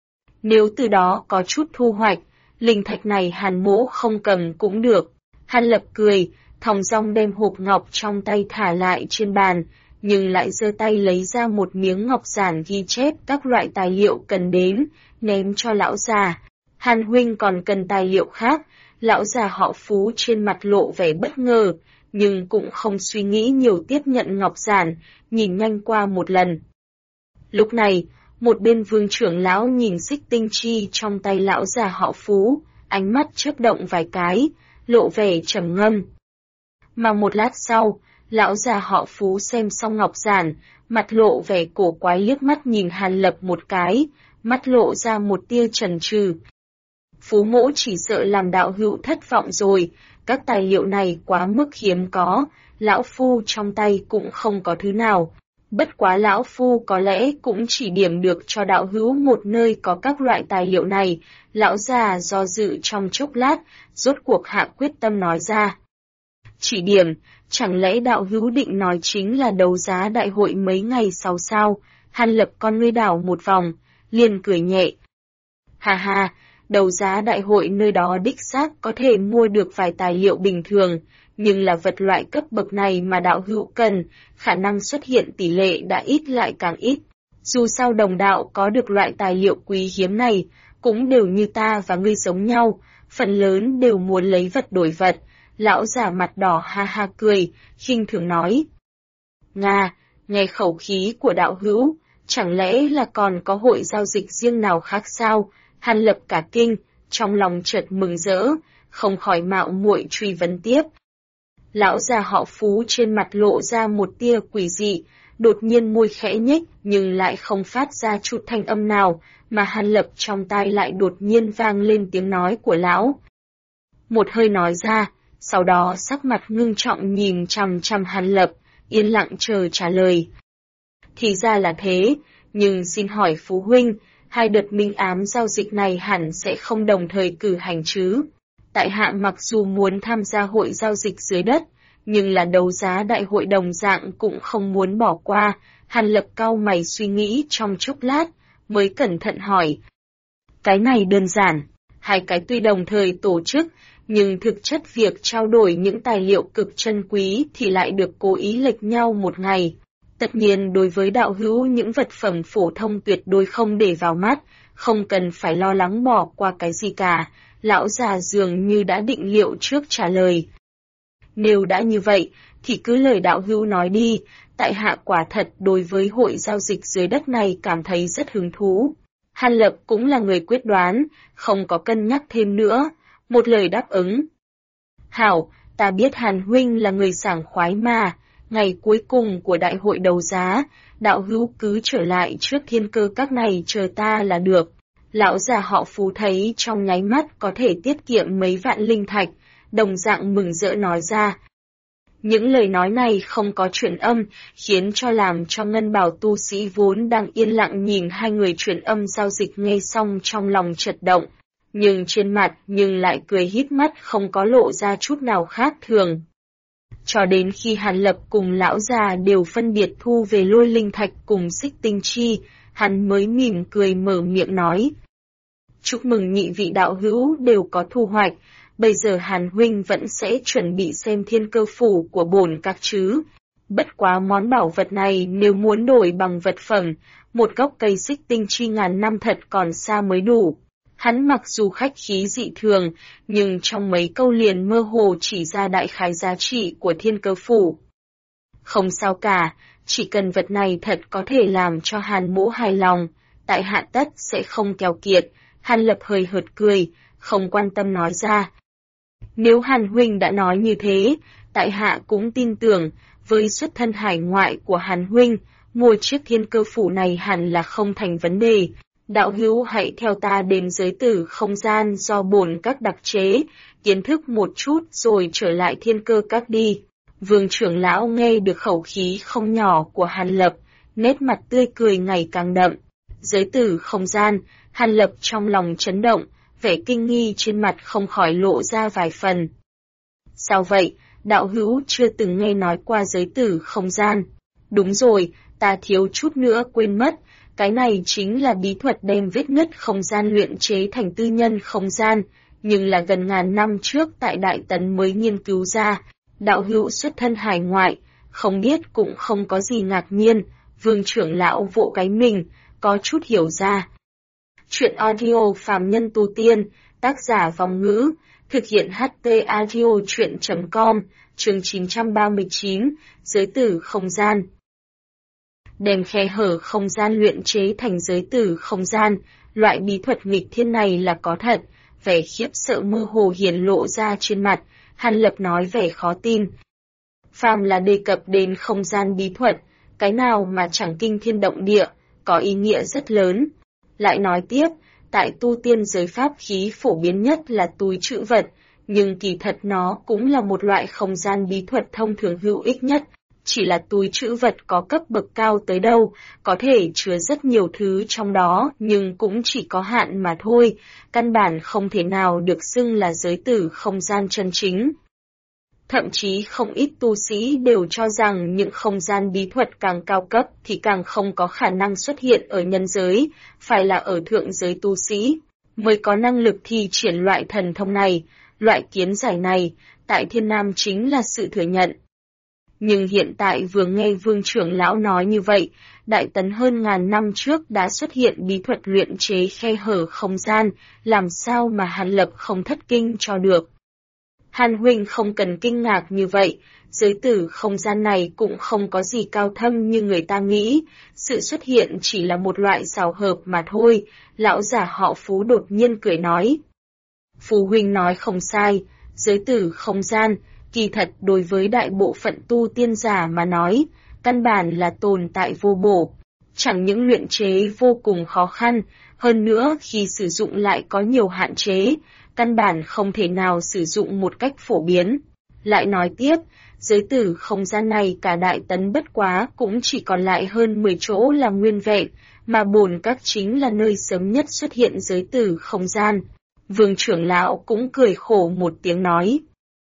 Nếu từ đó có chút thu hoạch, linh thạch này Hàn mỗ không cầm cũng được. Hàn Lập cười, thong dong đem hộp ngọc trong tay thả lại trên bàn, nhưng lại giơ tay lấy ra một miếng ngọc giản ghi chép các loại tài liệu cần đến, ném cho lão già. Hàn huynh còn cần tài liệu khác, lão già họ Phú trên mặt lộ vẻ bất ngờ, nhưng cũng không suy nghĩ nhiều tiếp nhận ngọc giản, nhìn nhanh qua một lần. Lúc này, một bên Vương trưởng lão nhìn xích tinh chi trong tay lão già họ Phú, ánh mắt chớp động vài cái, lộ vẻ trầm ngâm. Mà một lát sau, lão già họ Phú xem xong ngọc giản, mặt lộ vẻ cổ quái liếc mắt nhìn Hàn Lập một cái, mắt lộ ra một tia chần chừ. Phú mỗ chỉ sợ làm đạo hữu thất vọng rồi, các tài liệu này quá mức hiếm có, lão phu trong tay cũng không có thứ nào. Bất quá lão phu có lẽ cũng chỉ điểm được cho đạo hữu một nơi có các loại tài liệu này. Lão già do dự trong chốc lát, rốt cuộc hạ quyết tâm nói ra. Chỉ điểm, chẳng lẽ đạo hữu định nói chính là đấu giá đại hội mấy ngày sau sao? Hàn Lập con ngươi đảo một vòng, liền cười nhẹ. Ha ha, đấu giá đại hội nơi đó đích xác có thể mua được vài tài liệu bình thường, nhưng là vật loại cấp bậc này mà đạo hữu cần, khả năng xuất hiện tỷ lệ đã ít lại càng ít. Dù sao đồng đạo có được loại tài liệu quý hiếm này, cũng đều như ta và ngươi giống nhau, phần lớn đều muốn lấy vật đổi vật. Lão già mặt đỏ ha ha cười, khinh thường nói. Nga, nghe khẩu khí của đạo hữu, chẳng lẽ là còn có hội giao dịch riêng nào khác sao? Hàn Lập cả kinh, trong lòng chợt mừng rỡ, không khỏi mạo muội truy vấn tiếp. Lão già họ Phú trên mặt lộ ra một tia quỷ dị, đột nhiên môi khẽ nhếch nhưng lại không phát ra chút thanh âm nào, mà Hàn Lập trong tai lại đột nhiên vang lên tiếng nói của lão. Một hơi nói ra, sau đó sắc mặt ngưng trọng nhìn chằm chằm Hàn Lập, yên lặng chờ trả lời. Thì ra là thế, nhưng xin hỏi Phú huynh, hai đợt minh ám giao dịch này hẳn sẽ không đồng thời cử hành chứ? Tại hạ mặc dù muốn tham gia hội giao dịch dưới đất, nhưng là đấu giá đại hội đồng dạng cũng không muốn bỏ qua. Hàn Lập cau mày suy nghĩ trong chốc lát, mới cẩn thận hỏi. Cái này đơn giản, hai cái tuy đồng thời tổ chức, nhưng thực chất việc trao đổi những tài liệu cực chân quý thì lại được cố ý lệch nhau một ngày. Tất nhiên đối với đạo hữu những vật phẩm phổ thông tuyệt đối không để vào mắt, không cần phải lo lắng bỏ qua cái gì cả. Lão già dường như đã định liệu trước trả lời. Nếu đã như vậy, thì cứ lời đạo hữu nói đi, tại hạ quả thật đối với hội giao dịch dưới đất này cảm thấy rất hứng thú. Hàn Lập cũng là người quyết đoán, không có cân nhắc thêm nữa, một lời đáp ứng. Hảo, ta biết Hàn huynh là người sảng khoái mà, ngày cuối cùng của đại hội đấu giá, đạo hữu cứ trở lại trước thiên cơ các này chờ ta là được. Lão già họ Phú thấy trong nháy mắt có thể tiết kiệm mấy vạn linh thạch, đồng dạng mừng rỡ nói ra. Những lời nói này không có chuyển âm, khiến cho làm cho ngân bào tu sĩ vốn đang yên lặng nhìn hai người chuyển âm giao dịch nghe xong trong lòng chật động, nhưng trên mặt nhưng lại cười híp mắt không có lộ ra chút nào khác thường. Cho đến khi Hàn Lập cùng lão già đều phân biệt thu về lôi linh thạch cùng xích tinh chi, hắn mới mỉm cười mở miệng nói. Chúc mừng nhị vị đạo hữu đều có thu hoạch, bây giờ Hàn huynh vẫn sẽ chuẩn bị xem thiên cơ phủ của bổn các chứ. Bất quá món bảo vật này nếu muốn đổi bằng vật phẩm, một gốc cây xích tinh chi ngàn năm thật còn xa mới đủ. Hắn mặc dù khách khí dị thường, nhưng trong mấy câu liền mơ hồ chỉ ra đại khái giá trị của thiên cơ phủ. Không sao cả, chỉ cần vật này thật có thể làm cho Hàn mỗ hài lòng, tại hạ tất sẽ không keo kiệt. Hàn Lập hơi hợt cười, không quan tâm nói ra. Nếu Hàn huynh đã nói như thế, tại hạ cũng tin tưởng, với xuất thân hải ngoại của Hàn huynh, mua chiếc thiên cơ phủ này hẳn là không thành vấn đề. Đạo hữu hãy theo ta đến giới tử không gian do bổn các đặc chế, kiến thức một chút rồi trở lại thiên cơ các đi. Vương trưởng lão nghe được khẩu khí không nhỏ của Hàn Lập, nét mặt tươi cười ngày càng đậm. Giới tử không gian, Hàn Lập trong lòng chấn động, vẻ kinh nghi trên mặt không khỏi lộ ra vài phần. Sao vậy, đạo hữu chưa từng nghe nói qua giới tử không gian? Đúng rồi, ta thiếu chút nữa quên mất, cái này chính là bí thuật đem vết nứt không gian luyện chế thành tư nhân không gian, nhưng là gần ngàn năm trước tại Đại Tấn mới nghiên cứu ra. Đạo hữu xuất thân hải ngoại, không biết cũng không có gì ngạc nhiên, Vương trưởng lão vỗ cái mình, có chút hiểu ra. Chuyện audio phàm nhân tu tiên, tác giả Vong Ngữ, thực hiện HT audio chuyện.com, chương 939, giới tử không gian. Đem khe hở không gian luyện chế thành giới tử không gian, loại bí thuật nghịch thiên này là có thật, vẻ khiếp sợ mơ hồ hiển lộ ra trên mặt, Hàn Lập nói vẻ khó tin. Phàm là đề cập đến không gian bí thuật, cái nào mà chẳng kinh thiên động địa, có ý nghĩa rất lớn. Lại nói tiếp, tại tu tiên giới pháp khí phổ biến nhất là túi trữ vật, nhưng kỳ thật nó cũng là một loại không gian bí thuật thông thường hữu ích nhất. Chỉ là túi trữ vật có cấp bậc cao tới đâu, có thể chứa rất nhiều thứ trong đó nhưng cũng chỉ có hạn mà thôi, căn bản không thể nào được xưng là giới tử không gian chân chính. Thậm chí không ít tu sĩ đều cho rằng những không gian bí thuật càng cao cấp thì càng không có khả năng xuất hiện ở nhân giới, phải là ở thượng giới tu sĩ mới có năng lực thi triển loại thần thông này, loại kiến giải này, tại Thiên Nam chính là sự thừa nhận. Nhưng hiện tại vừa nghe Vương trưởng lão nói như vậy, Đại Tấn hơn ngàn năm trước đã xuất hiện bí thuật luyện chế khe hở không gian, làm sao mà Hàn Lập không thất kinh cho được. Hàn huynh không cần kinh ngạc như vậy, giới tử không gian này cũng không có gì cao thâm như người ta nghĩ, sự xuất hiện chỉ là một loại xào hợp mà thôi, lão giả họ Phú đột nhiên cười nói. Phú huynh nói không sai, giới tử không gian, kỳ thật đối với đại bộ phận tu tiên giả mà nói, căn bản là tồn tại vô bổ, chẳng những luyện chế vô cùng khó khăn, hơn nữa khi sử dụng lại có nhiều hạn chế, căn bản không thể nào sử dụng một cách phổ biến. Lại nói tiếp, giới tử không gian này cả Đại Tấn bất quá cũng chỉ còn lại hơn 10 chỗ là nguyên vẹn, mà bổn các chính là nơi sớm nhất xuất hiện giới tử không gian. Vương trưởng lão cũng cười khổ một tiếng nói.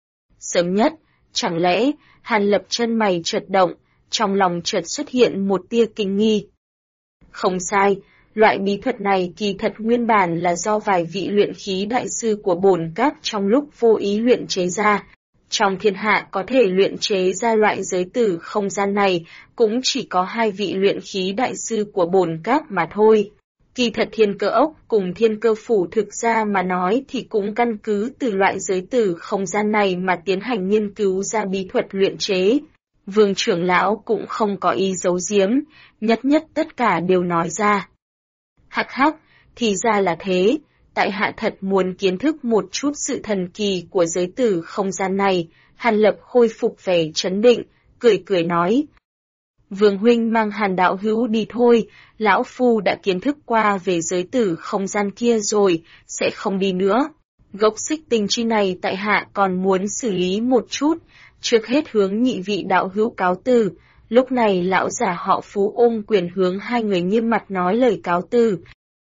Sớm nhất, chẳng lẽ, Hàn Lập chân mày chợt động, trong lòng chợt xuất hiện một tia kinh nghi. Không sai, loại bí thuật này kỳ thật nguyên bản là do vài vị luyện khí đại sư của bổn các trong lúc vô ý luyện chế ra. Trong thiên hạ có thể luyện chế ra loại giới tử không gian này, cũng chỉ có hai vị luyện khí đại sư của bổn các mà thôi. Kỳ thật Thiên Cơ Ốc cùng Thiên Cơ Phủ thực ra mà nói thì cũng căn cứ từ loại giới tử không gian này mà tiến hành nghiên cứu ra bí thuật luyện chế. Vương trưởng lão cũng không có ý giấu giếm, nhất nhất tất cả đều nói ra. Hắc hắc, thì ra là thế, tại hạ thật muốn kiến thức một chút sự thần kỳ của giới tử không gian này, Hàn Lập khôi phục vẻ trấn định, cười cười nói. Vương huynh mang Hàn đạo hữu đi thôi, lão phu đã kiến thức qua về giới tử không gian kia rồi, sẽ không đi nữa. Gốc xích tinh chi này tại hạ còn muốn xử lý một chút, trước hết hướng nhị vị đạo hữu cáo từ. Lúc này lão giả họ Phú ôm quyền hướng hai người nghiêm mặt nói lời cáo từ.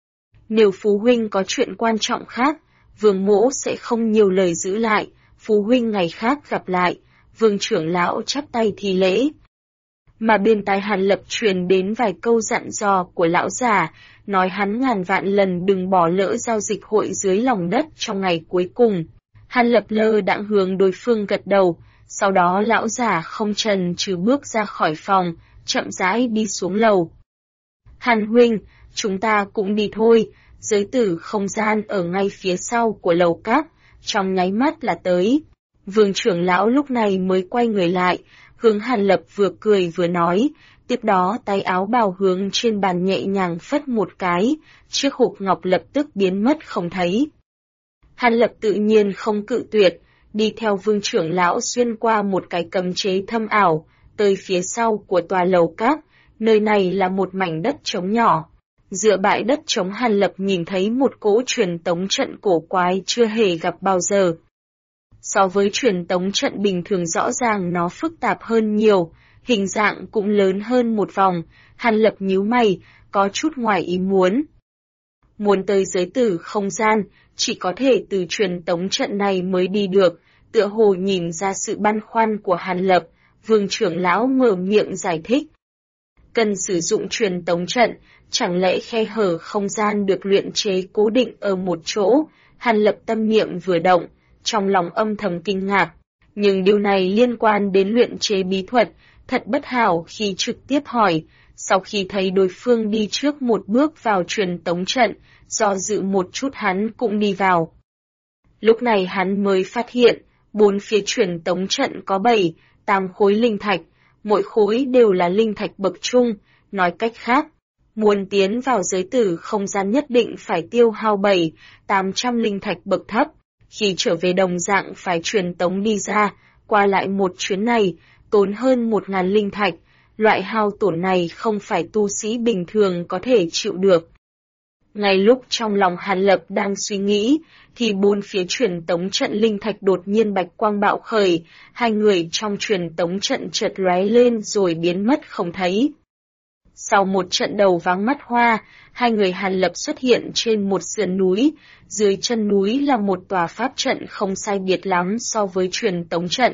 Nếu Phú huynh có chuyện quan trọng khác, Vương mỗ sẽ không nhiều lời giữ lại, Phú huynh ngày khác gặp lại. Vương trưởng lão chắp tay thi lễ. Mà bên tai Hàn Lập truyền đến vài câu dặn dò của lão già, nói hắn ngàn vạn lần đừng bỏ lỡ giao dịch hội dưới lòng đất trong ngày cuối cùng. Hàn Lập lơ đãng hướng đối phương gật đầu, sau đó lão già không chần chừ bước ra khỏi phòng, chậm rãi đi xuống lầu. Hàn huynh, chúng ta cũng đi thôi, giới tử không gian ở ngay phía sau của lầu các, trong nháy mắt là tới. Vương trưởng lão lúc này mới quay người lại, hướng Hàn Lập vừa cười vừa nói, tiếp đó tay áo bào hướng trên bàn nhẹ nhàng phất một cái, chiếc hộp ngọc lập tức biến mất không thấy. Hàn Lập tự nhiên không cự tuyệt, đi theo vương trưởng lão xuyên qua một cái cấm chế thâm ảo, tới phía sau của tòa lầu các, nơi này là một mảnh đất trống nhỏ. Dựa bãi đất trống Hàn Lập nhìn thấy một cỗ truyền tống trận cổ quái chưa hề gặp bao giờ. So với truyền tống trận bình thường rõ ràng nó phức tạp hơn nhiều, hình dạng cũng lớn hơn một vòng, Hàn Lập nhíu mày, có chút ngoài ý muốn. muốn tới giới tử không gian, chỉ có thể từ truyền tống trận này mới đi được, tựa hồ nhìn ra sự băn khoăn của Hàn Lập, Vương trưởng lão mở miệng giải thích. Cần sử dụng truyền tống trận, chẳng lẽ khe hở không gian được luyện chế cố định ở một chỗ? Hàn Lập tâm niệm vừa động, trong lòng âm thầm kinh ngạc. Nhưng điều này liên quan đến luyện chế bí thuật, thật bất hảo khi trực tiếp hỏi. Sau khi thấy đối phương đi trước một bước vào truyền tống trận, do dự một chút hắn cũng đi vào. Lúc này hắn mới phát hiện, bốn phía truyền tống trận có 7, 8 khối linh thạch, mỗi khối đều là linh thạch bậc trung, nói cách khác. Muốn tiến vào giới tử không gian nhất định phải tiêu hao 7, 800 linh thạch bậc thấp, khi trở về đồng dạng phải truyền tống đi ra, qua lại một chuyến này, tốn hơn 1.000 linh thạch, loại hao tổn này không phải tu sĩ bình thường có thể chịu được. Ngay lúc trong lòng Hàn Lập đang suy nghĩ, thì bốn phía truyền tống trận linh thạch đột nhiên bạch quang bạo khởi, hai người trong truyền tống trận chợt lóe lên rồi biến mất không thấy. Sau một trận đầu váng mắt hoa, hai người Hàn Lập xuất hiện trên một sườn núi, dưới chân núi là một tòa pháp trận không sai biệt lắm so với truyền tống trận.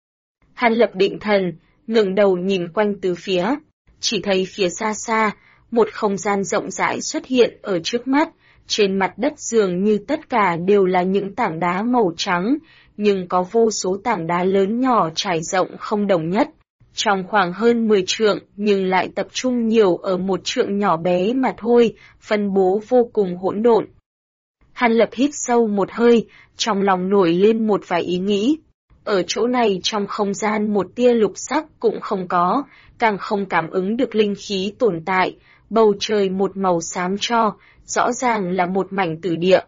Hàn Lập định thần, ngẩng đầu nhìn quanh từ phía, chỉ thấy phía xa xa, một không gian rộng rãi xuất hiện ở trước mắt, trên mặt đất dường như tất cả đều là những tảng đá màu trắng, nhưng có vô số tảng đá lớn nhỏ trải rộng không đồng nhất. Trong khoảng hơn 10 trượng nhưng lại tập trung nhiều ở một trượng nhỏ bé mà thôi, phân bố vô cùng hỗn độn. Hàn Lập hít sâu một hơi, trong lòng nổi lên một vài ý nghĩ. Ở chỗ này trong không gian một tia lục sắc cũng không có, càng không cảm ứng được linh khí tồn tại, bầu trời một màu xám cho, rõ ràng là một mảnh tử địa.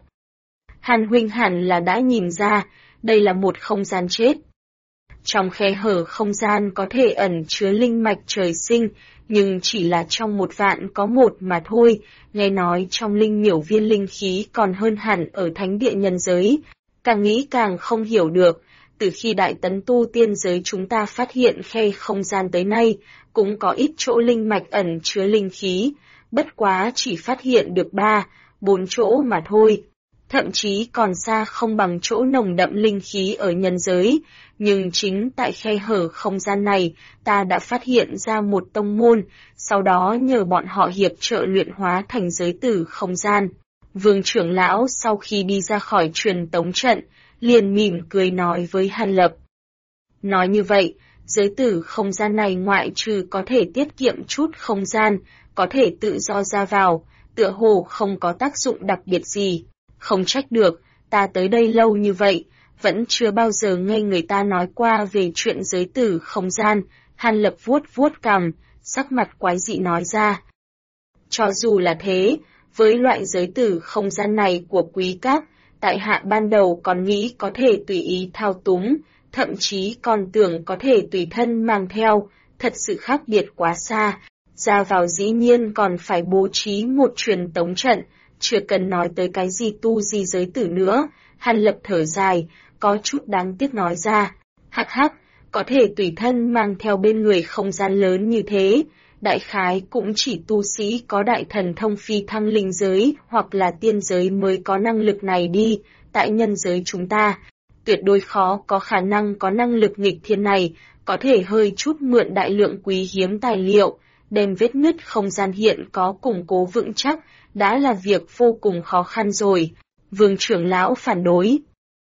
Hàn huynh hẳn là đã nhìn ra, đây là một không gian chết. Trong khe hở không gian có thể ẩn chứa linh mạch trời sinh, nhưng chỉ là trong 1 vạn có 1 mà thôi, nghe nói trong linh miểu viên linh khí còn hơn hẳn ở thánh địa nhân giới. Càng nghĩ càng không hiểu được, từ khi đại tấn tu tiên giới chúng ta phát hiện khe không gian tới nay, cũng có ít chỗ linh mạch ẩn chứa linh khí, bất quá chỉ phát hiện được 3, 4 chỗ mà thôi. Thậm chí còn xa không bằng chỗ nồng đậm linh khí ở nhân giới, nhưng chính tại khe hở không gian này, ta đã phát hiện ra một tông môn, sau đó nhờ bọn họ hiệp trợ luyện hóa thành giới tử không gian. Vương trưởng lão sau khi đi ra khỏi truyền tống trận, liền mỉm cười nói với Hàn Lập. Nói như vậy, giới tử không gian này ngoại trừ có thể tiết kiệm chút không gian, có thể tự do ra vào, tựa hồ không có tác dụng đặc biệt gì. Không trách được, ta tới đây lâu như vậy, vẫn chưa bao giờ nghe người ta nói qua về chuyện giới tử không gian. Hàn Lập vuốt vuốt cằm, sắc mặt quái dị nói ra. Cho dù là thế, với loại giới tử không gian này của quý các, tại hạ ban đầu còn nghĩ có thể tùy ý thao túng, thậm chí còn tưởng có thể tùy thân mang theo, thật sự khác biệt quá xa. Ra vào dĩ nhiên còn phải bố trí một truyền tống trận, chưa cần nói tới cái gì tu di giới tử nữa. Hàn Lập thở dài, có chút đáng tiếc nói ra. Hắc hắc, có thể tùy thân mang theo bên người không gian lớn như thế, đại khái cũng chỉ tu sĩ có đại thần thông phi thăng linh giới hoặc là tiên giới mới có năng lực này đi, tại nhân giới chúng ta. Tuyệt đối khó có khả năng có năng lực nghịch thiên này, có thể hơi chút mượn đại lượng quý hiếm tài liệu, đem vết nứt không gian hiện có củng cố vững chắc, đã là việc vô cùng khó khăn rồi. Vương trưởng lão phản đối.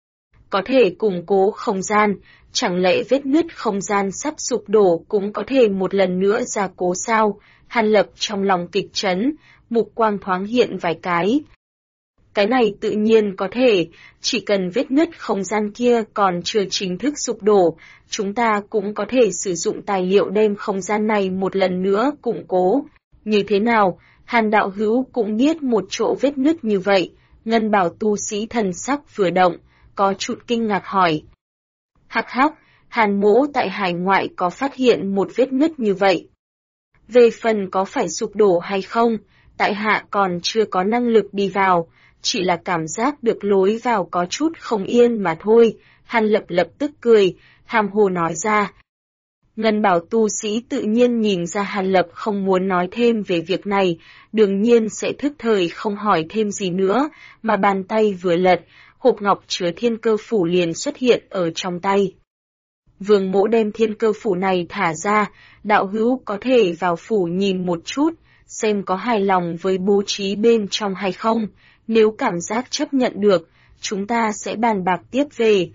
Có thể củng cố không gian, chẳng lẽ vết nứt không gian sắp sụp đổ cũng có thể một lần nữa gia cố sao? Hàn Lập trong lòng kịch chấn, mục quang thoáng hiện vài cái. Cái này tự nhiên có thể, chỉ cần vết nứt không gian kia còn chưa chính thức sụp đổ, chúng ta cũng có thể sử dụng tài liệu đem không gian này một lần nữa củng cố. Như thế nào, Hàn đạo hữu cũng biết một chỗ vết nứt như vậy. Ngân bảo tu sĩ thần sắc vừa động, có chút kinh ngạc hỏi. Hắc hắc, Hàn mỗ tại hải ngoại có phát hiện một vết nứt như vậy. Về phần có phải sụp đổ hay không, tại hạ còn chưa có năng lực đi vào, chỉ là cảm giác được lối vào có chút không yên mà thôi. Hàn Lập lập tức cười, hàm hồ nói ra. Ngân Bảo tu sĩ tự nhiên nhìn ra Hàn Lập không muốn nói thêm về việc này, đương nhiên sẽ thức thời không hỏi thêm gì nữa, mà bàn tay vừa lật, hộp ngọc chứa thiên cơ phủ liền xuất hiện ở trong tay. Vương Mỗ đem thiên cơ phủ này thả ra, đạo hữu có thể vào phủ nhìn một chút, xem có hài lòng với bố trí bên trong hay không, nếu cảm giác chấp nhận được, chúng ta sẽ bàn bạc tiếp về.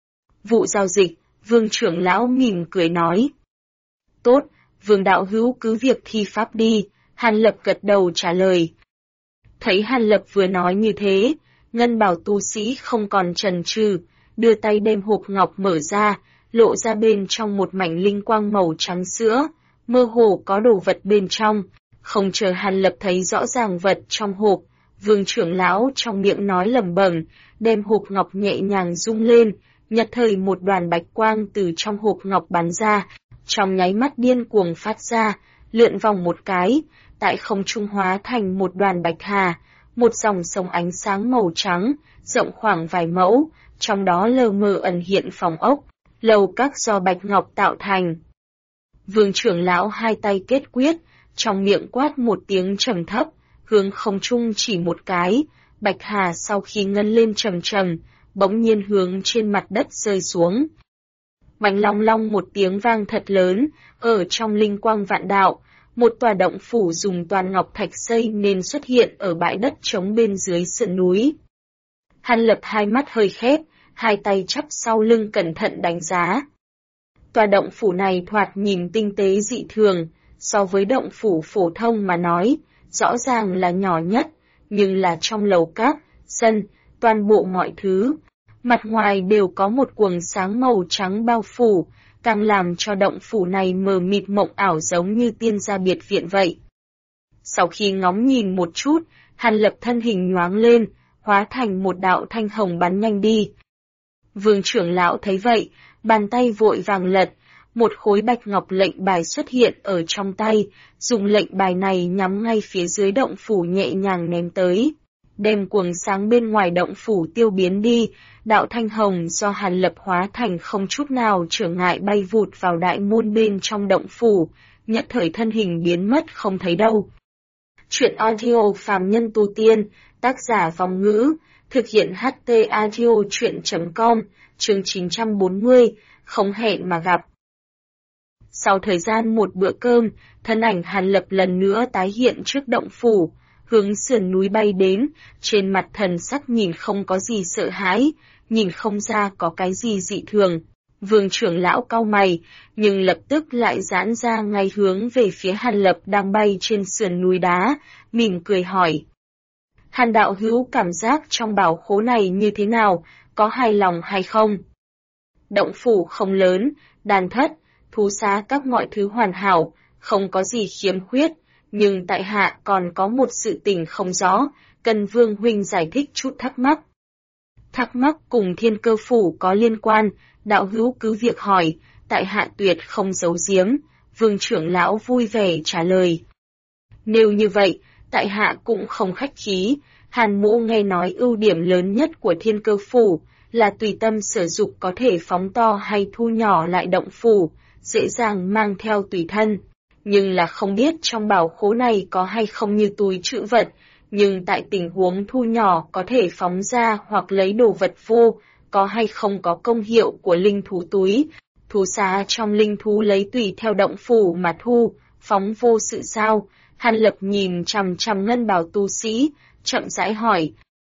Vụ giao dịch, Vương trưởng lão mỉm cười nói. Tốt, Vương đạo hữu cứ việc thi pháp đi, Hàn Lập gật đầu trả lời. Thấy Hàn Lập vừa nói như thế, Ngân Bảo tu sĩ không còn chần chừ, đưa tay đem hộp ngọc mở ra, lộ ra bên trong một mảnh linh quang màu trắng sữa, mơ hồ có đồ vật bên trong. Không chờ Hàn Lập thấy rõ ràng vật trong hộp, Vương trưởng lão trong miệng nói lẩm bẩm, đem hộp ngọc nhẹ nhàng rung lên, nhật thời một đoàn bạch quang từ trong hộp ngọc bắn ra, trong nháy mắt điên cuồng phát ra, lượn vòng một cái, tại không trung hóa thành một đoàn bạch hà, một dòng sông ánh sáng màu trắng, rộng khoảng vài mẫu, trong đó lờ mờ ẩn hiện phòng ốc, lầu các do bạch ngọc tạo thành. Vương trưởng lão hai tay kết quyết, trong miệng quát một tiếng trầm thấp, hướng không trung chỉ một cái, bạch hà sau khi ngân lên trầm trầm, bỗng nhiên hướng trên mặt đất rơi xuống. Bành long long một tiếng vang thật lớn, ở trong linh quang vạn đạo, một tòa động phủ dùng toàn ngọc thạch xây nên xuất hiện ở bãi đất trống bên dưới sườn núi. Hàn Lập hai mắt hơi khép, hai tay chắp sau lưng cẩn thận đánh giá. Tòa động phủ này thoạt nhìn tinh tế dị thường, so với động phủ phổ thông mà nói, rõ ràng là nhỏ nhất, nhưng là trong lầu các, sân, toàn bộ mọi thứ. Mặt ngoài đều có một quầng sáng màu trắng bao phủ, càng làm cho động phủ này mờ mịt mộng ảo giống như tiên gia biệt viện vậy. Sau khi ngóng nhìn một chút, Hàn Lập thân hình nhoáng lên, hóa thành một đạo thanh hồng bắn nhanh đi. Vương trưởng lão thấy vậy, bàn tay vội vàng lật, một khối bạch ngọc lệnh bài xuất hiện ở trong tay, dùng lệnh bài này nhắm ngay phía dưới động phủ nhẹ nhàng ném tới. Đem quầng sáng bên ngoài động phủ tiêu biến đi, đạo thanh hồng do Hàn Lập hóa thành không chút nào trở ngại bay vụt vào đại môn bên trong động phủ, nhất thời thân hình biến mất không thấy đâu. Chuyện audio phàm nhân tu tiên, tác giả Vong Ngữ, thực hiện HT audio chuyện.com, chương 940, không hẹn mà gặp. Sau thời gian một bữa cơm, thân ảnh Hàn Lập lần nữa tái hiện trước động phủ, hướng sườn núi bay đến, trên mặt thần sắc nhìn không có gì sợ hãi, nhìn không ra có cái gì dị thường. Vương trưởng lão cau mày, nhưng lập tức lại giãn ra ngay hướng về phía Hàn Lập đang bay trên sườn núi đá, mỉm cười hỏi. Hàn đạo hữu cảm giác trong bảo khố này như thế nào, có hài lòng hay không? Động phủ không lớn, đàn thất, thú xá các mọi thứ hoàn hảo, không có gì khiếm khuyết, nhưng tại hạ còn có một sự tình không rõ, cần Vương huynh giải thích chút thắc mắc. Thắc mắc cùng thiên cơ phủ có liên quan, đạo hữu cứ việc hỏi, tại hạ tuyệt không giấu giếm, Vương trưởng lão vui vẻ trả lời. Nếu như vậy, tại hạ cũng không khách khí, Hàn mỗ nghe nói ưu điểm lớn nhất của thiên cơ phủ là tùy tâm sử dụng có thể phóng to hay thu nhỏ lại động phủ, dễ dàng mang theo tùy thân. Nhưng là không biết trong bảo khố này có hay không như túi trữ vật, nhưng tại tình huống thu nhỏ có thể phóng ra hoặc lấy đồ vật vô, có hay không có công hiệu của linh thú túi. Thú xá trong linh thú lấy tùy theo động phủ mà thu, phóng vô sự sao? Hàn Lập nhìn chằm chằm Ngân Bảo tu sĩ, chậm rãi hỏi.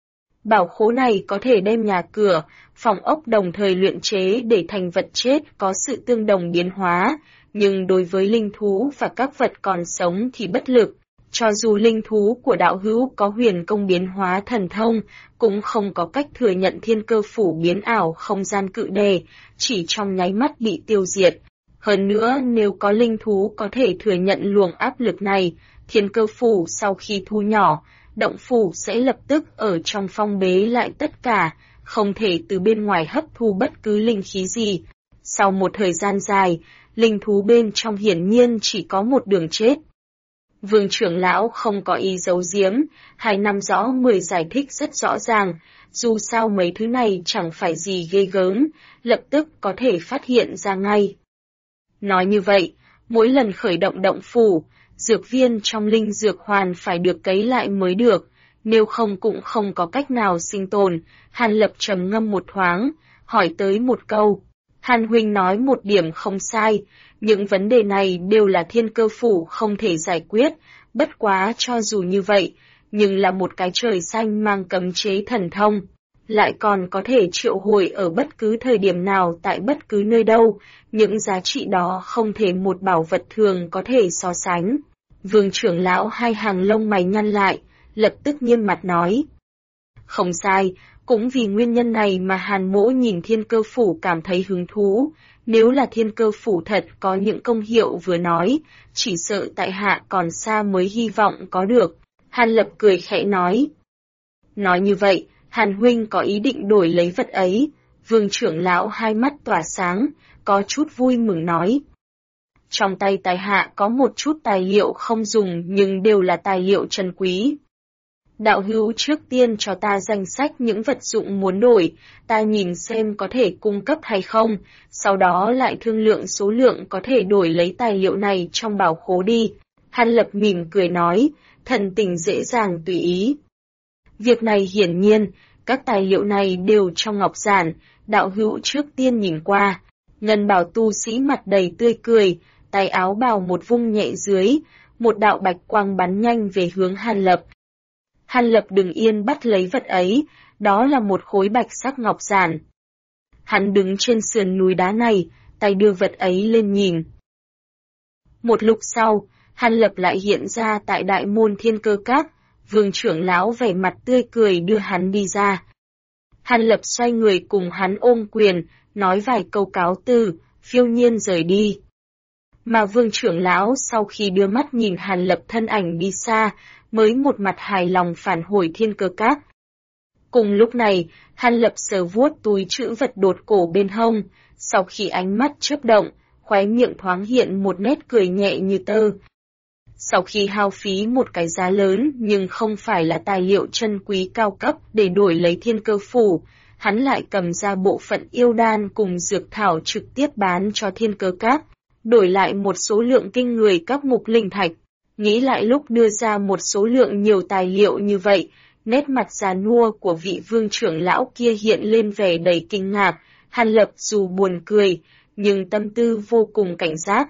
Bảo khố này có thể đem nhà cửa, phòng ốc đồng thời luyện chế để thành vật chết có sự tương đồng biến hóa, nhưng đối với linh thú và các vật còn sống thì bất lực. Cho dù linh thú của đạo hữu có huyền công biến hóa thần thông, cũng không có cách thừa nhận thiên cơ phủ biến ảo không gian cự đề, chỉ trong nháy mắt bị tiêu diệt. Hơn nữa, nếu có linh thú có thể thừa nhận luồng áp lực này, thiên cơ phủ sau khi thu nhỏ, động phủ sẽ lập tức ở trong phong bế lại tất cả, không thể từ bên ngoài hấp thu bất cứ linh khí gì. Sau một thời gian dài, linh thú bên trong hiển nhiên chỉ có một đường chết. Vương trưởng lão không có ý giấu giếm, 2 năm rõ 10 giải thích rất rõ ràng, dù sao mấy thứ này chẳng phải gì ghê gớm, lập tức có thể phát hiện ra ngay. Nói như vậy, mỗi lần khởi động động phủ, dược viên trong linh dược hoàn phải được cấy lại mới được, nếu không cũng không có cách nào sinh tồn. Hàn Lập trầm ngâm một thoáng, hỏi tới một câu. Hàn huynh nói một điểm không sai, những vấn đề này đều là thiên cơ phủ không thể giải quyết, bất quá cho dù như vậy, nhưng là một cái trời xanh mang cấm chế thần thông, lại còn có thể triệu hồi ở bất cứ thời điểm nào tại bất cứ nơi đâu, những giá trị đó không thể một bảo vật thường có thể so sánh. Vương trưởng lão hai hàng lông mày nhăn lại, lập tức nghiêm mặt nói. Không sai, cũng vì nguyên nhân này mà Hàn Mỗ nhìn thiên cơ phủ cảm thấy hứng thú, nếu là thiên cơ phủ thật có những công hiệu vừa nói, chỉ sợ tại hạ còn xa mới hy vọng có được. Hàn Lập cười khẽ nói. Nói như vậy, Hàn huynh có ý định đổi lấy vật ấy. Vương trưởng lão hai mắt tỏa sáng, có chút vui mừng nói. Trong tay tài hạ có một chút tài liệu không dùng nhưng đều là tài liệu trân quý. Đạo hữu trước tiên cho ta danh sách những vật dụng muốn đổi, ta nhìn xem có thể cung cấp hay không, sau đó lại thương lượng số lượng có thể đổi lấy tài liệu này trong bảo khố đi. Hàn Lập mỉm cười nói, thần tình dễ dàng tùy ý. Việc này hiển nhiên, các tài liệu này đều trong ngọc giản, đạo hữu trước tiên nhìn qua. Ngân Bảo tu sĩ mặt đầy tươi cười, tay áo bào một vung nhẹ dưới, một đạo bạch quang bắn nhanh về hướng Hàn Lập. Hàn Lập đứng yên bắt lấy vật ấy, đó là một khối bạch sắc ngọc giản. Hắn đứng trên sườn núi đá này, tay đưa vật ấy lên nhìn. Một lúc sau, Hàn Lập lại hiện ra tại đại môn thiên cơ các, vương trưởng lão vẻ mặt tươi cười đưa hắn đi ra. Hàn Lập xoay người cùng hắn ôm quyền, nói vài câu cáo từ, phiêu nhiên rời đi. Mà vương trưởng lão sau khi đưa mắt nhìn Hàn Lập thân ảnh đi xa, mới một mặt hài lòng phản hồi thiên cơ các. Cùng lúc này, Hàn Lập sờ vuốt túi trữ vật đột cổ bên hông, sau khi ánh mắt chớp động, khóe miệng thoáng hiện một nét cười nhẹ như tơ. Sau khi hao phí một cái giá lớn nhưng không phải là tài liệu chân quý cao cấp để đổi lấy thiên cơ phủ, hắn lại cầm ra bộ phận yêu đan cùng dược thảo trực tiếp bán cho thiên cơ các, đổi lại một số lượng kinh người các mục linh thạch. Nghĩ lại lúc đưa ra một số lượng nhiều tài liệu như vậy, nét mặt già nua của vị vương trưởng lão kia hiện lên vẻ đầy kinh ngạc. Hàn Lập dù buồn cười, nhưng tâm tư vô cùng cảnh giác.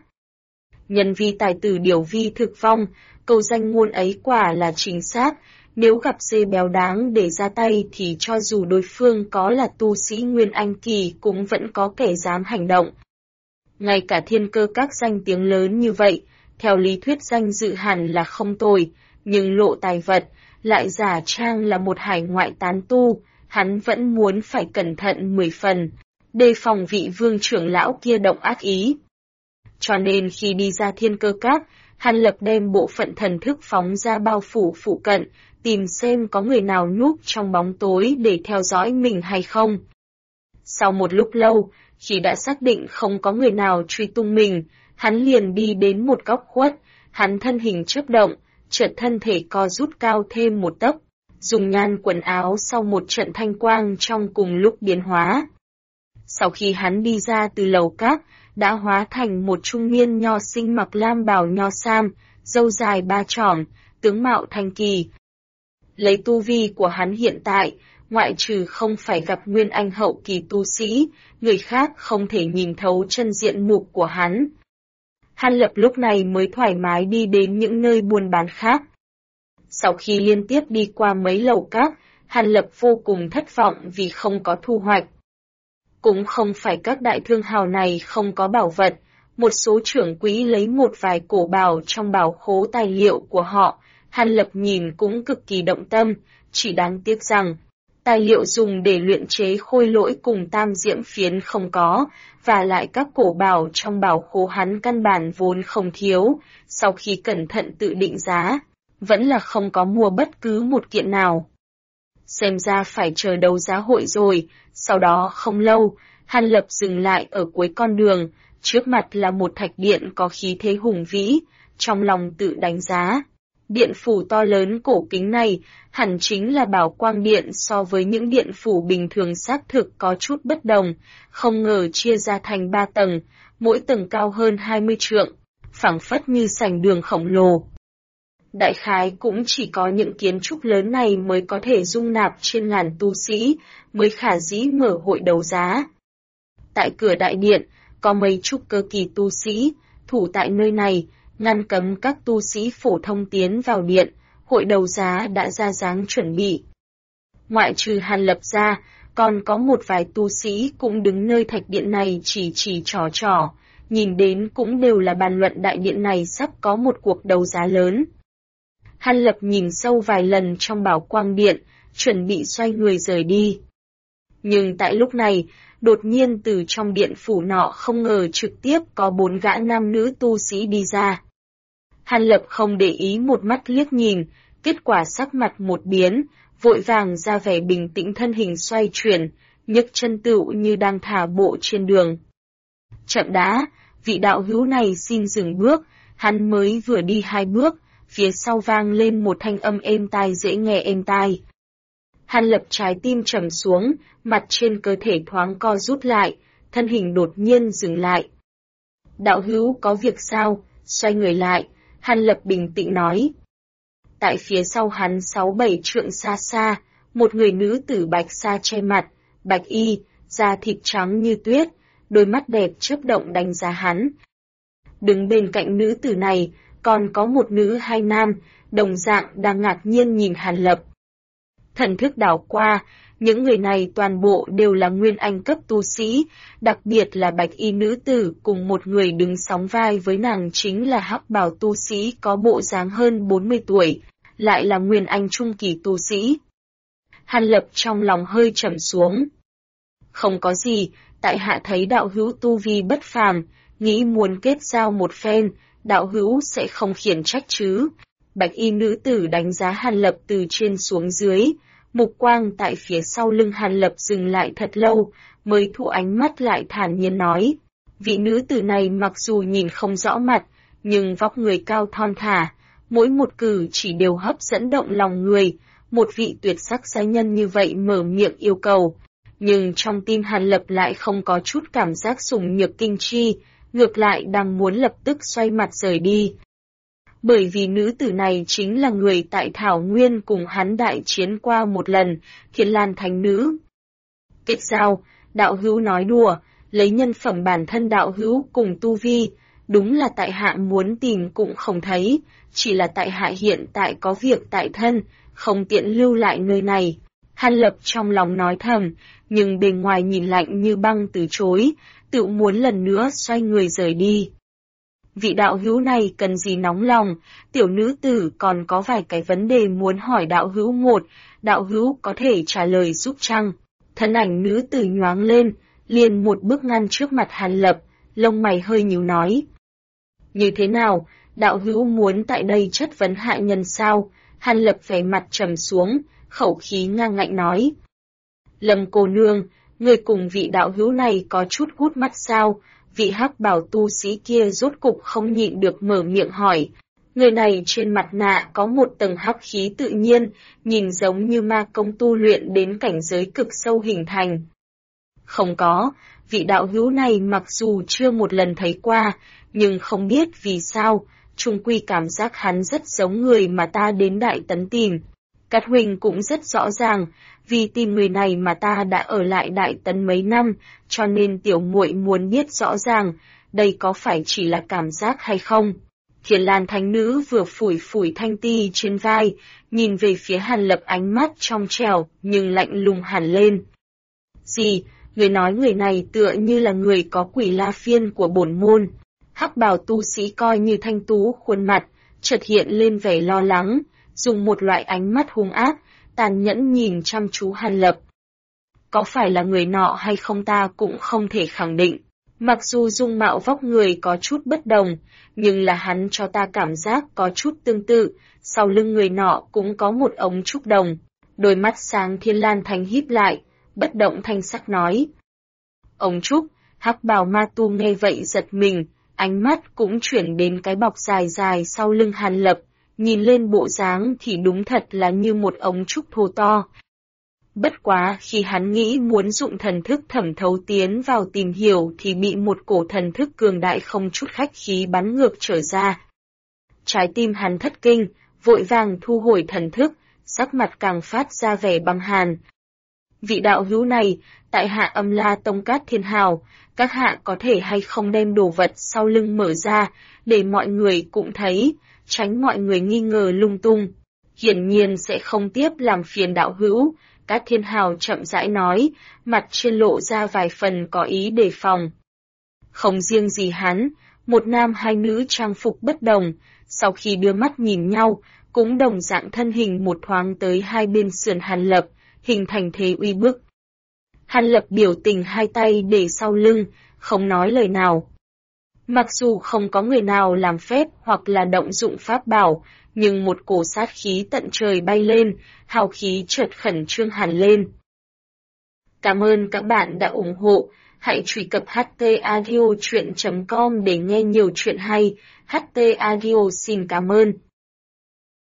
Nhân vi tài tử điều vi thực vong, câu danh ngôn ấy quả là chính xác, nếu gặp dê béo đáng để ra tay thì cho dù đối phương có là tu sĩ Nguyên Anh Kỳ cũng vẫn có kẻ dám hành động. Ngay cả thiên cơ các danh tiếng lớn như vậy, theo lý thuyết danh dự hẳn là không tồi, nhưng lộ tài vật, lại giả trang là một hải ngoại tán tu, hắn vẫn muốn phải cẩn thận 10 phần, đề phòng vị vương trưởng lão kia động ác ý. Cho nên khi đi ra thiên cơ các, Hàn Lập đem bộ phận thần thức phóng ra bao phủ phụ cận, tìm xem có người nào núp trong bóng tối để theo dõi mình hay không. Sau một lúc lâu, khi đã xác định không có người nào truy tung mình, hắn liền đi đến một góc khuất, hắn thân hình chớp động, chợt thân thể co rút cao thêm một tấc, dùng nhan quần áo sau một trận thanh quang trong cùng lúc biến hóa. Sau khi hắn đi ra từ lầu các, đã hóa thành một trung niên nho sinh mặc lam bào nho sam, râu dài 3 trỏm, tướng mạo thanh kỳ. Lấy tu vi của hắn hiện tại, ngoại trừ không phải gặp Nguyên Anh hậu kỳ tu sĩ, người khác không thể nhìn thấu chân diện mục của hắn. Hàn Lập lúc này mới thoải mái đi đến những nơi buôn bán khác. Sau khi liên tiếp đi qua mấy lầu các, Hàn Lập vô cùng thất vọng vì không có thu hoạch. Cũng không phải các đại thương hào này không có bảo vật, một số trưởng quỹ lấy một vài cổ bảo trong bảo khố tài liệu của họ, Hàn Lập nhìn cũng cực kỳ động tâm, chỉ đáng tiếc rằng, tài liệu dùng để luyện chế khôi lỗi cùng tam diễm phiến không có, và lại các cổ bảo trong bảo khố hắn căn bản vốn không thiếu, sau khi cẩn thận tự định giá, vẫn là không có mua bất cứ một kiện nào. Xem ra phải chờ đấu giá hội rồi, sau đó không lâu, Hàn Lập dừng lại ở cuối con đường, trước mặt là một thạch điện có khí thế hùng vĩ, trong lòng tự đánh giá. Điện phủ to lớn cổ kính này hẳn chính là bảo quang điện, so với những điện phủ bình thường xác thực có chút bất đồng, không ngờ chia ra thành 3 tầng, mỗi tầng cao hơn 20 trượng, phảng phất như sảnh đường khổng lồ. Đại khái cũng chỉ có những kiến trúc lớn này mới có thể dung nạp trên ngàn tu sĩ, mới khả dĩ mở hội đấu giá. Tại cửa đại điện, có mấy chục cơ kỳ tu sĩ, thủ tại nơi này, ngăn cấm các tu sĩ phổ thông tiến vào điện, hội đấu giá đã ra dáng chuẩn bị. Ngoại trừ Hàn Lập ra, còn có một vài tu sĩ cũng đứng nơi thạch điện này chỉ trò, nhìn đến cũng đều là bàn luận đại điện này sắp có một cuộc đấu giá lớn. Hàn Lập nhìn sâu vài lần trong bảo quang điện, chuẩn bị xoay người rời đi. Nhưng tại lúc này, đột nhiên từ trong điện phủ nọ không ngờ trực tiếp có 4 gã nam nữ tu sĩ đi ra. Hàn Lập không để ý, một mắt liếc nhìn, kết quả sắc mặt một biến, vội vàng ra vẻ bình tĩnh, thân hình xoay chuyển, nhấc chân tựu như đang thả bộ trên đường. Chậm đã, vị đạo hữu này xin dừng bước, hắn mới vừa đi 2 bước, phía sau vang lên một thanh âm êm tai, dễ nghe êm tai. Hàn Lập trái tim trầm xuống, mặt trên cơ thể thoáng co rút lại, thân hình đột nhiên dừng lại. Đạo hữu có việc sao? Xoay người lại, Hàn Lập bình tĩnh nói. Tại phía sau hắn 6-7 trượng xa xa, một người nữ tử bạch sa che mặt, bạch y, da thịt trắng như tuyết, đôi mắt đẹp chớp động đánh giá hắn. Đứng bên cạnh nữ tử này, còn có một nữ 2 nam, đồng dạng đang ngạc nhiên nhìn Hàn Lập. Thần thức đảo qua, những người này toàn bộ đều là nguyên anh cấp tu sĩ, đặc biệt là bạch y nữ tử cùng một người đứng sóng vai với nàng chính là hắc bào tu sĩ có bộ dáng hơn 40 tuổi, lại là nguyên anh trung kỳ tu sĩ. Hàn Lập trong lòng hơi trầm xuống. Không có gì, tại hạ thấy đạo hữu tu vi bất phàm, nghĩ muốn kết giao một phen, đạo hữu sẽ không khiển trách chứ. Bạch y nữ tử đánh giá Hàn Lập từ trên xuống dưới, mục quang tại phía sau lưng Hàn Lập dừng lại thật lâu, mới thu ánh mắt lại thản nhiên nói. Vị nữ tử này mặc dù nhìn không rõ mặt, nhưng vóc người cao thon thả, mỗi một cử chỉ đều hấp dẫn động lòng người, một vị tuyệt sắc giai nhân như vậy mở miệng yêu cầu. Nhưng trong tim Hàn Lập lại không có chút cảm giác sủng nhược kinh chi, ngược lại đang muốn lập tức xoay mặt rời đi. Bởi vì nữ tử này chính là người tại Thảo Nguyên cùng hắn đại chiến qua một lần, Thiên Lan Thánh Nữ. Kết giao, đạo hữu nói đùa, lấy nhân phẩm bản thân đạo hữu cùng tu vi, đúng là tại hạ muốn tìm cũng không thấy, chỉ là tại hạ hiện tại có việc tại thân, không tiện lưu lại nơi này. Hàn Lập trong lòng nói thầm, nhưng bề ngoài nhìn lạnh như băng từ chối, tự muốn lần nữa xoay người rời đi. Vị đạo hữu này cần gì nóng lòng, tiểu nữ tử còn có vài cái vấn đề muốn hỏi đạo hữu một, đạo hữu có thể trả lời giúp chăng? Thân ảnh nữ tử nhoáng lên, liền một bước ngăn trước mặt Hàn Lập, lông mày hơi nhíu nói. Như thế nào, đạo hữu muốn tại đây chất vấn hạ nhân sao? Hàn Lập vẻ mặt trầm xuống, khẩu khí ngang ngạnh nói. Lâm cô nương, người cùng vị đạo hữu này có chút hút mắt sao? Vị hắc bảo tu sĩ kia rốt cục không nhịn được mở miệng hỏi. Người này trên mặt nạ có một tầng hắc khí tự nhiên, nhìn giống như ma công tu luyện đến cảnh giới cực sâu hình thành. Không có, vị đạo hữu này mặc dù chưa một lần thấy qua, nhưng không biết vì sao, chung quy cảm giác hắn rất giống người mà ta đến Đại Tấn tìm. Cát huynh cũng rất rõ ràng, vì tìm người này mà ta đã ở lại Đại Tấn mấy năm, cho nên tiểu muội muốn biết rõ ràng, đây có phải chỉ là cảm giác hay không. Thiên Lan Thánh Nữ vừa phủi phủi thanh ti trên vai, nhìn về phía Hàn Lập, ánh mắt trong trẻo nhưng lạnh lùng hẳn lên. Gì, người nói người này tựa như là người có quỷ la phiên của bổn môn. Hắc bào tu sĩ coi như thanh tú khuôn mặt, chợt hiện lên vẻ lo lắng, dùng một loại ánh mắt hung ác, tàn nhẫn nhìn chăm chú Hàn Lập. Có phải là người nọ hay không ta cũng không thể khẳng định. Mặc dù dung mạo vóc người có chút bất đồng, nhưng là hắn cho ta cảm giác có chút tương tự, sau lưng người nọ cũng có một ống trúc đồng. Đôi mắt sáng Thiên Lan Thành híp lại, bất động thanh sắc nói. Ống trúc, hắc bào ma tu nghe vậy giật mình, ánh mắt cũng chuyển đến cái bọc dài dài sau lưng Hàn Lập, nhìn lên bộ dáng thì đúng thật là như một ống trúc thô to. Bất quá khi hắn nghĩ muốn dụng thần thức thẩm thấu tiến vào tìm hiểu thì bị một cổ thần thức cường đại không chút khách khí bắn ngược trở ra. Trái tim hắn thất kinh, vội vàng thu hồi thần thức, sắc mặt càng phát ra vẻ băng hàn. Vị đạo hữu này, tại hạ Âm La Tông Cát Thiên Hào, các hạ có thể hay không đem đồ vật sau lưng mở ra, để mọi người cũng thấy, tránh mọi người nghi ngờ lung tung. Hiển nhiên sẽ không tiếp làm phiền đạo hữu, Cát Thiên Hào chậm rãi nói, mặt trên lộ ra vài phần có ý đề phòng. Không riêng gì hắn, một nam hai nữ trang phục bất đồng, sau khi đưa mắt nhìn nhau, cũng đồng dạng thân hình một thoáng tới hai bên sườn Hàn Lập, hình thành thế uy bức. Hàn Lập biểu tình hai tay để sau lưng, không nói lời nào. Mặc dù không có người nào làm phép hoặc là động dụng pháp bảo, nhưng một cổ sát khí tận trời bay lên, hào khí chợt khẩn trương hẳn lên. Cảm ơn các bạn đã ủng hộ, hãy truy cập htaudio.com để nghe nhiều chuyện hay. HT Audio xin cảm ơn.